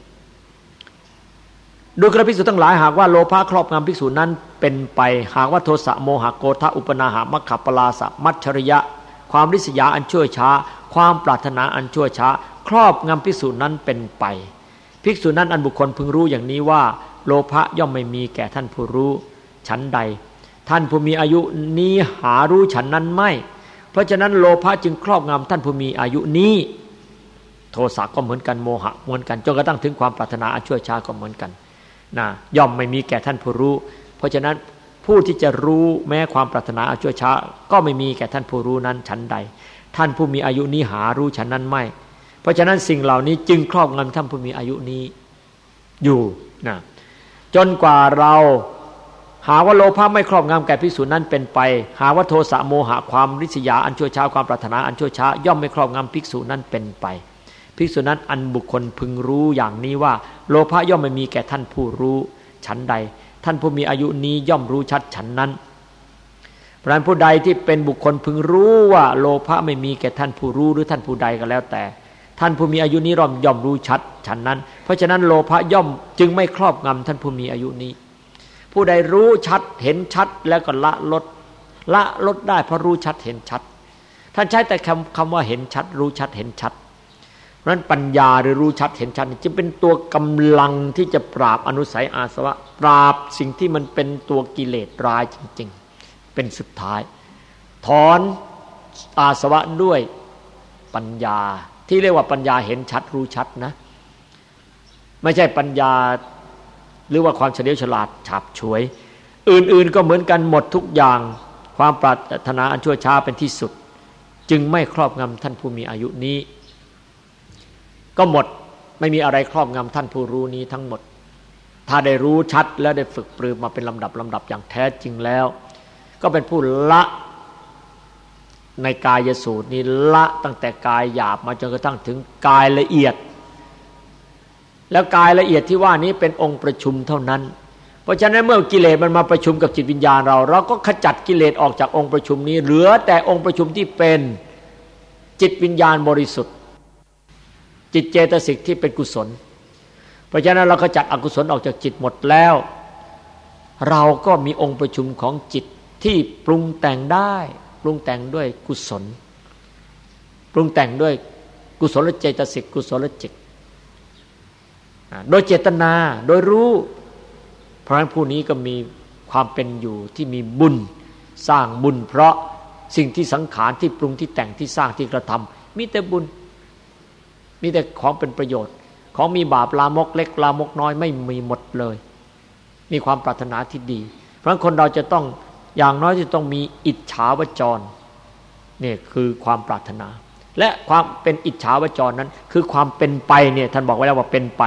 ดูกระภิกษุทั้งหลายหากว่าโลภะครอบงำภิกษุนั้นเป็นไปหากว่าโทสะโมหะโกฏะอุปนาหะมัคคปลาสะมัจฉริยะความริษยาอันชั่วช้าความปรารถนาอันชั่วช้าครอบงำภิกษุนั้นเป็นไปภิกษุนั้นอันบุคคลพึงรู้อย่างนี้ว่าโลภะย่อมไม่มีแก่ท่านผู้รู้ฉันใดท่านผู้มีอายุนี้หารู้ฉันนั้นไม่เพราะฉะนั้นโลภะจึงครอบงำท่านผู้มีอายุนี้โทสะก็เหมือนกันโมหะเหมือนกันจนกระทั่งถึงความปรารถนาอันชั่วช้าก็เหมือนกันนะย่อมไม่มีแก่ท่านผู้รู้เพราะฉะนั้นผู้ที่จะรู้แม้ความปรารถนาอันชั่วช้าก็ไม่มีแก่ท่านผู้รู้นั้นฉันใดท่านผู้มีอายุนี้หารู้ฉันนั้นไม่เพราะฉะนั้นสิ่งเหล่านี้จึงครอบงำท่านผู้มีอายุนี้อยู่นะจนกว่าเราหาว่าโลภะไม่ครอบงำแก่ภิกษุนั้นเป็นไปหาว่าโทสะโมหะความริษยาอันชั่วช้าความปรารถนาอันชั่วช้าย่อมไม่ครอบงำภิกษุนั้นเป็นไปภิกษุนั้นอันบุคคลพึงรู้อย่างนี้ว่าโลภะย่อมไม่มีแก่ท่านผู้รู้ฉันใดท่านผู้มีอายุนี้ย่อมรู้ชัดฉันนั้นเพราะฉะนั้นผู้ใดที่เป็นบุคคลพึงรู้ว่าโลภะไม่มีแก่ท่านผู้รู้หรือท่านผู้ใดก็แล้วแต่ท่านผู้มีอายุนี้ย่อมรู้ชัดฉันนั้นเพราะฉะนั้นโลภะย่อมจึงไม่ครอบงำท่านผู้มีอายุนี้ผู้ใดรู้ชัดเห็นชัดแล้วก็ละลดได้เพราะรู้ชัดเห็นชัดท่านใช้แต่คำว่าเห็นชัดรู้ชัดเห็นชัดเพราะฉะนั้นปัญญาหรือรู้ชัดเห็นชัดจึงเป็นตัวกำลังที่จะปราบอนุสัยอาสวะปราบสิ่งที่มันเป็นตัวกิเลสร้ายจริงๆเป็นสุดท้ายถอนอาสวะด้วยปัญญาที่เรียกว่าปัญญาเห็นชัดรู้ชัดนะไม่ใช่ปัญญาหรือว่าความเฉลียวฉลาดฉาบฉวยอื่นๆก็เหมือนกันหมดทุกอย่างความปรารถนาอันชั่วช้าเป็นที่สุดจึงไม่ครอบงำท่านผู้มีอายุนี้ก็หมดไม่มีอะไรครอบงำท่านผู้รู้นี้ทั้งหมดถ้าได้รู้ชัดและได้ฝึกปรือมาเป็นลำดับอย่างแท้จริงแล้วก็เป็นผู้ละในกายสูตรนี้ละตั้งแต่กายหยาบมาจนกระทั่งถึงกายละเอียดแล้วกายละเอียดที่ว่านี้เป็นองค์ประชุมเท่านั้นเพราะฉะนั้นเมื่อกิเลสมันมาประชุมกับจิตวิญญาณเราก็ขจัดกิเลสออกจากองค์ประชุมนี้เหลือแต่องค์ประชุมที่เป็นจิตวิญญาณบริสุทธิ์จิตเจตสิกที่เป็นกุศลเพราะฉะนั้นเราขจัดอกุศลออกจากจิตหมดแล้วเราก็มีองค์ประชุมของจิตที่ปรุงแต่งได้ปรุงแต่งด้วยกุศลปรุงแต่งด้วยกุศลเจตสิกกุศลจิตโดยเจตนาโดยรู้เพราะฉะนั้นผู้นี้ก็มีความเป็นอยู่ที่มีบุญสร้างบุญเพราะสิ่งที่สังขารที่ปรุงที่แต่งที่สร้างที่กระทำมีแต่บุญมีแต่ของเป็นประโยชน์ของมีบาปลามกเล็กลามกน้อยไม่มีหมดเลยมีความปรารถนาที่ดีเพราะฉะนั้นคนเราจะต้องอย่างน้อยจะต้องมีอิจฉาวจรนี่คือความปรารถนาและความเป็นอิจฉาวจรนั้นคือความเป็นไปเนี่ยท่านบอกไว้แล้วว่าเป็นไป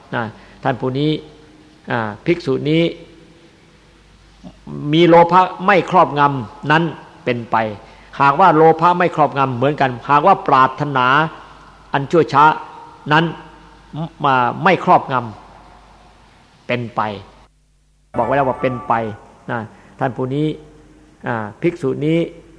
นะท่านผู้นี้ภิกษุนี้มีโลภะไม่ครอบงำนั้นเป็นไปหากว่าโลภะไม่ครอบงำเหมือนกันหากว่าปรารถนาอันชั่วช้านั้นมาไม่ครอบงำเป็นไปบอกไว้แล้วว่าเป็นไปนะท่านผู้นี้ภิกษุนี้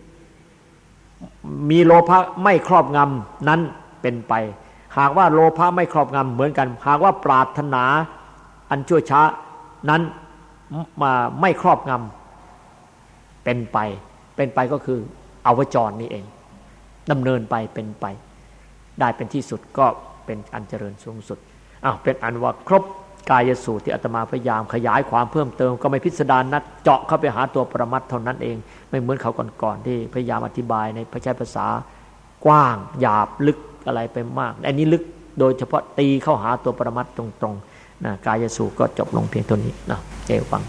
มีโลภะไม่ครอบงำนั้นเป็นไปหากว่าโลภะไม่ครอบงำเหมือนกันหากว่าปรารถนาอันชั่วช้านั้นมาไม่ครอบงำเป็นไปก็คืออวจรนี่เองดำเนินไปเป็นไปได้เป็นที่สุดก็เป็นอันเจริญสูงสุดเป็นอันว่าครบกายสูตรที่อาตมาพยายามขยายความเพิ่มเติมก็ไม่พิสดารนัดเจาะเข้าไปหาตัวปรมัตถ์เท่านั้นเองไม่เหมือนเขาก่อนๆที่พยายามอธิบายในใช้ภาษากว้างหยาบลึกอะไรไปมากอันนี้ลึกโดยเฉพาะตีเข้าหาตัวปรมัตถ์ตรงๆนะกายสูตรก็จบลงเพียงเท่านี้นะเจ้าฟัง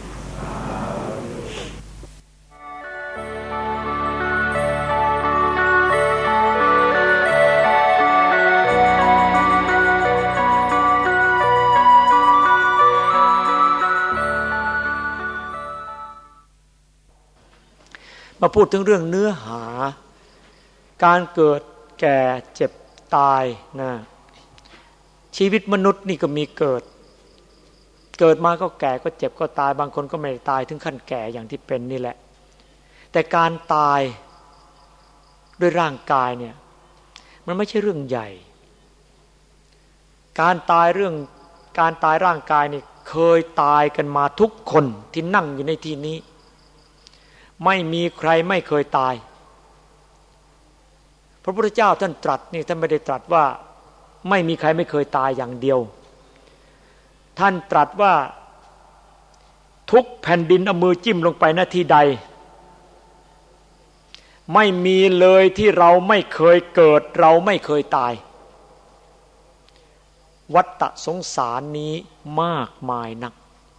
มาพูดถึงเรื่องเนื้อหาการเกิดแก่เจ็บตายนะชีวิตมนุษย์นี่ก็มีเกิดมาก็แก่ก็เจ็บก็ตายบางคนก็ไม่ได้ตายถึงขั้นแก่อย่างที่เป็นนี่แหละแต่การตายด้วยร่างกายเนี่ยมันไม่ใช่เรื่องใหญ่การตายร่างกายนี่เคยตายกันมาทุกคนที่นั่งอยู่ในที่นี้ไม่มีใครไม่เคยตายพระพุทธเจ้าท่านตรัสนี่ท่านไม่ได้ตรัสว่าไม่มีใครไม่เคยตายอย่างเดียวท่านตรัสว่าทุกแผ่นดินเอามือจิ้มลงไปณที่ใดไม่มีเลยที่เราไม่เคยเกิดเราไม่เคยตายวัฏฏะสงสารนี้มากมายนัก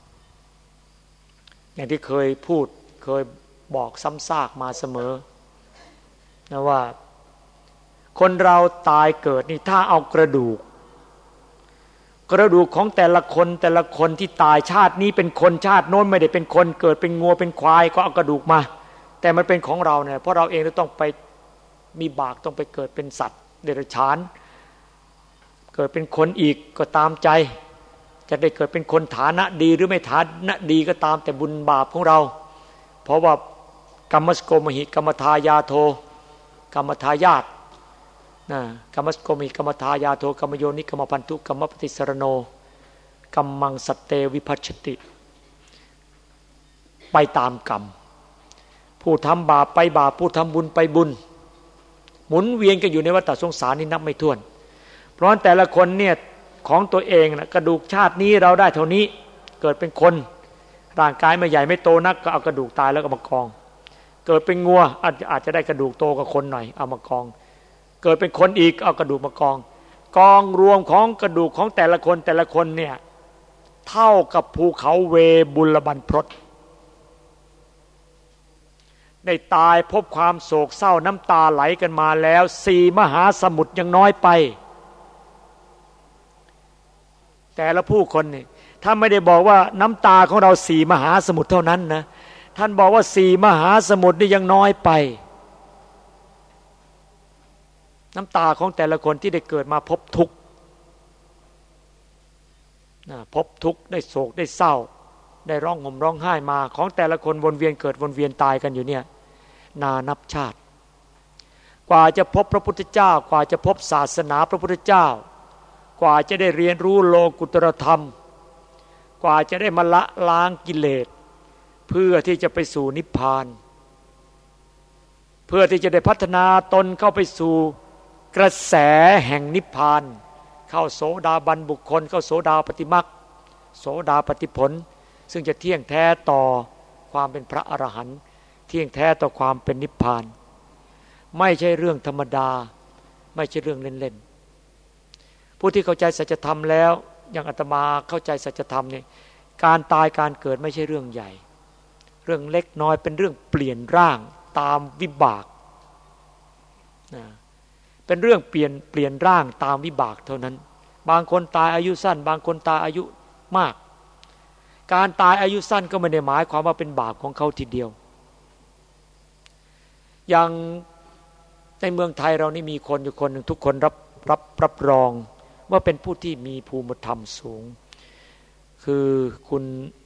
อย่างที่เคยพูดเคยบอกซ้ำซากมาเสมอนะว่าคนเราตายเกิดนี่ถ้าเอากระดูกของแต่ละคนที่ตายชาตินี้เป็นคนชาติโน้นไม่ได้เป็นคนเกิดเป็นงัวเป็นควายก็เอากระดูกมาแต่มันเป็นของเราเนี่ยเพราะเราเองต้องไปมีบากต้องไปเกิดเป็นสัตว์เดรัจฉานเกิดเป็นคนอีกก็ตามใจจะได้เกิดเป็นคนฐานะดีหรือไม่ฐานะดีก็ตามแต่บุญบาปของเราเพราะว่ากรรมสโกมหิกรรมทายาโทกรรมทายาทกรรมสโกมหิกรรมทายาโทกรรมโยนิกรรมพันธุกรรมปฏิสรโนกัมมังสัตเตวิภัชชติไปตามกรรมผู้ทำบาปไปบาปผู้ทำบุญไปบุญหมุนเวียนกันอยู่ในวัฏสงสารนี้นับไม่ถ้วนเพราะแต่ละคนเนี่ยของตัวเองนะกระดูกชาตินี้เราได้เท่านี้เกิดเป็นคนร่างกายไม่ใหญ่ไม่โตนักก็เอากระดูกตายแล้วก็มากองเกิดเป็นงัวอาจจะได้กระดูกโตกว่าคนหน่อยเอามากองเกิดเป็นคนอีกเอากระดูกมากองรวมของกระดูกของแต่ละคนเนี่ยเท่ากับภูเขาเวบุลบันพรตได้ตายพบความโศกเศร้าน้ำตาไหลกันมาแล้ว4 มหาสมุทรยังน้อยไปแต่ละผู้คนนี่ถ้าไม่ได้บอกว่าน้ำตาของเรา4 มหาสมุทรเท่านั้นนะท่านบอกว่า4 มหาสมุทรนี่ยังน้อยไปน้ำตาของแต่ละคนที่ได้เกิดมาพบทุกข์พบทุกข์ได้โศกได้เศร้าได้ร้องห่มร้องไห้มาของแต่ละคนวนเวียนเกิดวนเวียนตายกันอยู่เนี่ยนานับชาติกว่าจะพบพระพุทธเจ้ากว่าจะพบศาสนาพระพุทธเจ้ากว่าจะได้เรียนรู้โลกุตตรธรรมกว่าจะได้มาละล้างกิเลสเพื่อที่จะไปสู่นิพพานเพื่อที่จะได้พัฒนาตนเข้าไปสู่กระแสแห่งนิพพานเข้าโสดาบันบุคคลเข้าโสดาปฏิมรรคโสดาปฏิผลซึ่งจะเที่ยงแท้ต่อความเป็นพระอรหันต์เที่ยงแท้ต่อความเป็นนิพพานไม่ใช่เรื่องธรรมดาไม่ใช่เรื่องเล่นๆผู้ที่เข้าใจสัจธรรมแล้วอย่างอาตมาเข้าใจสัจธรรมเนี่ยการตายการเกิดไม่ใช่เรื่องใหญ่เรื่องเล็กน้อยเป็นเรื่องเปลี่ยนร่างตามวิบากเป็นเรื่องเปลี่ยนร่างตามวิบากเท่านั้นบางคนตายอายุสั้นบางคนตายอายุมากการตายอายุสั้นก็ไม่ได้หมายความว่าเป็นบาปของเขาทีเดียวอย่างในเมืองไทยเรานี่มีคนอยู่คนหนึ่งทุกคนรับรองว่าเป็นผู้ที่มีภูมิธรรมสูงคือคุณ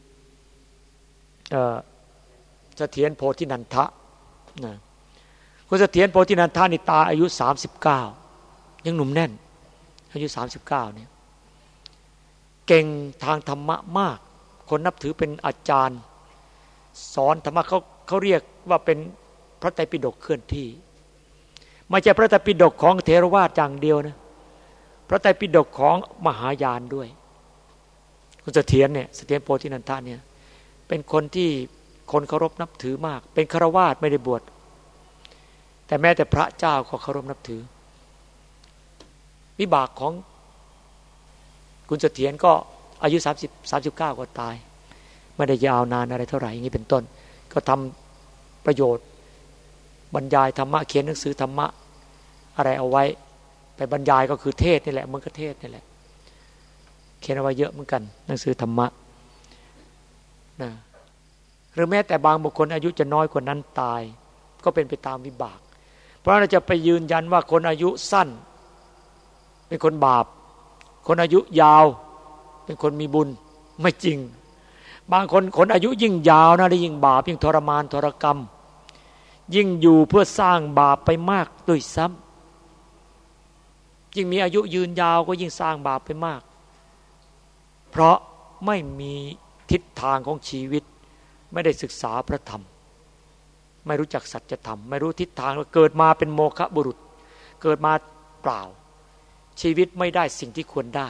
เสถียรโพธินันทะนะคุณเสถียรโพธินันทะนี่ตายอายุ39ยังหนุ่มแน่นอายุ39เนี่ยเก่งทางธรรมะมากคนนับถือเป็นอาจารย์สอนธรรมะเขาเรียกว่าเป็นพระไตรปิฎกเคลื่อนที่ไม่ใช่พระไตรปิฎกของเถรวาทอย่างเดียวนะพระไตรปิฎกของมหายานด้วยคุณเสถียรเนี่ยเสถียรโพธินันทะเนี่ยเป็นคนที่คนเคารพนับถือมากเป็นฆราวาสไม่ได้บวชแต่แม้แต่พระเจ้าก็เคารพนับถือวิบากของคุณเสถียรก็อายุ39ก็ตายไม่ได้ยาวนานอะไรเท่าไหร่อย่างนี้เป็นต้นก็ทำประโยชน์บรรยายธรรมะเขียนหนังสือธรรมะอะไรเอาไว้ไปบรรยายก็คือเทศนี่แหละมันก็เทศนี่แหละเขียนเอาไว้เยอะเหมือนกันหนังสือธรรมะนะหรือแม้แต่บางบุคคลอายุจะน้อยกว่านั้นตายก็เป็นไปตามวิบากเพราะเราจะไปยืนยันว่าคนอายุสั้นเป็นคนบาปคนอายุยาวเป็นคนมีบุญไม่จริงบางคนอายุยิ่งยาวนะได้ยิ่งบาปยิ่งทรมานทรกรรมยิ่งอยู่เพื่อสร้างบาปไปมากด้วยซ้ำยิ่งมีอายุยืนยาวก็ยิ่งสร้างบาปไปมากเพราะไม่มีทิศทางของชีวิตไม่ได้ศึกษาพระธรรมไม่รู้จักสัจธรรมไม่รู้ทิศทางเกิดมาเป็นโมฆะบุรุษเกิดมาเปล่าชีวิตไม่ได้สิ่งที่ควรได้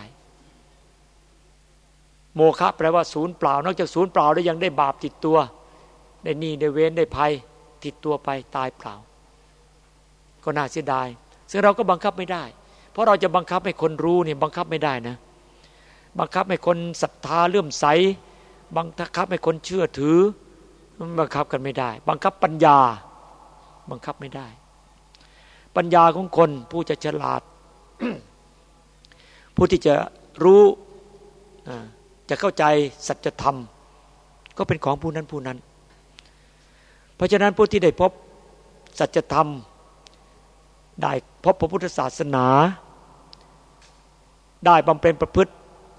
โมฆะแปลว่าศูนย์เปล่านอกจากศูนย์เปล่าแล้วยังได้บาปติดตัวได้หนี้ได้เวรได้ภัยติดตัวไปตายเปล่าก็น่าเสียดายซึ่งเราก็บังคับไม่ได้เพราะเราจะบังคับให้คนรู้เนี่ยบังคับไม่ได้นะบังคับให้คนศรัทธาเลื่อมใสบังคับให้คนเชื่อถือบังคับกันไม่ได้บังคับปัญญาบังคับไม่ได้ปัญญาของคนผู้จะฉลาด ผู้ที่จะรู้จะเข้าใจสัจธรรมก็เป็นของผู้นั้นผู้นั้นเพราะฉะนั้นผู้ที่ได้พบสัจธรรมได้พบพระพุทธศาสนาได้บำเพ็ญประพฤติ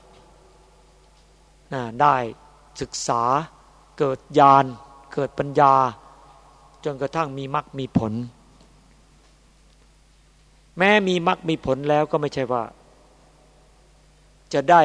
ได้ศึกษาเกิดญาณเกิดปัญญาจนกระทั่งมีมรรคมีผลแม้มีมรรคมีผลแล้วก็ไม่ใช่ว่าจะได้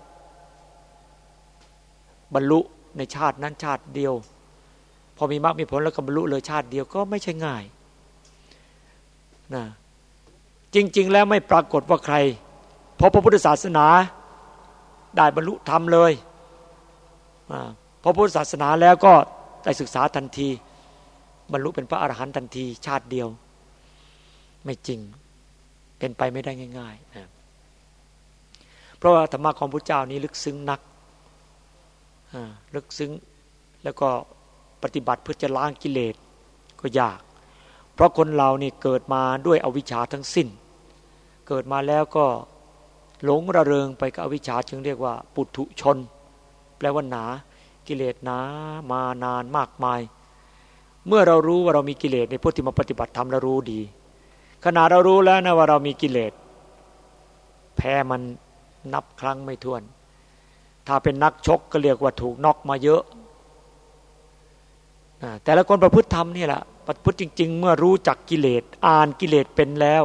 บรรลุในชาตินั้นชาติเดียวพอมีมรรคมีผลแล้วก็บรรลุเลยชาติเดียวก็ไม่ใช่ง่ายนะจริงๆแล้วไม่ปรากฏว่าใครพอพระพุทธศาสนาได้บรรลุธรรมเลยพอพุทธศาสนาแล้วก็ได้ศึกษาทันทีบรรลุเป็นพระอรหันต์ทันทีชาติเดียวไม่จริงเป็นไปไม่ได้ง่ายๆนะเพราะว่าธรรมะของพระเจ้านี้ลึกซึ้งนักลึกซึ้งแล้วก็ปฏิบัติเพื่อจะล้างกิเลสก็ยากเพราะคนเรานี่เกิดมาด้วยอวิชชาทั้งสิ้นเกิดมาแล้วก็หลงระเริงไปกับอวิชชาจึงเรียกว่าปุถุชนแปลว่าหนากิเลสหนามานานมากมายเมื่อเรารู้ว่าเรามีกิเลสในพวกที่มาปฏิบัติธรรมเรารู้ดีขณะเรารู้แล้วนะว่าเรามีกิเลสแพ้มันนับครั้งไม่ถ้วนถ้าเป็นนักชกก็เรียกว่าถูกน็อกมาเยอะแต่ละคนประพฤติธรรมนี่แหละประพฤติจริงๆเมื่อรู้จักกิเลสอ่านกิเลสเป็นแล้ว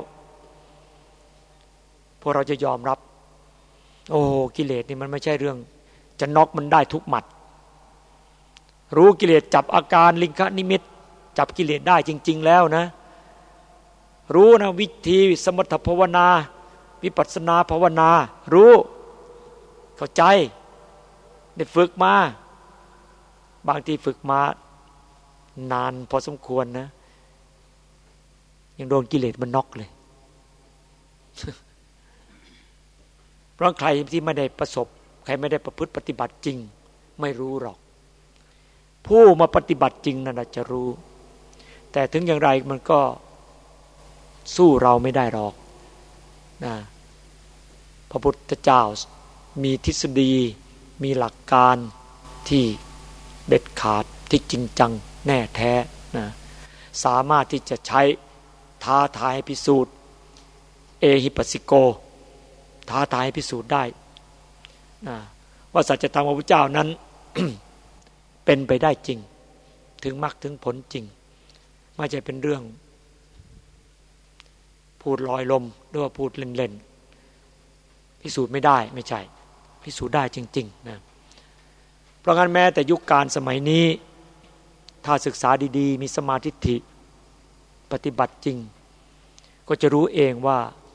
พวกเราจะยอมรับโอ้กิเลสนี่มันไม่ใช่เรื่องจะน็อกมันได้ทุกหมัดรู้กิเลสจับอาการลิงคนิมิตจับกิเลสได้จริงๆแล้วนะรู้นะวิธีสมถภาวนาวิปัสสนาภาวนารู้เข้าใจได้ฝึกมาบางทีฝึกมานานพอสมควรนะยังโดนกิเลสมันน็อกเลย เพราะใครที่ไม่ได้ประสบใครไม่ได้ประพฤติปฏิบัติจริงไม่รู้หรอกผู้มาปฏิบัติจริงนั่นจะรู้แต่ถึงอย่างไรมันก็สู้เราไม่ได้หรอกนะพระพุทธเจ้ามีทฤษฎีมีหลักการที่เด็ดขาดที่จริงจังแน่แท้นะสามารถที่จะใช้ท้าทายให้พิสูจน์เอหิปัสสิโกท้าทายให้พิสูจน์ได้นะว่าสัจธรรมของพระเจ้านั้น เป็นไปได้จริงถึงมรรคถึงผลจริงไม่ใช่เป็นเรื่องพูดลอยลมหรือว่าพูดเล่นๆพิสูจน์ไม่ได้ไม่ใช่พิสูจน์ได้จริงๆนะเพราะงั้นแม้แต่ยุคการสมัยนี้ถ้าศึกษาดีๆมีสมาธิิปฏิบัติจริงก็จะรู้เองว่า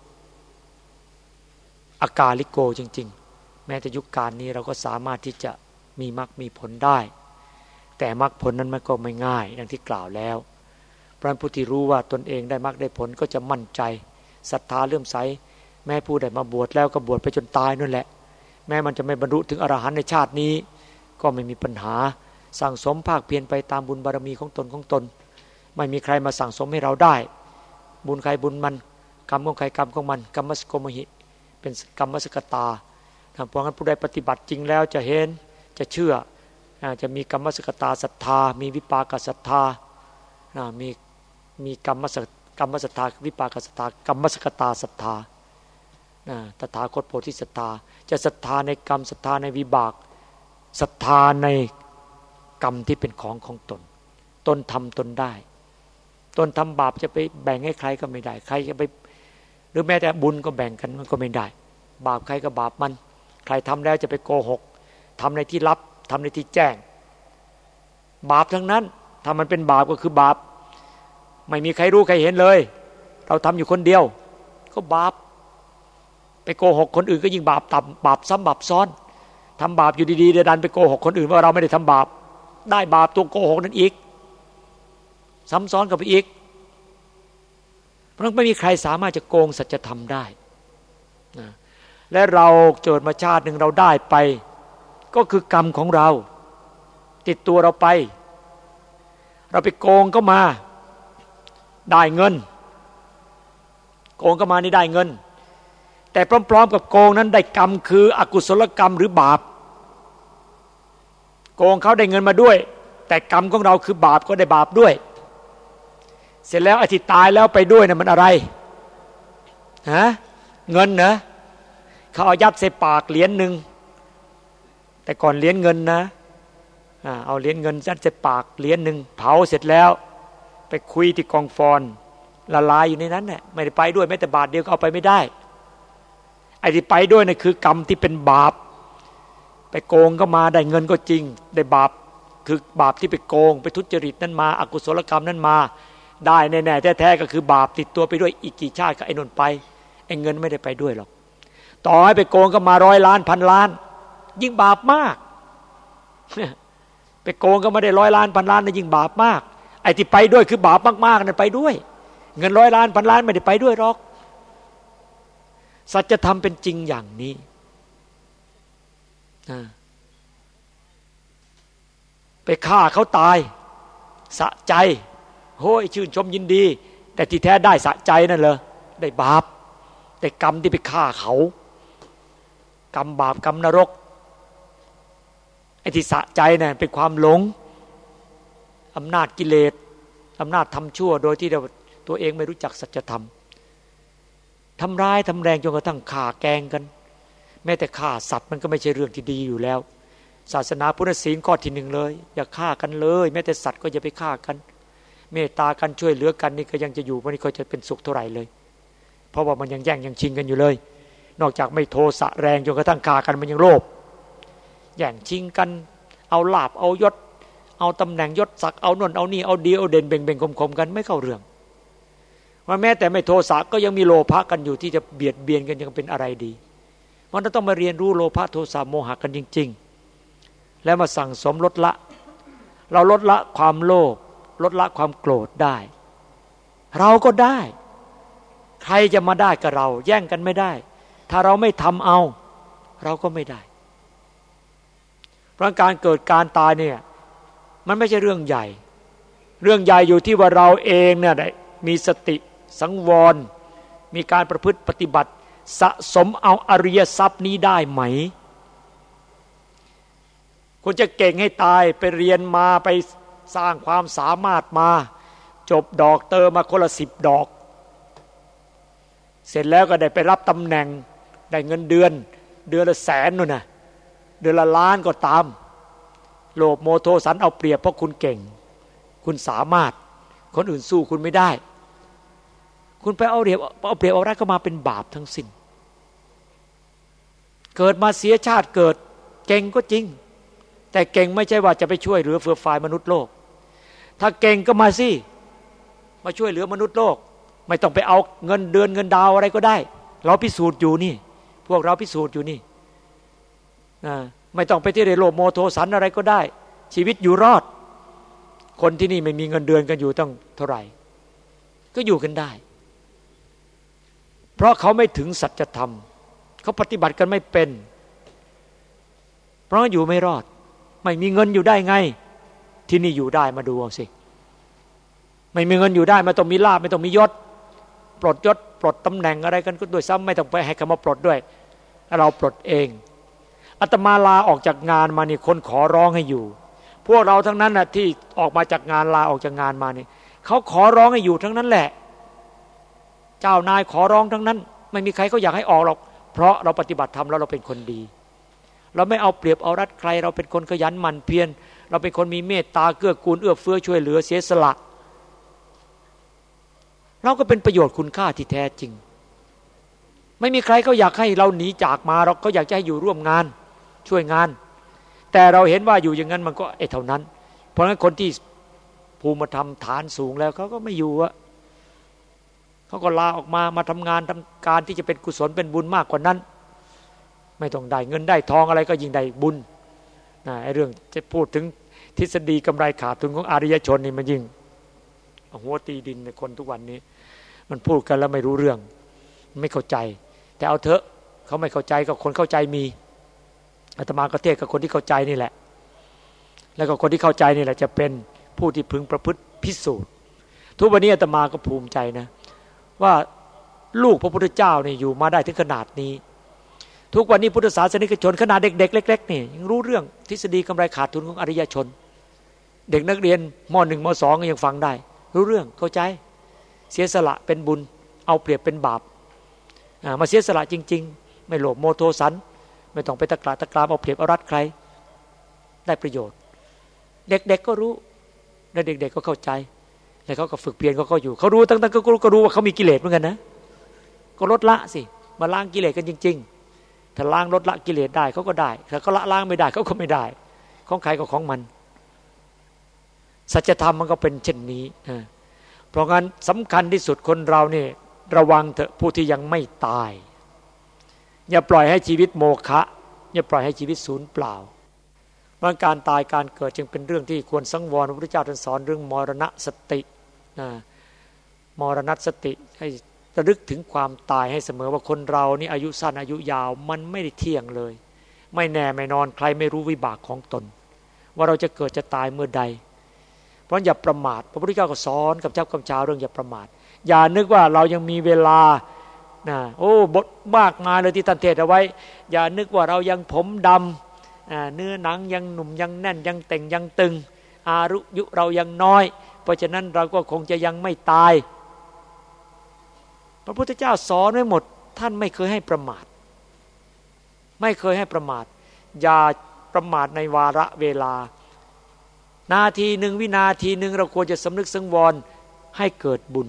อากาลิโกจริงๆแม้แต่ยุคการนี้เราก็สามารถที่จะมีมรรคมีผลได้แต่มรรคผลนั้นมันก็ไม่ง่ายดังที่กล่าวแล้วพระผู้ที่รู้ว่าตนเองได้มรรคได้ผลก็จะมั่นใจศรัทธาเลื่อมใสแม้ผู้ใดมาบวชแล้วก็บวชไปจนตายนั่นแหละแม้มันจะไม่บรรลุถึงอรหันต์ในชาตินี้ก็ไม่มีปัญหาสั่งสมภาคเพียรไปตามบุญบารมีของตนไม่มีใครมาสั่งสมให้เราได้บุญใครบุญมันกรรมของใครกรรมของมันกรรมสโกมหิเป็นกรรมสกตาเพราะงั้นผู้ใดปฏิบัติจริงแล้วจะเห็นจะเชื่อจะมีกรรมสกตาศรัทธามีวิปากศรัทธามีกรรมศรัทธาวิปากศรัทธากรรมสกตาศรัทธาตถาคตโพธิศรัทธาจะศรัทธาในกรรมศรัทธาในวิบากศรัทธาในกรรมที่เป็นของตนทำตนได้ตนทำบาปจะไปแบ่งให้ใครก็ไม่ได้ใครจะไปหรือแม้แต่บุญก็แบ่งกันมันก็ไม่ได้บาปใครก็บาปมันใครทำแล้วจะไปโกหกทำในที่ลับทำในที่แจ้งบาปทั้งนั้นถ้ามันเป็นบาปก็คือบาปไม่มีใครรู้ใครเห็นเลยเราทำอยู่คนเดียวก็บาปไปโกหกคนอื่นก็ยิ่งบาปต่ำบาปซ้ำบาปซ้อนทำบาปอยู่ดีๆเดี๋ยวดันไปโกหกคนอื่นว่าเราไม่ได้ทำบาปได้บาปตัวโกหกนั้นอีกซ้ำซ้อนกับไปอีกเพราะไม่มีใครสามารถจะโกงสัจธรรมได้นะและเราเกิดมาชาติหนึ่งเราได้ไปก็คือกรรมของเราติดตัวเราไปเราไปโกงก็มาได้เงินโกงก็มานี่ได้เงินแต่พร้อมๆกับโกงนั้นได้กรรมคืออกุศลกรรมหรือบาปโกงเขาได้เงินมาด้วยแต่กรรมของเราคือบาปก็ได้บาปด้วยเสร็จแล้วไอ้ที่ตายแล้วไปด้วยน่ะมันอะไรฮะเงินเหรอเขาเอายัดใส่ปากเหรียญนึงแต่ก่อนเหรียญเงินนะเอาเหรียญเงินยัดใส่ปากเหรียญนึงเผาเสร็จแล้วไปคุยที่กองฟอนละลายอยู่ในนั้นแหละไม่ได้ไปด้วยแม้แต่บาทเดียวก็เอาไปไม่ได้ไอ้ที่ไปด้วยน่ะคือกรรมที่เป็นบาปไปโกงก็มาได้เงินก็จริงได้บาปคือบาปที่ไปโกงไปทุจริตนั้นมาอกุศลกรรมนั้นมาได้แน่ๆแท้ๆก็คือบาปติดตัวไปด้วยอีกกี่ชาติก็ไอ้นนไปไอ้เงินไม่ได้ไปด้วยหรอกต่อให้ไปโกงก็มา100 ล้านพันล้านยิ่งบาปมากไปโกงก็ไม่ได้100 ล้านพันล้านนะยิ่งบาปมากไอ้ที่ไปด้วยคือบาปมากๆนั่นไปด้วยเงิน100 ล้านพันล้านไม่ได้ไปด้วยหรอกสัจธรรมเป็นจริงอย่างนี้ไปฆ่าเขาตายสะใจโห้ยชื่นชมยินดีแต่ที่แท้ได้สะใจนั่นเหรอได้บาปแต่กรรมที่ไปฆ่าเขากรรมบาปกรรมนรกไอ้ที่สะใจนั่นเป็นความหลงอำนาจกิเลสอำนาจทำชั่วโดยที่ตัวเองไม่รู้จักสัจธรรมทำร้ายทำแรงจนกระทั่งฆ่าแกล้งกันแม้แต่ฆ่าสัตว์มันก็ไม่ใช่เรื่องที่ดีอยู่แล้วศาสนาพุทธศีลข้อที่1เลยอย่าฆ่ากันเลยแม้แต่สัตว์ก็อย่าไปฆ่ากันเมตตากันช่วยเหลือกันนี่ก็ยังจะอยู่มันก็จะเป็นสุขเท่าไหร่เลยเพราะว่ามันยังแย่งยังชิงกันอยู่เลยนอกจากไม่โทสะแรงจนกระทั่งฆ่ากันมันยังโลภแย่งชิงกันเอาลาภเอายศเอาตำแหน่งยศศักดิ์เอานนเอานี่เอาดีเอาเด่นเบ่งๆคมๆกันไม่เข้าเรื่องว่าแม้แต่ไม่โทสะก็ยังมีโลภะกันอยู่ที่จะเบียดเบียนกันยังเป็นอะไรดีมันต้องมาเรียนรู้โลภะโทสะโมหะกันจริงๆแล้วมาสั่งสมลดละเราลดละความโลภลดละความโกรธได้เราก็ได้ใครจะมาได้กับเราแย่งกันไม่ได้ถ้าเราไม่ทำเอาเราก็ไม่ได้เพราะการเกิดการตายเนี่ยมันไม่ใช่เรื่องใหญ่เรื่องใหญ่อยู่ที่ว่าเราเองเนี่ยมีสติสังวรมีการประพฤติปฏิบัติสะสมเอาอริยทรัพย์นี้ได้ไหมคุณจะเก่งให้ตายไปเรียนมาไปสร้างความสามารถมาจบดอกเตอร์มาคนละ10 ดอกเสร็จแล้วก็ได้ไปรับตำแหน่งได้เงินเดือนละแสนนู่นน่ะเดือนละล้านก็ตามโลภโมโทสันเอาเปรียบเพราะคุณเก่งคุณสามารถคนอื่นสู้คุณไม่ได้คุณไปเอาเปรียบเอารัดก็มาเป็นบาปทั้งสิ้นเกิดมาเสียชาติเกิดเก่งก็จริงแต่เก่งไม่ใช่ว่าจะไปช่วยเหลือเฟื่อฟายมนุษย์โลกถ้าเก่งก็มาสิมาช่วยเหลือมนุษย์โลกไม่ต้องไปเอาเงินเดือนเงินดาวอะไรก็ได้เราพิสูจน์อยู่นี่พวกเราพิสูจน์อยู่นี่ไม่ต้องไปที่เรโลภโมโทสันอะไรก็ได้ชีวิตอยู่รอดคนที่นี่ไม่มีเงินเดือนกันอยู่ตั้งเท่าไหร่ก็อยู่กันได้เพราะเขาไม่ถึงสัจธรรมเขาปฏิบัติกันไม่เป็นเพราะอยู่ไม่รอดไม่มีเงินอยู่ได้ไงที่นี่อยู่ได้มาดูเอาสิไม่มีเงินอยู่ได้ไม่ต้องมีลาภไม่ต้องมียศปลดยศปลดตำแหน่งอะไรกันก็ด้วยซ้ำไม่ต้องไปให้เขามาปลดด้วยเราปลดเองอาตมาลาออกจากงานมานี่คนขอร้องให้อยู่พวกเราทั้งนั้นน่ะที่ออกมาจากงานลาออกจากงานมานี่เขาขอร้องให้อยู่ทั้งนั้นแหละเจ้านายขอร้องทั้งนั้นไม่มีใครเขาอยากให้ออกหรอกเพราะเราปฏิบัติธรรมแล้วเราเป็นคนดีเราไม่เอาเปรียบเอารัดใครเราเป็นคนขยันหมั่นเพียรเราเป็นคนมีเมตตาเกื้อกูลเอื้อเฟื้อช่วยเหลือเสียสละเราก็เป็นประโยชน์คุณค่าที่แท้จริงไม่มีใครเขาอยากให้เราหนีจากมาเราก็อยากจะให้อยู่ร่วมงานช่วยงานแต่เราเห็นว่าอยู่อย่างนั้นมันก็เท่านั้นเพราะฉะนั้นคนที่ภูมิธรรมฐานสูงแล้วเขาก็ไม่อยู่อะเขาก็ลาออกมาทำงานทำการที่จะเป็นกุศลเป็นบุญมากกว่านั้นไม่ต้องได้เงินได้ทองอะไรก็ยิ่งได้บุญไอ้เรื่องจะพูดถึงทฤษฎีกำไรขาดทุนของอริยชนนี่มันยิ่งหัวตีดินในคนทุกวันนี้มันพูดกันแล้วไม่รู้เรื่องไม่เข้าใจแต่เอาเถอะเขาไม่เข้าใจก็คนเข้าใจมีอาตมาก็เทศกับคนที่เข้าใจนี่แหละแล้วก็คนที่เข้าใจนี่แหละจะเป็นผู้ที่พึงประพฤติพิสูจน์ทุกวันนี้อาตมาก็ภูมิใจนะว่าลูกพระพุทธเจ้าเนี่ยอยู่มาได้ถึงขนาดนี้ทุกวันนี้พุทธศาสนิกชนขนาดเด็กๆเล็กๆนี่ยังรู้เรื่องทฤษฎีกำไรขาดทุนของอริยชนเด็กนักเรียนม.1 ม.2 ก็ยังฟังได้รู้เรื่องเข้าใจเสียสละเป็นบุญเอาเปรียบเป็นบาปมาเสียสละจริงๆไม่โลภโมโทสันไม่ต้องไปตะกรามเอาเปรียบเอารัดใครได้ประโยชน์เด็กๆก็รู้และเด็กๆก็เข้าใจแล้วเขาก็ฝึกเพียรเขาก็อยู่เขารู้ตั้งก็รู้ว่าเขามีกิเลสเหมือนกันนะก็ลดละสิมาล้างกิเลสกันจริงๆถ้าล้างลดละกิเลสได้เขาก็ได้ถ้าเขาละล้างไม่ได้เขาก็ไม่ได้ของใครก็ของมันสัจธรรมมันก็เป็นเช่นนี้เพราะงั้นสำคัญที่สุดคนเราเนี่ยระวังเถอะผู้ที่ยังไม่ตายอย่าปล่อยให้ชีวิตโมฆะอย่าปล่อยให้ชีวิตสูญเปล่าเพราะการตายการเกิดจึงเป็นเรื่องที่ควรสังวรพระพุทธเจ้าท่านสอนเรื่องมรณสติมรณสติให้ระลึกถึงความตายให้เสมอว่าคนเรานี่อายุสั้นอายุยาวมันไม่ได้เที่ยงเลยไม่แน่ไม่นอนใครไม่รู้วิบากของตนว่าเราจะเกิดจะตายเมื่อใดเพราะอย่าประมาทพระพุทธเจ้าก็สอนกับเจ้ากำชาเรื่องอย่าประมาทอย่านึกว่าเรายังมีเวลาบทมากมายเลยที่ท่านเทศเอาไว้อย่านึกว่าเรายังผมดำเนื้อหนังยังหนุ่มยังแน่นยังเต่งยังตึงอายุเรายังน้อยเพราะฉะนั้นเราก็คงจะยังไม่ตายพระพุทธเจ้าสอนไว้หมดท่านไม่เคยให้ประมาทไม่เคยให้ประมาทอย่าประมาทในวาระเวลานาทีหนึ่งวินาทีหนึ่งเราควรจะสำนึกสังวรให้เกิดบุญ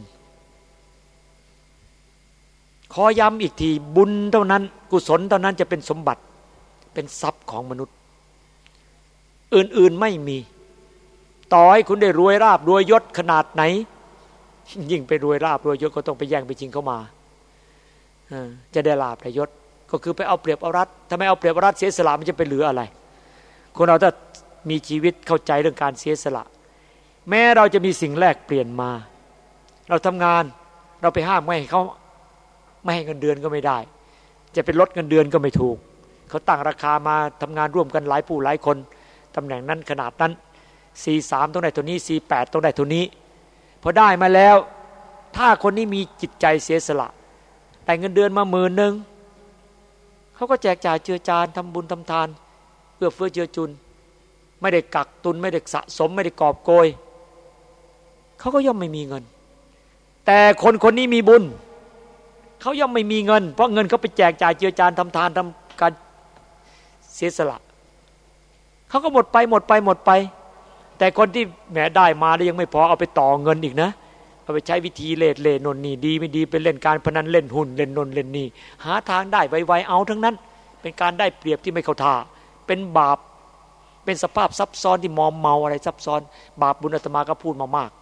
ขอย้ำอีกทีบุญเท่านั้นกุศลเท่านั้นจะเป็นสมบัติเป็นทรัพย์ของมนุษย์อื่นๆไม่มีต่อให้คุณได้รวยราบรวยยศขนาดไหนยิ่งไปรวยราบรวยยศก็ต้องไปแย่งไปจริงเข้ามาจะได้ลาภได้ยศก็คือไปเอาเปรียบเอารัดถ้าไม่เอาเปรียบเอารัดเสียสละมันจะไปเหลืออะไรคนเราถ้ามีชีวิตเข้าใจเรื่องการเสียสละแม้เราจะมีสิ่งแลกเปลี่ยนมาเราทำงานเราไปห้ามไม่ให้เขาไม่ให้เงินเดือนก็ไม่ได้จะเป็นลดเงินเดือนก็ไม่ถูกเขาตั้งราคามาทำงานร่วมกันหลายผู้หลายคนตำแหน่งนั้นขนาดนั้น C3 ต้องได้ตัวนี้ C8 ต้องได้ตัวนี้พอได้มาแล้วถ้าคนนี้มีจิตใจเสียสละแต่เงินเดือนมา10,000เขาก็แจกจ่ายเจือจานทำบุญทำทานเอื้อเฟื้อเจือจุนไม่ได้กักตุนไม่ได้สะสมไม่ได้กอบโกยเขาก็ย่อมไม่มีเงินแต่คนคนนี้มีบุญเขาย่อมไม่มีเงินเพราะเงินเขาไปแจกจ่ายเจือจานทำทานทำการเสียสละเขาก็หมดไปแต่คนที่แหมได้มาแล้วยังไม่พอเอาไปต่อเงินอีกนะเอาไปใช้วิธีเล่ห์นนนี่ดีไม่ดีไปเล่นการพนันเล่นหุ้นเล่นนนเล่นนี่หาทางได้ไวๆเอาทั้งนั้นเป็นการได้เปรียบที่ไม่เข้าท่าเป็นบาปเป็นสภาพซับซ้อนที่มอมเมาอะไรซับซ้อนบาปบุญอาตมาก็พูดมามาก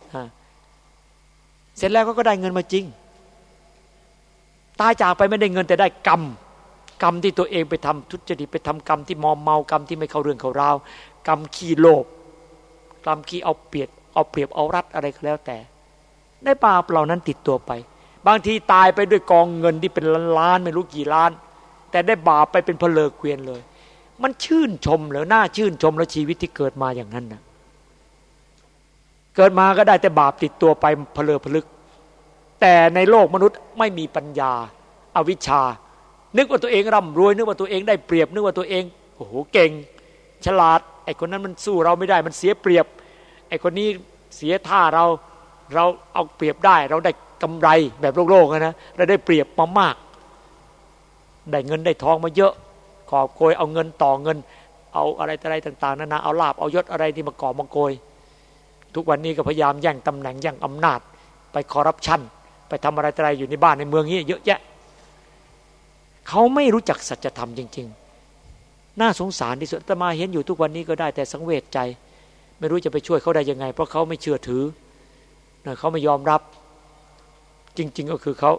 เสร็จแล้วก็ได้เงินมาจริงตายจากไปไม่ได้เงินแต่ได้กรรมที่ตัวเองไปทำทุจริตไปทำกรรมที่มอมเมากรรมที่ไม่เข้าเรื่องเข้าราวกรรมขี้โลภกรรมขี้เอาเปรียบเอารัดอะไรก็แล้วแต่ได้บาปเหล่านั้นติดตัวไปบางทีตายไปด้วยกองเงินที่เป็นล้านไม่รู้กี่ล้านแต่ได้บาปไปเป็นเพลิดเกวียนเลยมันชื่นชมเหรอน่าชื่นชมแล้วชีวิตที่เกิดมาอย่างนั้นนะเกิดมาก็ได้แต่บาปติดตัวไปเพลิดเพลึกแต่ในโลกมนุษย์ไม่มีปัญญาอวิชชานึกว่าตัวเองร่ำรวยนึกว่าตัวเองได้เปรียบนึกว่าตัวเองโอ้โหเก่งฉลาดไอ้คนนั้นมันสู้เราไม่ได้มันเสียเปรียบไอ้คนนี้เสียท่าเราเอาเปรียบได้เราได้กำไรแบบโลกนะเราได้เปรียบมามากได้เงินได้ทองมาเยอะกอบโกยเอาเงินต่อเงินเอาอะไรต่างๆนานาเอาลาภเอายศอะไรที่มากอบมาโกยทุกวันนี้ก็พยายามแย่งตำแหน่งแย่งอำนาจไปคอร์รัปชันไปทำอะไรอยู่ในบ้านในเมืองนี้เยอะแยะเขาไม่รู้จักสัจธรรมจริงๆน่าสงสารที่สุดอาตมาเห็นอยู่ทุกวันนี้ก็ได้แต่สังเวชใจไม่รู้จะไปช่วยเขาได้ยังไงเพราะเขาไม่เชื่อถือเขาไม่ยอมรับจริงๆก็คือเขา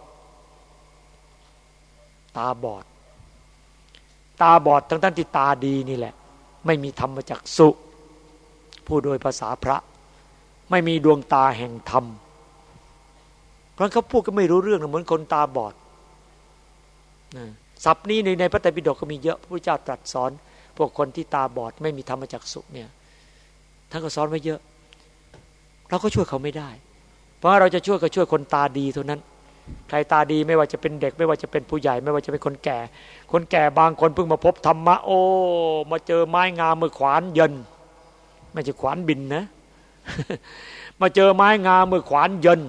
ตาบอดทั้งที่ตาดีนี่แหละไม่มีธรรมจักษุพูดโดยภาษาพระไม่มีดวงตาแห่งธรรมเพราะเขาพูดก็ไม่รู้เรื่องเหมือนคนตาบอดศัพท์นี้ในพระไตรปิฎกก็มีเยอะพระพุทธเจ้าตรัสสอนพวกคนที่ตาบอดไม่มีธรรมจักษุเนี่ยท่านก็สอนไว้เยอะเราก็ช่วยเขาไม่ได้เพราะเราจะช่วยก็ช่วยคนตาดีเท่านั้นใครตาดีไม่ว่าจะเป็นเด็กไม่ว่าจะเป็นผู้ใหญ่ไม่ว่าจะเป็นคนแก่บางคนเพิ่งมาพบธรรมะโอ้มาเจอไม้งามมือขวานเยินไม่ใช่ขวานบินนะ มาเจอไม้งามมือขวานเยิน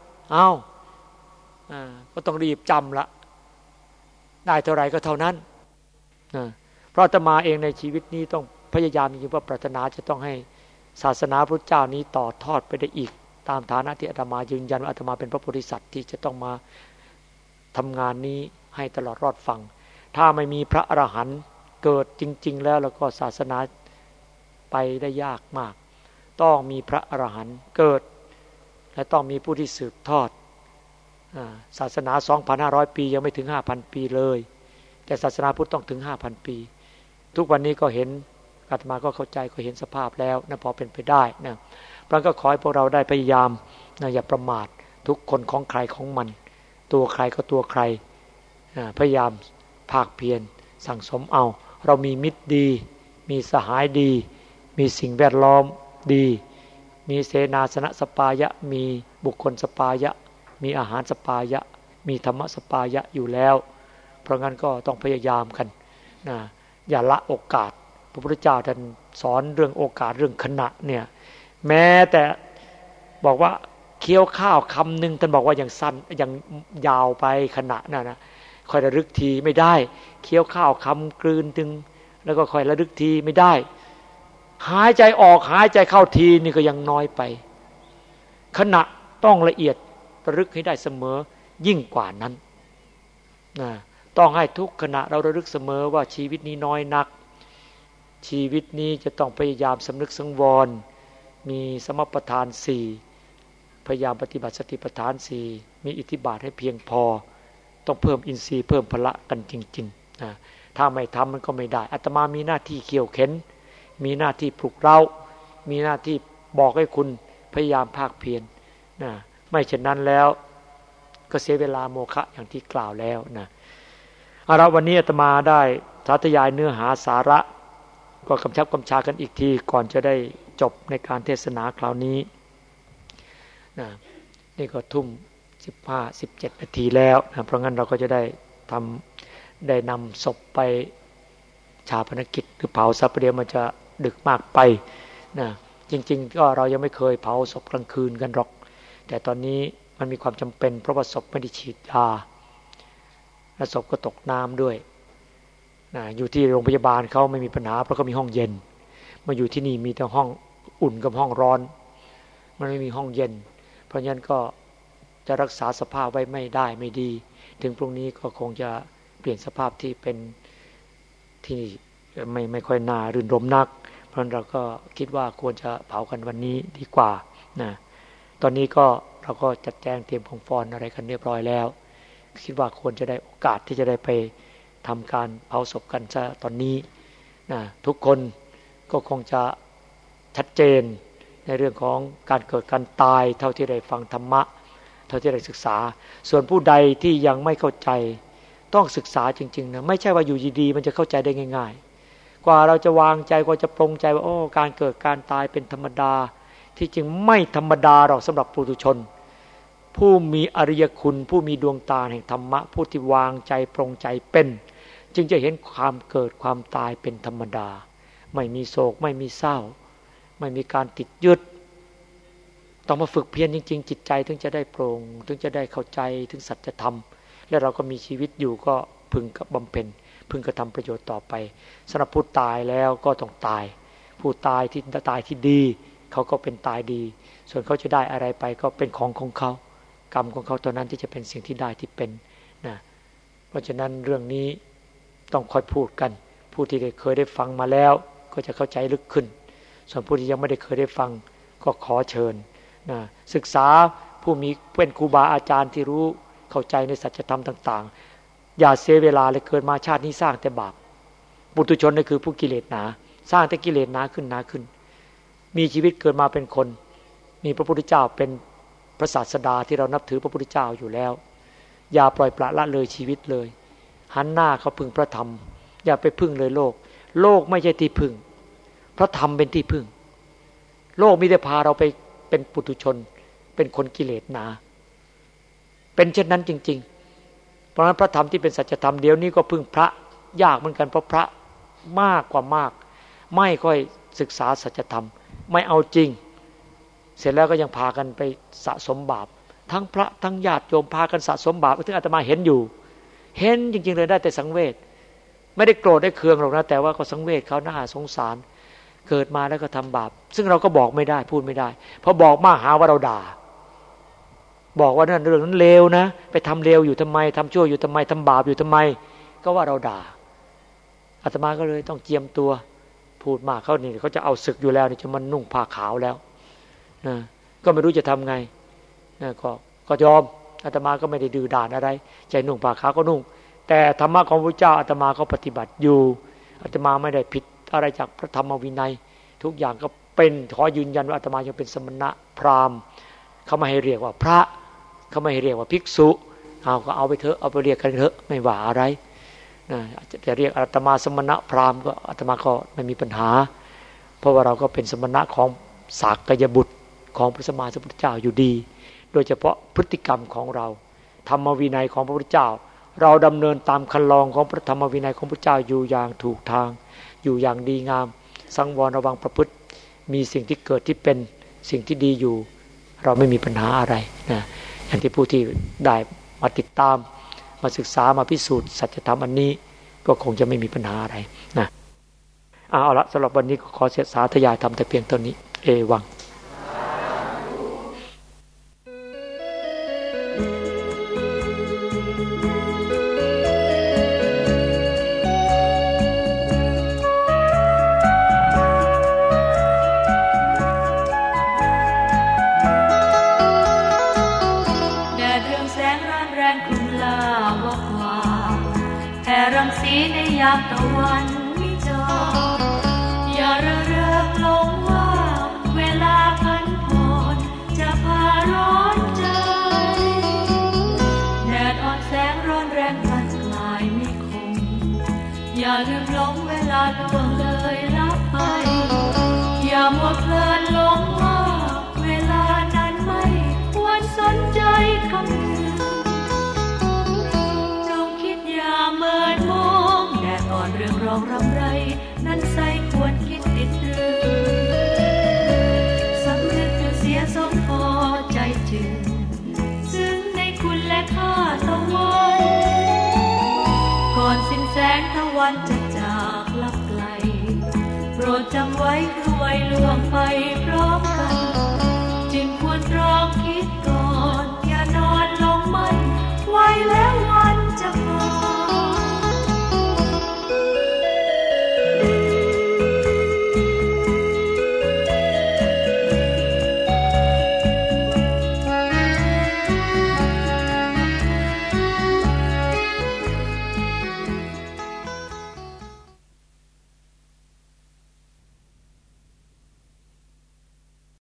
ก็ต้องรีบจำละได้เท่าไรก็เท่านั้นเพราะอาตมาเองในชีวิตนี้ต้องพยายามอยู่ว่าปรารถนาจะต้องให้ศาสนาพระเจ้านี้ต่อทอดไปได้อีกตามฐานะที่อาตมายืนยันว่าอาตมาเป็นพระโพธิสัตว์ที่จะต้องมาทำงานนี้ให้ตลอดรอดฟังถ้าไม่มีพระอรหันต์เกิดจริงๆแล้วก็ศาสนาไปได้ยากมากต้องมีพระอรหันต์เกิดและต้องมีผู้ที่สืบทอดศาสนา 2,500 ปียังไม่ถึง 5,000 ปีเลยแต่ศาสนาพุทธต้องถึง 5,000 ปีทุกวันนี้ก็เห็นอาตมาก็เข้าใจก็เห็นสภาพแล้วนะพอเป็นไปได้นะเพราะก็ขอให้พวกเราได้พยายามนะอย่าประมาททุกคนของใครของมันตัวใครก็ตัวใครพยายามภาคเพียรสั่งสมเอาเรามีมิตรดีมีสหายดีมีสิ่งแวดล้อมดีมีเสนาสนะสปายะมีบุคคลสปายะมีอาหารสปายะมีธรรมสปายะอยู่แล้วเพราะงั้นก็ต้องพยายามกันนะอย่าละโอกาสพระพุทธเจ้าท่านสอนเรื่องโอกาสเรื่องขณะเนี่ยแม้แต่บอกว่าเคี้ยวข้าวคำหนึ่งท่านบอกว่าอย่างสั้นอย่างยาวไปขณะนั่นนะค่อยระลึกทีไม่ได้เคี้ยวข้าวคำกลืนถึงแล้วก็ค่อยระลึกทีไม่ได้หายใจออกหายใจเข้าทีนี่ก็ยังน้อยไปขณะต้องละเอียดระลึกให้ได้เสมอยิ่งกว่านั้นนะต้องให้ทุกขณะเราระลึกเสมอว่าชีวิตนี้น้อยนักชีวิตนี้จะต้องพยายามสำนึกสังวรมีสมปทาน4พยายามปฏิบัติสติปัฏฐาน4มีอิทธิบาทให้เพียงพอต้องเพิ่มอินทรีย์เพิ่มพละกันจริงๆนะถ้าไม่ทำมันก็ไม่ได้อาตมามีหน้าที่เขี่ยวเข็นมีหน้าที่ปลุกเร้ามีหน้าที่บอกให้คุณพยายามภาคเพียรนะไม่เช่นนั้นแล้วก็เสียเวลาโมฆะอย่างที่กล่าวแล้วนะเอาละวันนี้อาตมาได้สาธยายเนื้อหาสาระก็กำชับกำชากันอีกทีก่อนจะได้จบในการเทศนาคราวนี้นะนี่ก็ทุ่ม 17 นาทีแล้วนะเพราะงั้นเราก็จะได้นำศพไปชาปนกิจหรือเผาซะประเดี๋ยวมันจะดึกมากไปนะจริงๆก็เรายังไม่เคยเผาศพกลางคืนกันหรอกแต่ตอนนี้มันมีความจำเป็นเพราะว่าศพไม่ได้ฉีดยาและศพก็ตกน้ำด้วยนะอยู่ที่โรงพยาบาลเขาไม่มีปัญหาเพราะก็มีห้องเย็นมาอยู่ที่นี่มีแต่ห้องอุ่นกับห้องร้อนมันไม่มีห้องเย็นเพราะฉะนั้นก็จะรักษาสภาพไว้ไม่ได้ไม่ดีถึงพรุ่งนี้ก็คงจะเปลี่ยนสภาพที่เป็นที่ไม่ค่อยน่ารื่นรมนักเพราะฉะนั้นเราก็คิดว่าควรจะเผากันวันนี้ดีกว่านะตอนนี้ก็เราก็จัดแจงเตรียมของฟอนอะไรกันเรียบร้อยแล้วคิดว่าควรจะได้โอกาสที่จะได้ไปทำการเผาศพกันซะตอนนี้นะทุกคนก็คงจะชัดเจนในเรื่องของการเกิดการตายเท่าที่ได้ฟังธรรมะเท่าที่ได้ศึกษาส่วนผู้ใดที่ยังไม่เข้าใจต้องศึกษาจริงๆนะไม่ใช่ว่าอยู่ดีๆมันจะเข้าใจได้ง่ายๆกว่าเราจะวางใจกว่าจะปรงใจว่าโอ้การเกิดการตายเป็นธรรมดาที่จริงไม่ธรรมดาหรอกสำหรับปุถุชนผู้มีอริยคุณผู้มีดวงตาแห่งธรรมะผู้ที่วางใจปรงใจเป็นจึงจะเห็นความเกิดความตายเป็นธรรมดาไม่มีโศกไม่มีเศร้าไม่มีการติดยึดต้องมาฝึกเพียรจริงๆจิตใจถึงจะได้โปร่งถึงจะได้เข้าใจถึงสัจธรรมและเราก็มีชีวิตอยู่ก็พึงกับบำเพ็ญพึงกระทำประโยชน์ต่อไปสำหรับผู้ตายแล้วก็ต้องตายผู้ตายที่ดีเขาก็เป็นตายดีส่วนเขาจะได้อะไรไปก็เป็นของเขากรรมของเขาตอนนั้นที่จะเป็นสิ่งที่ได้ที่เป็นนะเพราะฉะนั้นเรื่องนี้ต้องค่อยพูดกันผู้ที่เคยได้ฟังมาแล้วก็จะเข้าใจลึกขึ้นส่วนผู้ที่ยังไม่ได้เคยได้ฟังก็ขอเชิญนะศึกษาผู้มีเป็นครูบาอาจารย์ที่รู้เข้าใจในสัจธรรมต่างๆอย่าเสียเวลาเลยเกิดมาชาตินี้สร้างแต่บาปปุถุชนนี่คือผู้กิเลสหนาสร้างแต่กิเลสหนาขึ้นมีชีวิตเกิดมาเป็นคนมีพระพุทธเจ้าเป็นพระศาสดาที่เรานับถือพระพุทธเจ้าอยู่แล้วอย่าปล่อยปละละเลยชีวิตเลยหันหน้าเข้าพึ่งพระธรรมอย่าไปพึ่งเลยโลกไม่ใช่ที่พึ่งพระธรรมเป็นที่พึ่งโลกมีแต่พาเราไปเป็นปุถุชนเป็นคนกิเลสหนาเป็นเช่นนั้นจริงๆเพราะฉะนั้นพระธรรมที่เป็นสัจธรรมเดี๋ยวนี้ก็พึ่งพระยากเหมือนกันเพราะพระมากกว่ามากไม่ค่อยศึกษาสัจธรรมไม่เอาจริงเสร็จแล้วก็ยังพากันไปสะสมบาปทั้งพระทั้งญาติโยมพากันสะสมบาปถึงอาตมาเห็นอยู่เห็นจริงๆเลยได้แต่สังเวชไม่ได้โกรธได้เคืองหรอกนะแต่ว่าก็สังเวชเขาน่าสงสารเกิดมาแล้วก็ทำบาปซึ่งเราก็บอกไม่ได้พูดไม่ได้เพราะบอกมากหาว่าเราด่าบอกว่านั่นเรื่องนั้นเลวนะไปทำเลวอยู่ทำไมทำชั่วอยู่ทำไมทำบาปอยู่ทำไมก็ว่าเราด่าอาตมาก็เลยต้องเจียมตัวพูดมากเขานี่เขาจะเอาศึกอยู่แล้วนี่จะมันนุ่งผ้าขาวแล้วนะก็ไม่รู้จะทำไงนะก็ยอมอาตมาก็ไม่ได้ดื้อด้านอะไรใจนุ่งผ้าขาวก็นุ่งแต่ธรรมะของพระเจ้าอาตมาก็ปฏิบัติอยู่อาตมาไม่ได้ผิดอะไรจากพระธรรมวินัยทุกอย่างก็เป็นขอยืนยันว่าอาตมายังเป็นสมณะพราหมณ์เขาไม่ให้เรียกว่าพระเขาไม่ให้เรียกว่าภิกษุก็เอาไปเถอะเอาไปเรียกกันเถอะไม่ว่าอะไรนะจะเรียกอาตมาสมณะพราหมณ์ก็อาตมาก็ไม่มีปัญหาเพราะว่าเราก็เป็นสมณะของสากยบุตรของพระสัมมาสัมพุทธเจ้าอยู่ดีโดยเฉพาะพฤติกรรมของเราธรรมวินัยของพระพุทธเจ้าเราดำเนินตามคันลองของพระธรรมวินัยของพระเจ้าอยู่อย่างถูกทางอยู่อย่างดีงามสังวรระวังประพฤติมีสิ่งที่เกิดที่เป็นสิ่งที่ดีอยู่เราไม่มีปัญหาอะไรนะอย่างที่ผู้ที่ได้มาติดตามมาศึกษามาพิสูจน์สัจธรรมอันนี้ก็คงจะไม่มีปัญหาอะไรนะเอาละสำหรับวันนี้ก็ขอสาธยายทำแต่เพียงเท่านี้เอวังในยามตะวันมิจออย่าเริงหลงว่าเวลาพันผ่อนจะพาร้อนใจแดดอ่อนแสงร้อนแรงพัดกลายไม่คงอย่าลืมหลงเวลาล่วงเลยลับไปอย่ามัวเพลินหลงว่าเวลานั้นไม่ควรสนใจคำรื่องรองรำไรนั้นใส่ควรคิดติดตรึงสำนึกอยู่เสียสมพอใจจึงซึ่งในคุณและข้าตะวันก่อนสิ้นแสงตะวันจะจากลับไกลโปรดจำไว้คือไว้ล่วงไปพร้อมกันจึงควรตรองคิด